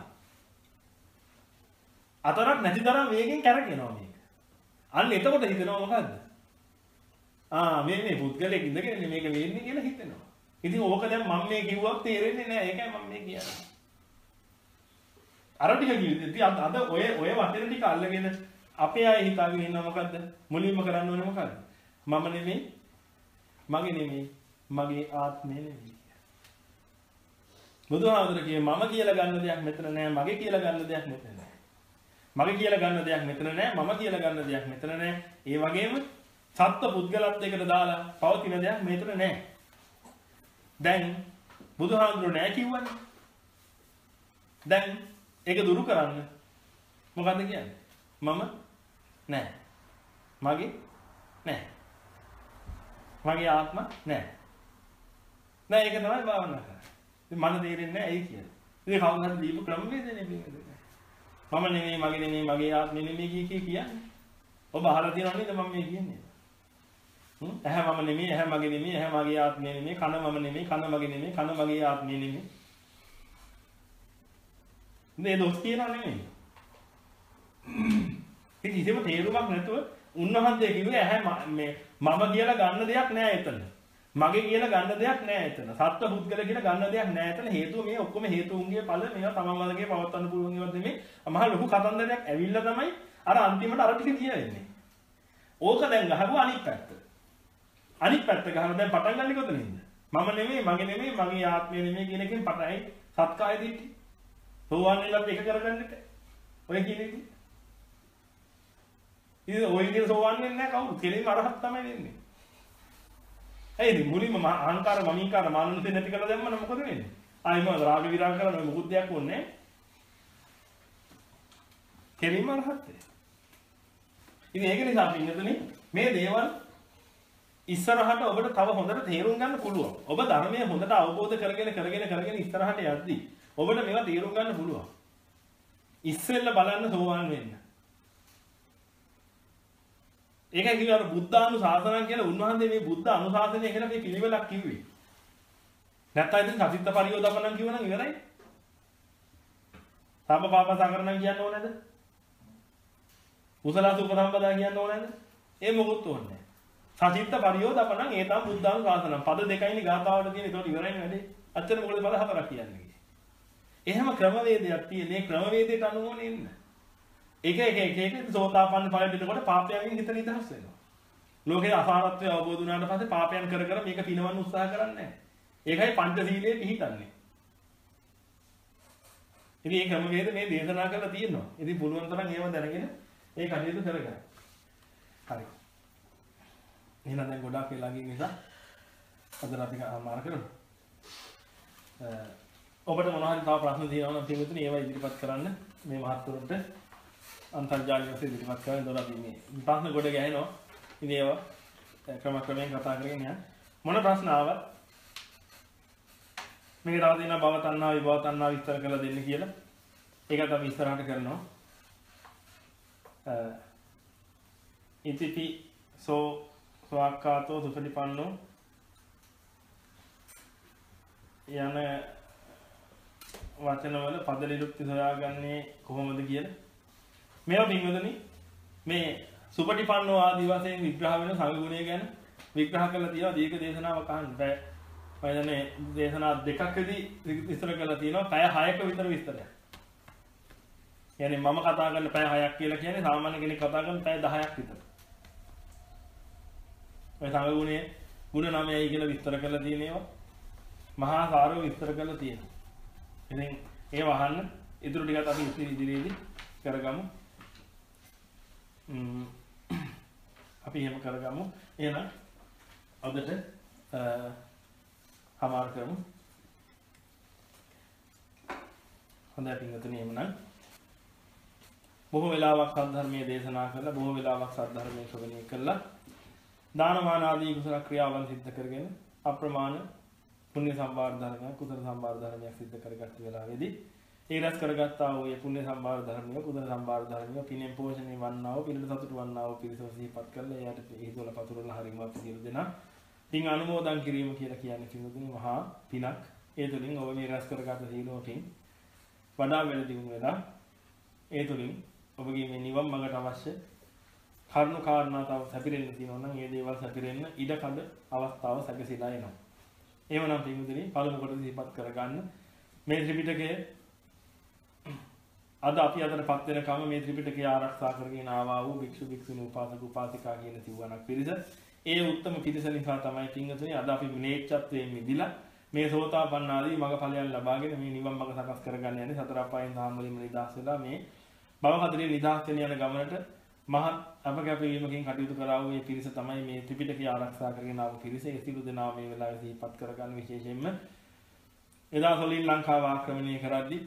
අතරක් නැති තරම් වේගෙන් කැරගෙනවා මේක. අන්න එතකොට හිතෙනවා මොකද්ද? ආ මේ මේ පුද්ගලෙක් ඉඳගෙන මේක වෙන්නේ කියලා හිතෙනවා. ඉතින් ඕක දැන් මම මේ කිව්වක් තේරෙන්නේ නැහැ. ඒකයි මම මේ කියන්නේ. අර ටික කිව්වේ අද අද ඔය ඔය වචන ටික අල්ලගෙන අපේ අය හිතාගෙන ඉන්නවා මොකද්ද? මුලින්ම කරන්න ඕනේ මොකද්ද? මම නෙමෙයි, මගේ නෙමෙයි, මගේ ආත්මය නෙමෙයි. බුදුහාමුදුර කියේ මම කියලා ගන්න දෙයක් මෙතන නැහැ, මගේ කියලා ගන්න දෙයක් මෙතන නැහැ. මගේ කියලා ගන්න දෙයක් මෙතන නැහැ, මම කියලා ගන්න දෙයක් මෙතන නැහැ. ඒ වගේම සත්ත්ව පුද්ගලත්වයකට දාලා පවතින දෙයක් මෙතන නැහැ. දැන් බුදුහාමුදුර නැහැ කිව්වනේ. දැන් ඒක දුරු කරන්න මොකද්ද කියන්නේ? මම නැහැ. මගේ නැහැ. මගේ ආත්ම නැහැ. නෑ ඒක තමයි භාවනා කරන්නේ. ඉතින් මන තේරෙන්නේ නැහැ ඇයි කියලා. ඉතින් කවුරු හරි දීපු ක්‍රමවේදනේ මේක. මම නෙමෙයි, මගේ නෙමෙයි, මගේ ආත්මෙ නෙමෙයි කිය කිය කියන්නේ. ඔබ අහලා තියෙනව නේද මම මේ කියන්නේ? හ්ම් ඇහැ මම නෙමෙයි, ඇහැ මගේ නෙමෙයි, ඇහැ මගේ ආත්මෙ නෙමෙයි, කන මම නෙමෙයි, කන මගේ නෙමෙයි, කන මගේ ආත්මෙ නෙමෙයි. නේ දොස් කියනවා නෙමෙයි. ඉතින් කිසිම තේරුමක් නැතුව උන්වහන්සේ කිව්වේ ඇහැ මේ මම කියලා ගන්න දෙයක් නෑ එතන. මගේ කියලා ගන්න දෙයක් නෑ එතන. සත්ත්ව පුද්ගල කියලා ගන්න දෙයක් නෑ එතන. හේතුව මේ ඔක්කොම හේතුන්ගේ ඵල මේවා තමන් වලගේ පවත්වන්න පුළුවන් ඒවා නෙමෙයි. මහා ලොකු කතන්දරයක් ඇවිල්ලා තමයි අර අන්තිමට අර ටික කියවෙන්නේ. ඕක දැන් ගහපුවා අනිත් පැත්ත. අනිත් පැත්ත ගහන දැන් පටන් ගන්න කොතනින්ද? මම නෙමෙයි, මගේ නෙමෙයි, මගේ ආත්මය නෙමෙයි කියන එකෙන් පටයි සත්කාය දිට්ඨි. සෝවාන් වෙලත් එක කරගන්නට. ඔය කියන්නේ. ඉතින් ඔය විදිහට සෝවාන් වෙන්නේ නැහැ කවුරු. කෙලින්ම අරහත් තමයි වෙන්නේ. ඇයිද මුලින්ම අහංකාර මමීකාර මානසික නැති කරලා දැම්මම මොකද වෙන්නේ? ආයිම රාග විරාග කරන ඔය මුකුත් දෙයක් ඕනේ නැහැ. කෙලින්ම අරහත්. ඉතින් ඒක නිසා පින්නතුනේ මේ දේවල් ඉස්සරහට ඔබට තව හොඳට තේරුම් ගන්න පුළුවන්. ඔබ ධර්මයේ හොඳට අවබෝධ කරගෙන කරගෙන කරගෙන ඉස්සරහට යද්දී ඔබට මේවා තේරුම් ගන්න පුළුවන්. ඉස්සෙල්ල බලන්න සෝවාන් වෙන්න. ඒකයි කිව්වේ අර බුද්ධානුශාසනය කියලා උන්වහන්සේ මේ බුද්ධ අනුශාසනය කියලා මේ පිළිවෙලක් කිව්වේ. නැත්නම් ඉතින් සතිත්ත පරියෝදපණම් කියවනම් ඉවරයි. සම්පපාප සංකරණම් කියන්න ඕනේද? කුසල සුඛ සම්පදා කියන්න ඕනේද? ඒ මොකුත් ඕනේ නැහැ. සතිත්ත පරියෝදපණම් ඒ තමයි බුද්ධානුශාසනය. පද දෙකයිනේ ගාථාවට තියෙන. ඒතකොට ඉවරයිනේ වැඩේ. අච්චර මොකද පද හතරක් කියන්නේ. එහෙම ක්‍රමවේදයක් තියෙන. මේ ක්‍රමවේදයට අනුව නෙන්න. එක එක එක එක සෝතාපන්න ඵලෙ දෙනකොට පාපයෙන් හිත නිදහස් වෙනවා. ලෝකේ අසාරත්වය අවබෝධ වුණාට පස්සේ පාපයන් කර කර මේක පිනවන්න උත්සාහ කරන්නේ නැහැ. ඒකයි පංචශීලයේ පිහිටන්නේ. ඉතින් මේ ක්‍රමවේද මේ දේශනා කරලා තියෙනවා. ඉතින් පුළුවන් තරම් ඒව දැනගෙන ඒ කටයුතු කරගන්න. හරි. එහෙනම් දැන් ගොඩාක් වෙලා ගිය නිසා අද අපි ආමාර කරමු. ඔබට මොනවා හරි තව ප්‍රශ්න තියෙනවා නම් පින්විතනි ඒවා ඉදිරිපත් කරන්න මේ මහත්තුරුන්ට අන්තර්ජාලය ඔස්සේ ඉදිරිපත් කරන්න දොර අපි මේ ප්‍රශ්න ගොඩ ගහනවා. ඉතින් ඒවා ක්‍රම ක්‍රමයෙන් කතා කරගෙන යන්න. මොන ප්‍රශ්න ආවත් මේක තව දෙනා භව තණ්හා විභව තණ්හා විස්තර කරලා දෙන්න කියලා. ඒකත් අපි ඉස්සරහට කරනවා. ඉතිපි සෝ සෝක්කාතෝ සුපටිපන්නෝ යන වචනවල පද නිරුක්ති සොයාගන්නේ කොහොමද කියලා මේවා පින්වතුනි මේ සුපටිපන්නෝ ආදී වශයෙන් විග්‍රහ වෙන සංඝ ගුණය ගැන විග්‍රහ කරලා තියෙනවා දීර්ඝ දේශනාවක් අහන්න බෑ. මම මේ දේශනා දෙකකදී විස්තර කරලා තියෙනවා පැය හයක විතර විස්තරයක්. يعني මම කතා කරන පැය හයක් කියලා කියන්නේ සාමාන්‍ය කෙනෙක් කතා කරන පැය දහයක් විතර. ඔය සංඝ ගුණයේ ගුණ නවයයි කියලා විස්තර කරලා තියෙනවා. මහා සාරව විස්තර කරලා තියෙනවා. ඉතින් ඒව අහන්න ඉදිරි ටිකත් අපි ඉදිරියේදී කරගමු. ම්ම් අපි එහෙම කරගමු. එහෙනම් අදට හමාර කරමු. හොඳයි පින්වතුනි එහෙමනම් බොහෝ වෙලාවක් සද්ධර්මයේ දේශනා කරලා බොහෝ වෙලාවක් සද්ධර්මයේ ශ්‍රවණය කළා දානමාන ආදී කුසල ක්‍රියාවන් සිද්ධ කරගෙන අප්‍රමාණ පුණ්‍ය සම්භාර ධර්මයක් කුසල සම්භාර ධර්මයක් සිද්ධ කරගත්ත වෙලාවේදී ඒ රැස් කරගත්තා වූ ඒ පුණ්‍ය සම්භාර ධර්මිය කුසල සම්භාර ධර්මිය පිනෙන් පෝෂණය වන්නා වූ පිළිද සතුට වන්නා වූ පිරිස සිහිපත් කරලා එයාට හිතවල පතුරලා හරිම අපි සියලු දෙනා පින් අනුමෝදන් කිරීම කියලා කියන්නේ පින්වතුනි මහා පිනක්. ඒ තුලින් ඔබ මේ රැස් කරගත් සීලෝ පින් වඩා වෙල දිනු වෙලා ඒ තුලින් ඔබගේ මේ නිවන් මඟට අවශ්‍ය කරුණු කාරණා තව සැපිරෙන්න තියෙනවා නම් ඒ දේවල් සැපිරෙන්න ඉඩකඩ අවස්ථාව සැකසීලා එනවා. එහෙමනම් පින්වතුනි පළමු කොට සිහිපත් කරගන්න මේ ත්‍රිපිටකයේ අද අපි අතටපත් වෙනකම මේ ත්‍රිපිටකය ආරක්ෂා කරගෙන ආවා වූ භික්ෂු භික්ෂුණී උපාසක උපාසිකා කියන සිව්වණක් පිරිස. ඒ උත්තම පිරිස නිසා තමයි පින්වතුනි අද අපි විනේච්ඡත්වයෙන් මිදිලා මේ සෝතාපන්න ආදී මඟඵලයන් ලබාගෙන මේ නිවන් මඟ සකස් කරගන්න යන්නේ සතර අපායන් දහම් වලින් නිදහස් වෙලා මේ භව හතරේ නිදහස් වෙන යන ගමනට මහත් අපකැපවීමකින් කටයුතු කරා වූ මේ පිරිස තමයි මේ ත්‍රිපිටකය ආරක්ෂා කරගෙන ආපු පිරිස. ඒ සිළු දෙනා මේ වෙලාවේ සිහිපත් කරගන්න විශේෂයෙන්ම එදා සොලින් ලංකාව ආක්‍රමණය කරද්දී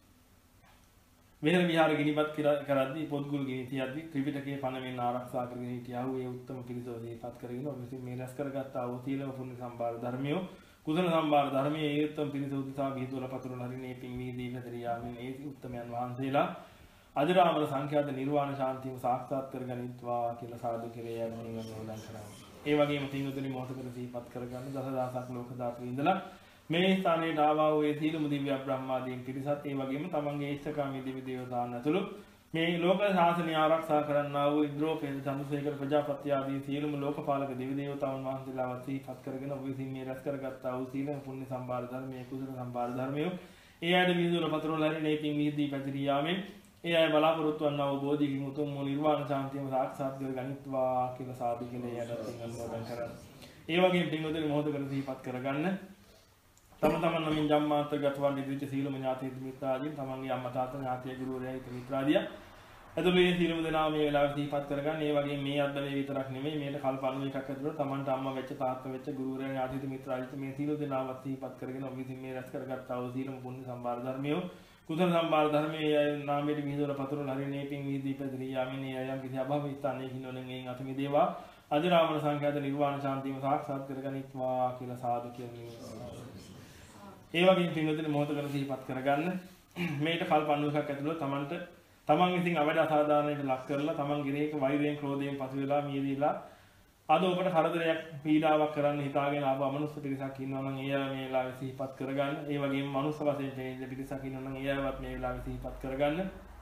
වෙන විහාර ගිනිපත් කරද්දී පොත්ගුල් ගිනි තියද්දී ත්‍රිපිටකයේ පණවෙන්න ආරක්ෂා කරගෙන හිටියා වූ ඒ උත්තම පිරිසව සිහිපත් කරගෙන ඔබ විසින් මේ රැස් කරගත් ආ වූ සීලව පුණ්‍ය සම්භාර ධර්මිය කුසල සම්භාර ධර්මයේ ඒ උත්තම පිරිස උදෙසා විහිදුවල පතුරන හරිනේ පින් විහිදී පැතිරියාමින් ඒ උත්තමයන් වහන්සේලා අජරාමර සංඛ්‍යාත නිර්වාණ ශාන්තියම සාක්ෂාත් කරගනිත්වා කියලා සාදු කෙරේ යන නිවන කරනවා. ඒ වගේම තින්දුතුනි මොහොතකට සිහිපත් කරගන්න දසදහසක් ලෝක ධාතු ඉඳලා මේ ස්ථානයේ ආවා වූ ඒ සීලමු දිව්‍ය බ්‍රහ්මාදීන් පිරිසත් ඒ වගේම තමන්ගේ ඉෂ්ඨකාමී දිව්‍ය දේවතාවුන් ඇතුළු මේ ලෝක ශාසනය ආරක්ෂා කරන්නා වූ ඉන්ද්‍රෝපේත චන්ද්‍රසේකර ප්‍රජාපති ආදී සීලමු ලෝකපාලක දිව්‍ය දේවතාවුන් වහන්සේලා සිහිපත් කරගෙන ඔබ විසින් මේ රැස් කරගත්තා වූ සීල පුණ්‍ය සම්භාර ධර්මයේ කුසල සම්භාර ධර්මයේ ඒ ආදී විදුල පතරවල හරිනේ පින් විහිදී පැතිරියාමෙන් ඒ අය බලාපොරොත්තු වන්නා වූ බෝධිගින් උතුම් වූ නිර්වාණ ශාන්තියම සාක්ෂාත් කර ගනිත්වා කියලා සාදු කියලා එයට පින් අනුමෝදන් කරා. ඒ වගේම පින්වතුනි මොහොතකට සිහිපත් කරගන්න තම තමන් නමින් ජම්මාන්තර ගතවන් ඉදිරිච්ච සීලම ඥාති මිත්‍රාදීන් තමන්ගේ අම්මා තාත්තා ඥාතිය ගුරුවරයා හිත මිත්‍රාදිය ඇතුළු මේ සීලම දෙනා මේ වෙලාවට සිහිපත් කරගන්න. ඒ වගේම මේ අද්දලේ විතරක් නෙමෙයි මේකට කල්ප අනූ එකක් ඇතුළත තමන්ට අම්මා වෙච්ච තාත්තා වෙච්ච ගුරුවරයා ඥාති මිත්‍රාදිත් මේ සීල දෙනාවත් සිහිපත් කරගෙන ඔබ විසින් මේ රැස් කරගත්තා වූ සීලම පුණ්‍ය සම්භාර ධර්මිය කුසල සම්භාර ධර්මයේ නාමයේ මිහිදවල පතුරන හරිනේ පින් විහිදී පැතිරී යාමිනේ අයම් කිසි අභව ස්ථානයේ කිනෝලෙන් එයින් අත මිදේවා අජරාමර සංඛ්‍යාත නිර්වාණ ශාන්තියම සාක්ෂාත් කරගනිත්වා කියලා සාදු කියන්නේ. ඒ වගේම පින්වතුනි මොහොතකට සිහිපත් කරගන්න මේකට කල්ප අනූ එකක් ඇතුළත තමන්ට තමන් විසින් අවඩ අසාධාරණයට ලක් කරලා තමන් ගිරේක වෛරයෙන් ක්‍රෝධයෙන් පසු වෙලා මියදීලා අද ඔබට කරදරයක් පීඩාවක් කරන්න හිතාගෙන ආපු අමනුෂ්‍ය පිරිසක් ඉන්නවා නම් ඒ අය මේ වෙලාවේ සිහිපත් කරගන්න. ඒ වගේම මනුෂ්‍ය වශයෙන් තේින පිරිසක් ඉන්නවා නම් ඒ අයවත් මේ වෙලාවේ සිහිපත් කරගන්න.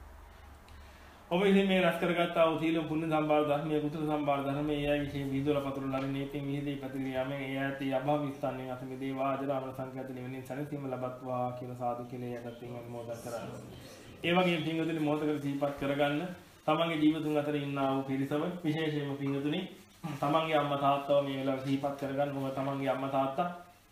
ඔබ ඉතින් මේ රැස් කරගත්තා වූ සීල පුණ්‍ය සම්භාර ධර්මයේ කුසල සම්භාර ධර්මයේ ඒ අය විශේෂ විදුල පතුරන හරිනේ පින් විහිදී පැතිරියාමෙන් ඒ අයත් අභව ස්ථානයෙන් අත මිදේවා අජරාමර සංඛ්‍යාත නිවනින් සැනසීම ලබත්වා කියලා සාදු කියලා යටත් පින් අනුමෝදන් කරනවා. ඒ වගේම පින්වතුනි මොහොතකට සිහිපත් කරගන්න තමන්ගේ ජීවිතුන් අතර ඉන්නා වූ පිරිසව විශේෂයෙන්ම පින්වතුනි තමන්ගේ අම්මා තාත්තව මේ වෙලාවේ සිහිපත් කරගන්න. මොකද තමන්ගේ අම්මා තාත්තා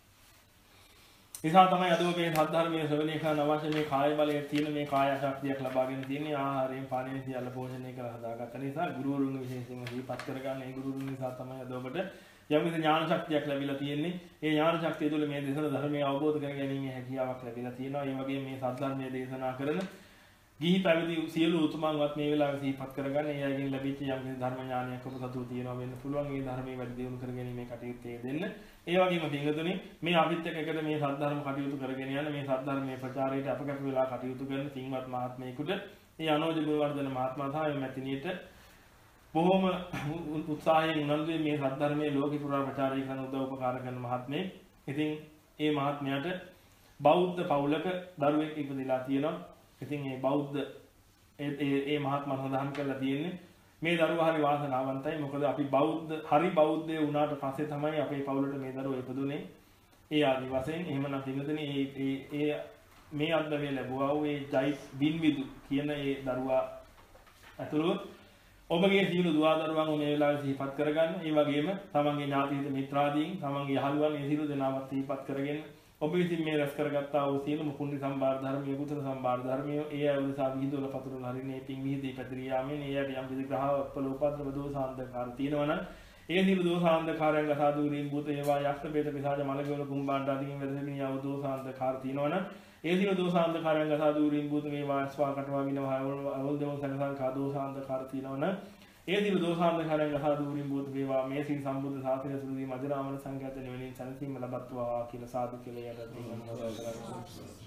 නිසා තමයි අද ඔබේ සද්ධර්මයේ ශ්‍රවණය කරන අවශ්‍ය මේ කාය බලයේ තියෙන මේ කාය ශක්තියක් ලබාගෙන තියෙන්නේ ආහාරයෙන් පානයෙන් සියල්ල පෝෂණය කරලා හදාගත්ත නිසා ගුරුවරුන් විශේෂයෙන්ම සිහිපත් කරගන්න. ඒ ගුරුවරුන් නිසා තමයි අද ඔබට යම් කිසි ඥාන ශක්තියක් ලැබිලා තියෙන්නේ. ඒ ඥාන ශක්තිය තුළ මේ දේශන ධර්මයේ අවබෝධ කර ගැනීමේ හැකියාවක් ලැබිලා තියෙනවා. ඒ වගේම මේ සද්ධර්මයේ දේශනා කරන ගිහි පැවිදි සියලු උතුමන්වත් මේ වෙලාවේ සිහිපත් කරගන්න. ඒ අයගෙන් ලැබිච්ච යම් කිසි ධර්ම ඥානයක් ඔබ සතුව තියෙනවා වෙන්න පුළුවන්. මේ ධර්මයේ වැඩි දියුණු කර ගැනීමේ කටයුත්තේ දෙන්න. ඒ වගේම පින්වතුනි මේ අවිත් එක්ක එකට මේ සද්ධර්ම කටයුතු කරගෙන යන මේ සද්ධර්මයේ ප්‍රචාරයට අපකැප වෙලා කටයුතු කරන පින්වත් මහත්මයෙකුට ඒ අනෝජ ගුණවර්ධන මහත්මයා සහ මැතිණියට බොහොම උත්සාහයෙන් උනන්දුවෙන් මේ සද්ධර්මයේ ලෝකෙ පුරා ප්‍රචාරය කරන උදව් උපකාර කරන මහත්මයෙක්. ඉතින් ඒ මහත්මයාට බෞද්ධ පවුලක දරුවෙක් ඉපදිලා තියෙනවා. ඉතින් මේ බෞද්ධ ඒ ඒ මහත්මයා සඳහන් කරලා තියෙන්නේ මේ දරුවා හරි වාසනාවන්තයි. මොකද අපි බෞද්ධ හරි බෞද්ධය වුණාට පස්සේ තමයි අපේ පවුලට මේ දරුවා ඉපදුනේ. ඒ ආදි වශයෙන් එහෙමනම් පින්වතුනි ඒ ඒ මේ අත්දැකීම ලැබුවා වූ ඒ ජයි බින්විදු කියන ඒ දරුවා අතුරු ඔබගේ සියලු දුවා දරුවන් මේ වෙලාවේ සිහිපත් කරගන්න. ඒ වගේම තමන්ගේ ඥාතිහිත මිත්‍රාදීන්, තමන්ගේ යහළුවන් මේ සියලු දෙනාවත් සිහිපත් කරගෙන ඔබ විසින් මේ රැස් කරගත්තා වූ සියලුම පුණ්‍ය සම්භාර ධර්මයේ කුසල සම්භාර ධර්මයේ ඒ අයුරුසා විහිදුවල පතුරවල හරිනේ පින් විහිදී පැතිරී යාමෙන් ඒ යට යම් කිසි ග්‍රහ උපලෝපද්‍රව දෝසාන්තකාර තියෙනවනම් ඒ සියලු දෝසාන්තකාරයන් ගසා දුරින් භූත ඒවා යක්ෂ බේත පිසාච මලකවල කුම්බාණ්ඩ ආදීන් වැදසෙමින් යව දෝසාන්තකාර තියෙනවනම් ඒ සියලු දෝසාන්තකාරයන් ගසා දුරින් භූත මේවා ස්වා කටවා විනවා අවල් දෙවල් සංසංකා දෝසාන්තකාර තියෙනවනම් ඒ සියලු දෝසාන්තකාරයන් ගසා දුරින් භූත මේවා මේ සිල් සම්බුද්ධ ශාසනය සුදුදී මජරාමන සංඝයාත නිවෙනින් සනසීම ලබත්වා කියලා සාදු කියලා යට තියෙනවා.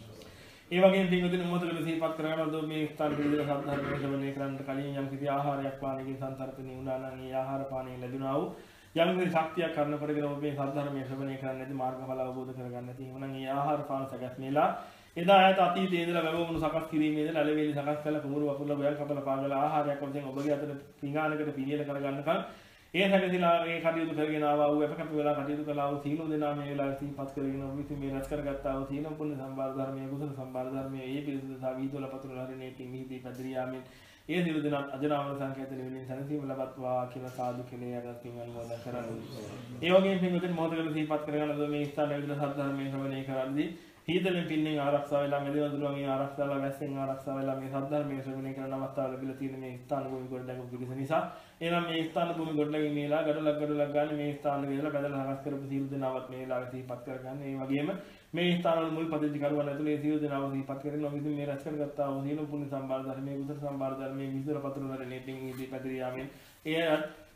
ඒ වගේම පින්වතුනි මොහොතකට සිහිපත් කරගන්න ඔබ මේ ස්ථාන පිළිදෙල සද්ධර්මයේ ශ්‍රවණය කරන්න කලින් යම් කිසි ආහාරයක් පානකින් සංතරපණී වුණා නම් ඒ ආහාර පානයෙන් ලැබුණා වූ යම් කිසි ශක්තියක් කරන කරගෙන ඔබ මේ සද්ධර්මයේ ශ්‍රවණය කරන්න නැති මාර්ගඵල අවබෝධ කරගන්න නැති එහෙනම් ඒ ආහාර පාන සකස්මෙලා එදා ආයත අතීතයේ ඉඳලා වැවමුණු සකස් කිරීමේ ඉඳලා ලැබෙලි සකස් කළ කුමුරු වපුරලා ගොයන් කපලා පාගලා ආහාරයක් වශයෙන් ඔබගේ අතට පිඟානකට පිළියෙල කරගන්නකම් ඒ හැකසිලා ඒ කටයුතු කරගෙන ආවා වූ අප කැප වෙලා කටයුතු කළා වූ සීල දෙනා මේ වෙලාවේ සිහිපත් කරගෙන ඔබ විසින් මේ රැස් කරගත්තා වූ සීල පුණ්‍ය සම්භාර ධර්මයේ කුසල සම්භාර ධර්මයේ ඒ පිළිසුදු සා වීදවල පතුරලා හරිනේ පින් විහිදී පැතිරී යාමෙන් ඒ සියලු දෙනා අජරාමර සංකේත නිවෙලින් සනසීම ලබත්වා කියලා සාදු කෙලේ යගත් පින් අනුමෝදන් කරන්නේ. ඒ වගේම පින්වතුනි මොහොතකට සිහිපත් කරගන්න ඔබ මේ ස්ථානයේ විදිහට සද්ධර්මයේ ශ්‍රවණය කරද්දී හීතලෙන් පින්නෙන් ආරක්ෂා වෙලා මෙදිවඳුරුවන්ගේ ආරක්ෂා වෙලා වැස්සෙන් ආරක්ෂා වෙලා මේ සද්ධර්මයේ ශ්‍රවණය කරන අවස්ථාව ලැබිලා තියෙන මේ ස්ථාන භූමි ගොඩනැගිලි පිළිස නිසා එනම් මේ ස්ථාන භූමි ගොඩනැගිලි මේලා ගඩොලක් ගඩොලක් ගන්න මේ ස්ථාන වල බදලා හරස් කරපු සීල දෙනාවත් මේ වෙලාවේ සිහිපත් කරගන්න. ඒ වගේම මේ ස්ථාන වල මුල් පදිච්ච කරුවන් ඇතුලේ සීල දෙනාව සිහිපත් කරගෙන ඔබ විසින් මේ රැස් කරගත්තා වූ සීල පුණ්‍ය සම්භාර ධර්මයේ කුසල සම්භාර ධර්මයේ විස්තර පතර වල නේටින් ඉදී පැතිරී යාමෙන් ඒ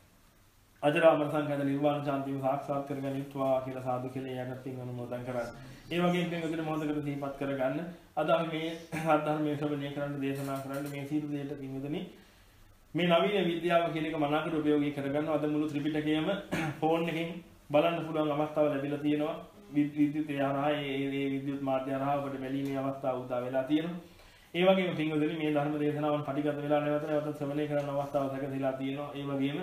අජරාමර සංඛ්‍යාත නිර්වාණ ශාන්තිය සාක්ෂාත් කරගනිත්වා කියලා සාදු කියලා යකට පින් අනුමෝදන් කරන්නේ. ඒ වගේම පින්වතුනි මොහොතකට සිහිපත් කරගන්න අද අපි මේ සද්ධර්මයේ ශ්‍රවණය කරන්න දේශනා කරන්න මේ සීල දෙයට පින්වතුනි මේ නවීන විද්‍යාව කියන එක මනාකොට උපයෝගී කරගන්නවා. අද මුළු ත්‍රිපිටකයම ෆෝන් එකකින් බලන්න පුළුවන් අවස්ථාව ලැබිලා තියෙනවා. විද්‍යුත් හරහා ඒ විද්‍යුත් මාධ්‍ය හරහා ඔබට බැලීමේ අවස්ථාව උදා වෙලා තියෙනවා. ඒ වගේම පින්වතුනි මේ ධර්ම දේශනාවන් පටිගත වෙලා නැවත නැවත ශ්‍රවණය කරන අවස්ථාව සැකසීලා තියෙනවා. ඒ වගේම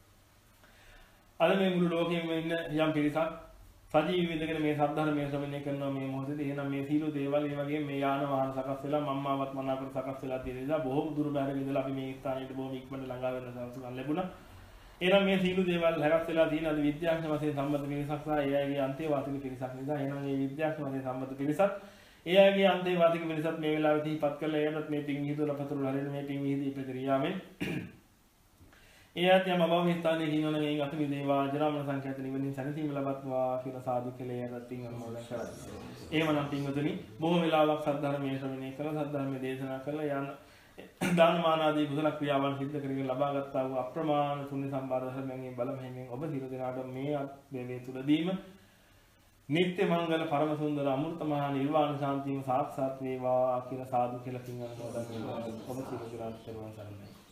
අද මේ මුළු ලෝකෙම ඉන්න යම් පිරිසක් සජීවී විඳගෙන මේ සද්ධර්මයේ ශ්‍රවණය කරනවා මේ මොහොතේදී. එහෙනම් මේ සීල දේවල් ඒ වගේම මේ යාන වාහන සකස් වෙලා මම්මාවත් මනාපර සකස් වෙලා තියෙන නිසා බොහොම දුර බැහැර ඉඳලා අපි මේ ස්ථානයට බොහොම ඉක්මනට ළඟා වෙන සතුටක් ලැබුණා. එහෙනම් මේ සීල දේවල් හැරස් වෙලා තියෙන අද විද්‍යාඥ වශයෙන් සම්බන්ධ පිරිසක් සහ ඒ අයගේ අන්තේවාසික පිරිසක් නිසා එහෙනම් මේ විද්‍යාඥ වශයෙන් සම්බන්ධ පිරිසක් ඒ අයගේ අන්තේවාසික පිරිසත් මේ වෙලාවේ සිහිපත් කරලා එයටත් මේ පින් විහිදුවලා පතුරලා හරින මේ පින් විහිදී ඉපදිරියාමෙන් ඒ ආත්‍යම බව ස්ථානයේ කිනවන මේ අතු විදේවා ජරාමන සංඛ්‍යාත නිවනින් සැනසීම ලබත්වා කියලා සාදු කෙලේ යටත් පින් අනුමෝදන් කරා. එහෙමනම් පින්වතුනි බොහෝ වෙලාවක් සද්ධර්මයේ ශ්‍රවණය කරලා සද්ධර්මයේ දේශනා කරලා යන දානමාන ආදී කුසල ක්‍රියාවන් සිද්ධ කරගෙන ලබාගත්තා වූ අප්‍රමාණ පුණ්‍ය සම්භාර ධර්මයෙන් බලමහිමින් ඔබ සියලු දෙනාට මේ වේවේ තුලදීම නිත්‍ය මංගල පරම සුන්දර අමෘත මහා නිර්වාණ ශාන්තියම සාක්ෂාත් වේවා කියලා සාදු කියලා පින් අනුමෝදන් කරනවා. ඔබ සියලු දෙනාට සර්වසන්නයි.